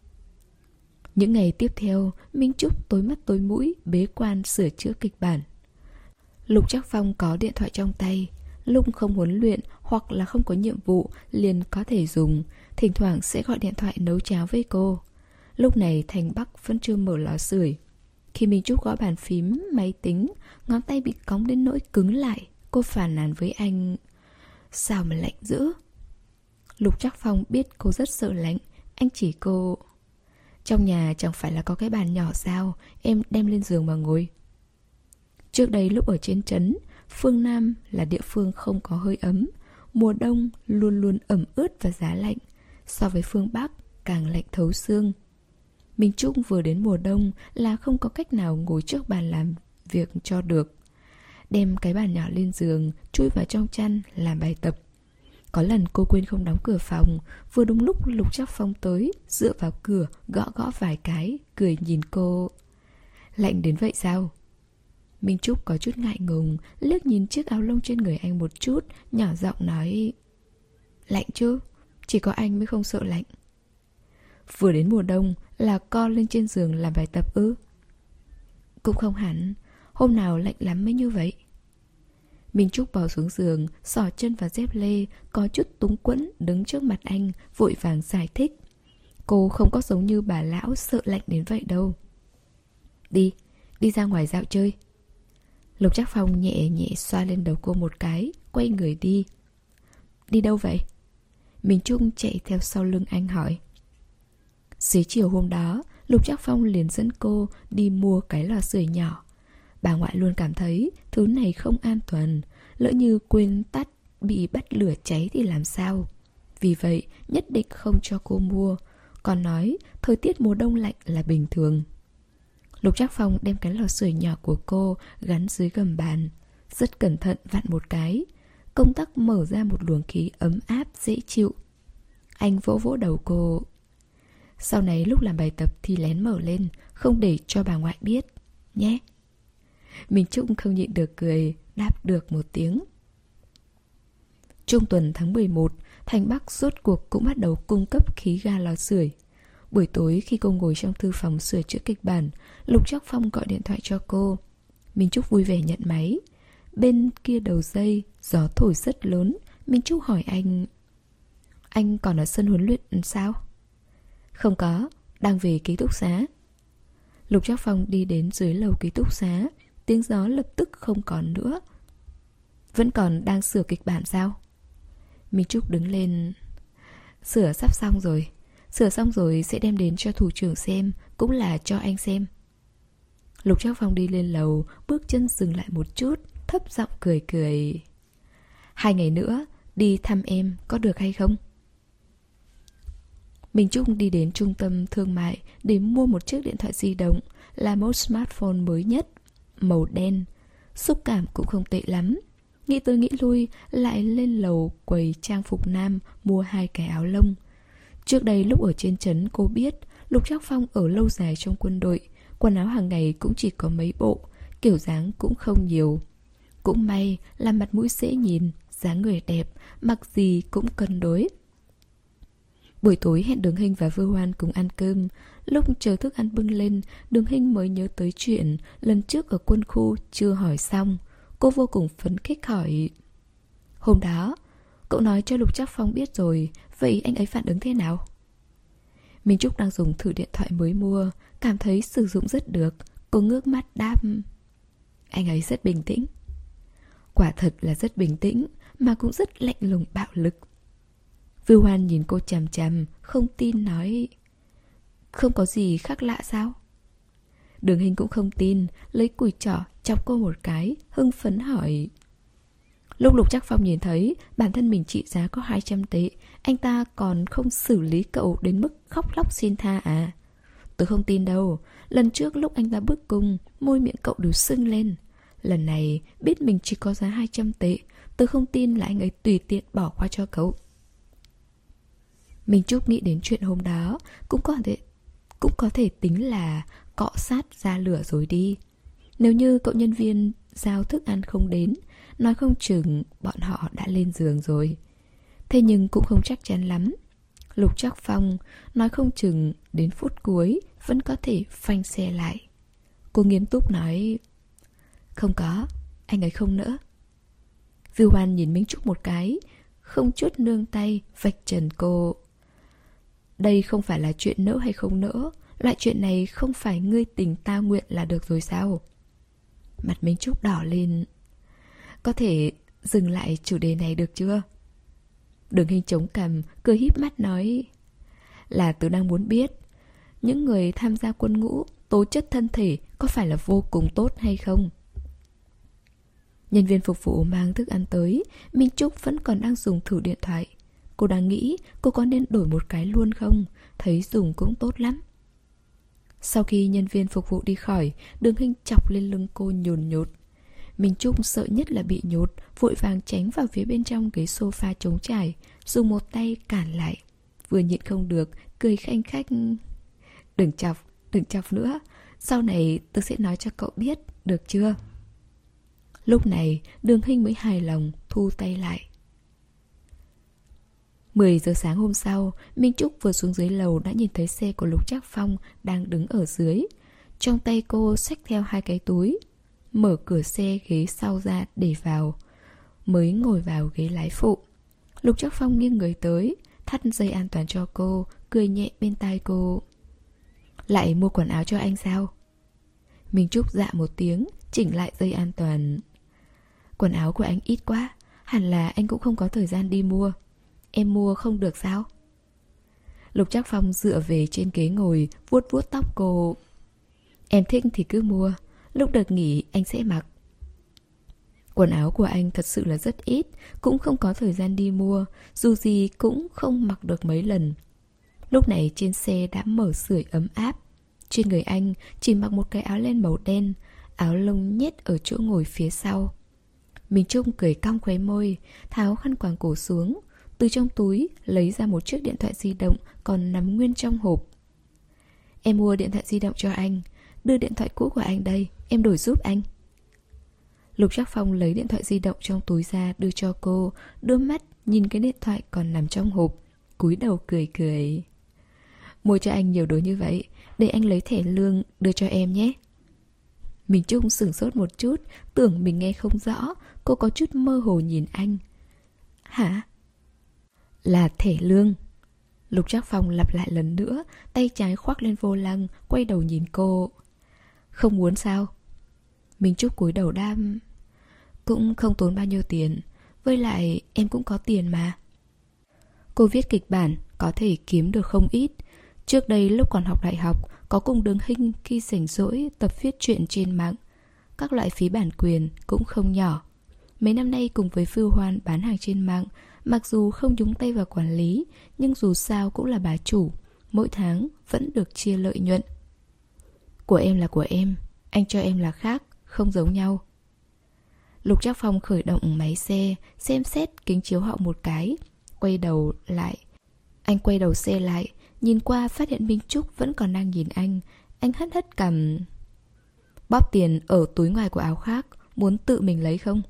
Những ngày tiếp theo, Minh Trúc tối mắt tối mũi bế quan sửa chữa kịch bản. Lục Trác Phong có điện thoại trong tay, lúc không huấn luyện hoặc là không có nhiệm vụ liền có thể dùng, thỉnh thoảng sẽ gọi điện thoại nấu cháo với cô. Lúc này Thành Bắc vẫn chưa mở lò sưởi. Khi Minh Trúc gõ bàn phím máy tính, ngón tay bị cóng đến nỗi cứng lại. Cô phàn nàn với anh: sao mà lạnh dữ? Lục Trác Phong biết cô rất sợ lạnh. Anh chỉ cô: trong nhà chẳng phải là có cái bàn nhỏ sao, em đem lên giường mà ngồi. Trước đây lúc ở trên trấn, phương Nam là địa phương không có hơi ấm. Mùa đông luôn luôn ẩm ướt và giá lạnh. So với phương Bắc càng lạnh thấu xương. Minh Trúc vừa đến mùa đông là không có cách nào ngồi trước bàn làm việc cho được. Đem cái bàn nhỏ lên giường, chui vào trong chăn làm bài tập. Có lần cô quên không đóng cửa phòng, vừa đúng lúc Lục Trác Phong tới, dựa vào cửa, gõ gõ vài cái, cười nhìn cô. Lạnh đến vậy sao? Minh Trúc có chút ngại ngùng, liếc nhìn chiếc áo lông trên người anh một chút, nhỏ giọng nói: lạnh chứ, chỉ có anh mới không sợ lạnh. Vừa đến mùa đông là co lên trên giường làm bài tập ư? Cũng không hẳn, hôm nào lạnh lắm mới như vậy. Minh Trúc bò xuống giường, xỏ chân vào dép lê, có chút túng quẫn đứng trước mặt anh, vội vàng giải thích. Cô không có giống như bà lão sợ lạnh đến vậy đâu. Đi, đi ra ngoài dạo chơi. Lục Trác Phong nhẹ nhẹ xoa lên đầu cô một cái, quay người đi. Đi đâu vậy? Minh Trúc chạy theo sau lưng anh hỏi. Xế chiều hôm đó, Lục Trác Phong liền dẫn cô đi mua cái lò sưởi nhỏ. Bà ngoại luôn cảm thấy thứ này không an toàn, lỡ như quên tắt bị bắt lửa cháy thì làm sao. Vì vậy nhất định không cho cô mua, còn nói thời tiết mùa đông lạnh là bình thường. Lục Trác Phong đem cái lò sưởi nhỏ của cô gắn dưới gầm bàn, rất cẩn thận vặn một cái, công tắc mở ra một luồng khí ấm áp dễ chịu. Anh vỗ vỗ đầu cô. Sau này lúc làm bài tập thì lén mở lên, không để cho bà ngoại biết nhé. Minh Trúc không nhịn được cười, đáp được một tiếng. Trung tuần tháng mười một, Thành Bắc rốt cuộc cũng bắt đầu cung cấp khí ga lò sưởi. Buổi tối khi cô ngồi trong thư phòng sửa chữa kịch bản, Lục Trác Phong gọi điện thoại cho cô. Minh Trúc vui vẻ nhận máy. Bên kia đầu dây, gió thổi rất lớn. Minh Trúc hỏi anh: anh còn ở sân huấn luyện sao? Không có, đang về ký túc xá. Lục Trác Phong đi đến dưới lầu ký túc xá. Tiếng gió lập tức không còn nữa. Vẫn còn đang sửa kịch bản sao? Minh Trúc đứng lên. Sửa sắp xong rồi. Sửa xong rồi sẽ đem đến cho thủ trưởng xem, cũng là cho anh xem. Lục Trác Phong đi lên lầu, bước chân dừng lại một chút, thấp giọng cười cười. Hai ngày nữa đi thăm em có được hay không? Minh Trúc đi đến trung tâm thương mại để mua một chiếc điện thoại di động, là mẫu smartphone mới nhất, màu đen. Xúc cảm cũng không tệ lắm. Nghĩ tới nghĩ lui, lại lên lầu quầy trang phục nam mua hai cái áo lông. Trước đây lúc ở trên trấn cô biết Lục Trác Phong ở lâu dài trong quân đội, quần áo hàng ngày cũng chỉ có mấy bộ, kiểu dáng cũng không nhiều. Cũng may là mặt mũi dễ nhìn, dáng người đẹp, mặc gì cũng cân đối. Buổi tối hẹn Đường Hinh và Vư Hoan cùng ăn cơm. Lúc chờ thức ăn bưng lên, Đường Hinh mới nhớ tới chuyện lần trước ở quân khu chưa hỏi xong. Cô vô cùng phấn khích hỏi: Hôm đó, cậu nói cho Lục Trác Phong biết rồi, vậy anh ấy phản ứng thế nào? Minh Trúc đang dùng thử điện thoại mới mua, cảm thấy sử dụng rất được. Cô ngước mắt đáp: Anh ấy rất bình tĩnh. Quả thật là rất bình tĩnh, mà cũng rất lạnh lùng bạo lực. Vưu Hoan nhìn cô chằm chằm, không tin nói: Không có gì khác lạ sao? Đường Hình cũng không tin, lấy cùi trỏ chọc cô một cái, hưng phấn hỏi: Lúc Lục Trác Phong nhìn thấy bản thân mình trị giá có hai trăm tệ, anh ta còn không xử lý cậu đến mức khóc lóc xin tha à? Tôi không tin đâu. Lần trước lúc anh ta bước cung, môi miệng cậu đều sưng lên. Lần này biết mình chỉ có giá hai trăm tệ, tôi không tin là anh ấy tùy tiện bỏ qua cho cậu. Minh Trúc nghĩ đến chuyện hôm đó, cũng có thể cũng có thể tính là cọ sát ra lửa rồi đi. Nếu như cậu nhân viên giao thức ăn không đến, nói không chừng bọn họ đã lên giường rồi. Thế nhưng cũng không chắc chắn lắm. Lục Trác Phong nói không chừng đến phút cuối vẫn có thể phanh xe lại. Cô nghiêm túc nói: Không có, anh ấy không nỡ. Vưu Hoan nhìn Minh Trúc một cái, không chút nương tay vạch trần cô: Đây không phải là chuyện nỡ hay không nỡ. Loại chuyện này không phải ngươi tình ta nguyện là được rồi sao? Mặt Minh Trúc đỏ lên. Có thể dừng lại chủ đề này được chưa? Đường Hình chống cằm, cười híp mắt nói: Là tôi đang muốn biết, những người tham gia quân ngũ tố chất thân thể có phải là vô cùng tốt hay không? Nhân viên phục vụ mang thức ăn tới, Minh Trúc vẫn còn đang dùng thử điện thoại. Cô đang nghĩ cô có nên đổi một cái luôn không? Thấy dùng cũng tốt lắm. Sau khi nhân viên phục vụ đi khỏi, Đường Hình chọc lên lưng cô nhồn nhột. Minh Trúc sợ nhất là bị nhột, vội vàng tránh vào phía bên trong ghế sofa trống trải, dùng một tay cản lại. Vừa nhịn không được, cười khanh khách: Đừng chọc, đừng chọc nữa. Sau này tôi sẽ nói cho cậu biết, được chưa? Lúc này Đường Hình mới hài lòng thu tay lại. mười giờ sáng hôm sau, Minh Trúc vừa xuống dưới lầu đã nhìn thấy xe của Lục Trác Phong đang đứng ở dưới. Trong tay cô xách theo hai cái túi, mở cửa xe ghế sau ra để vào, mới ngồi vào ghế lái phụ. Lục Trác Phong nghiêng người tới, thắt dây an toàn cho cô, cười nhẹ bên tai cô: Lại mua quần áo cho anh sao? Minh Trúc dạ một tiếng, chỉnh lại dây an toàn. Quần áo của anh ít quá, hẳn là anh cũng không có thời gian đi mua. Em mua không được sao? Lục Trác Phong dựa về trên ghế ngồi, vuốt vuốt tóc cô: Em thích thì cứ mua, lúc đợt nghỉ anh sẽ mặc. Quần áo của anh thật sự là rất ít, cũng không có thời gian đi mua, dù gì cũng không mặc được mấy lần. Lúc này trên xe đã mở sưởi ấm áp. Trên người anh chỉ mặc một cái áo len màu đen, áo lông nhét ở chỗ ngồi phía sau. Minh Trúc cười cong khóe môi, tháo khăn quàng cổ xuống, từ trong túi lấy ra một chiếc điện thoại di động còn nằm nguyên trong hộp. Em mua điện thoại di động cho anh, đưa điện thoại cũ của anh đây, em đổi giúp anh. Lục Trác Phong lấy điện thoại di động trong túi ra đưa cho cô, đôi mắt nhìn cái điện thoại còn nằm trong hộp, cúi đầu cười cười. Mua cho anh nhiều đồ như vậy, để anh lấy thẻ lương đưa cho em nhé. Mình Trung sửng sốt một chút, tưởng mình nghe không rõ, cô có chút mơ hồ nhìn anh. Hả? Là thẻ lương. Lục Trác Phong lặp lại lần nữa, tay trái khoác lên vô lăng, quay đầu nhìn cô. Không muốn sao? Minh Trúc cúi đầu đam. Cũng không tốn bao nhiêu tiền, với lại em cũng có tiền mà. Cô viết kịch bản, có thể kiếm được không ít. Trước đây lúc còn học đại học, có cùng Đường Hinh khi rảnh rỗi tập viết truyện trên mạng. Các loại phí bản quyền cũng không nhỏ. Mấy năm nay cùng với Vưu Hoan bán hàng trên mạng, mặc dù không nhúng tay vào quản lý, nhưng dù sao cũng là bà chủ, mỗi tháng vẫn được chia lợi nhuận. Của em là của em, anh cho em là khác, không giống nhau. Lục Trác Phong khởi động máy xe, xem xét kính chiếu hậu một cái, quay đầu lại. Anh quay đầu xe lại, nhìn qua phát hiện Minh Trúc vẫn còn đang nhìn anh. Anh hất hất cằm. Bóp tiền ở túi ngoài của áo khác, muốn tự mình lấy không?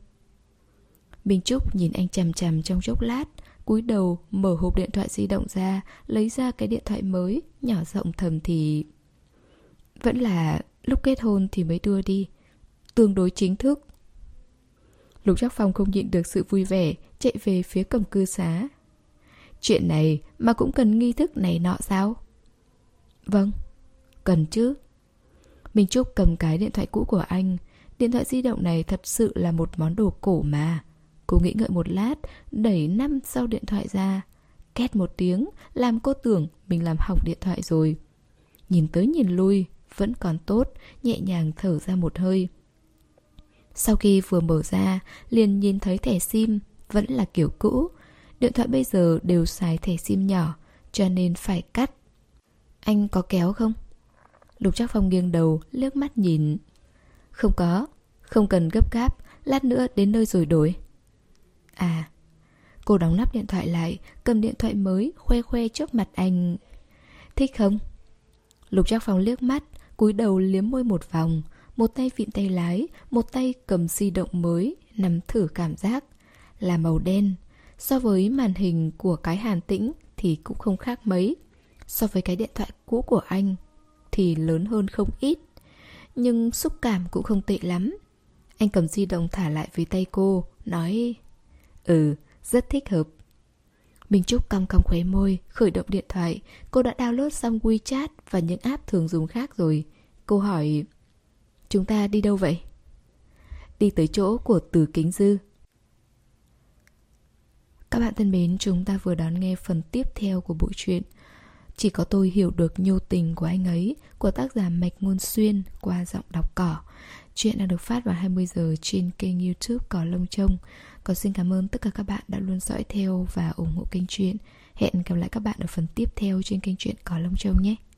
Minh Trúc nhìn anh chằm chằm trong chốc lát, cúi đầu mở hộp điện thoại di động ra, lấy ra cái điện thoại mới, nhỏ giọng thầm thì. Vẫn là lúc kết hôn thì mới đưa đi, tương đối chính thức. Lục Trác Phong không nhịn được sự vui vẻ, chạy về phía cổng cư xá. Chuyện này mà cũng cần nghi thức này nọ sao? Vâng, cần chứ. Minh Trúc cầm cái điện thoại cũ của anh. Điện thoại di động này thật sự là một món đồ cổ mà. Cô nghĩ ngợi một lát, đẩy năm sau điện thoại ra. Két một tiếng, làm cô tưởng mình làm hỏng điện thoại rồi. Nhìn tới nhìn lui, vẫn còn tốt, nhẹ nhàng thở ra một hơi. Sau khi vừa mở ra, liền nhìn thấy thẻ sim, vẫn là kiểu cũ. Điện thoại bây giờ đều xài thẻ sim nhỏ, cho nên phải cắt. Anh có kéo không? Lục Trác Phong nghiêng đầu, liếc mắt nhìn. Không có, không cần gấp gáp, lát nữa đến nơi rồi đổi. À, cô đóng nắp điện thoại lại, cầm điện thoại mới, khoe khoe trước mặt anh. Thích không? Lục Trác Phong liếc mắt, cúi đầu liếm môi một vòng. Một tay vịn tay lái, một tay cầm di động mới, nắm thử cảm giác. Là màu đen. So với màn hình của cái Hàn Tĩnh thì cũng không khác mấy. So với cái điện thoại cũ của anh thì lớn hơn không ít. Nhưng xúc cảm cũng không tệ lắm. Anh cầm di động thả lại với tay cô, nói: Ừ, rất thích hợp. Minh Trúc cong cong khóe môi, khởi động điện thoại. Cô đã download xong WeChat và những app thường dùng khác rồi. Cô hỏi: Chúng ta đi đâu vậy? Đi tới chỗ của Từ Kính Dư. Các bạn thân mến, chúng ta vừa đón nghe phần tiếp theo của bộ truyện Chỉ có tôi hiểu được nhô tình của anh ấy của tác giả Mạch Ngôn Xuyên qua giọng đọc Cỏ. Chuyện đang được phát vào hai mươi giờ trên kênh YouTube Cỏ Lông Trông. Còn xin cảm ơn tất cả các bạn đã luôn dõi theo và ủng hộ kênh truyện. Hẹn gặp lại các bạn ở phần tiếp theo trên kênh truyện Cỏ Lông Trông nhé.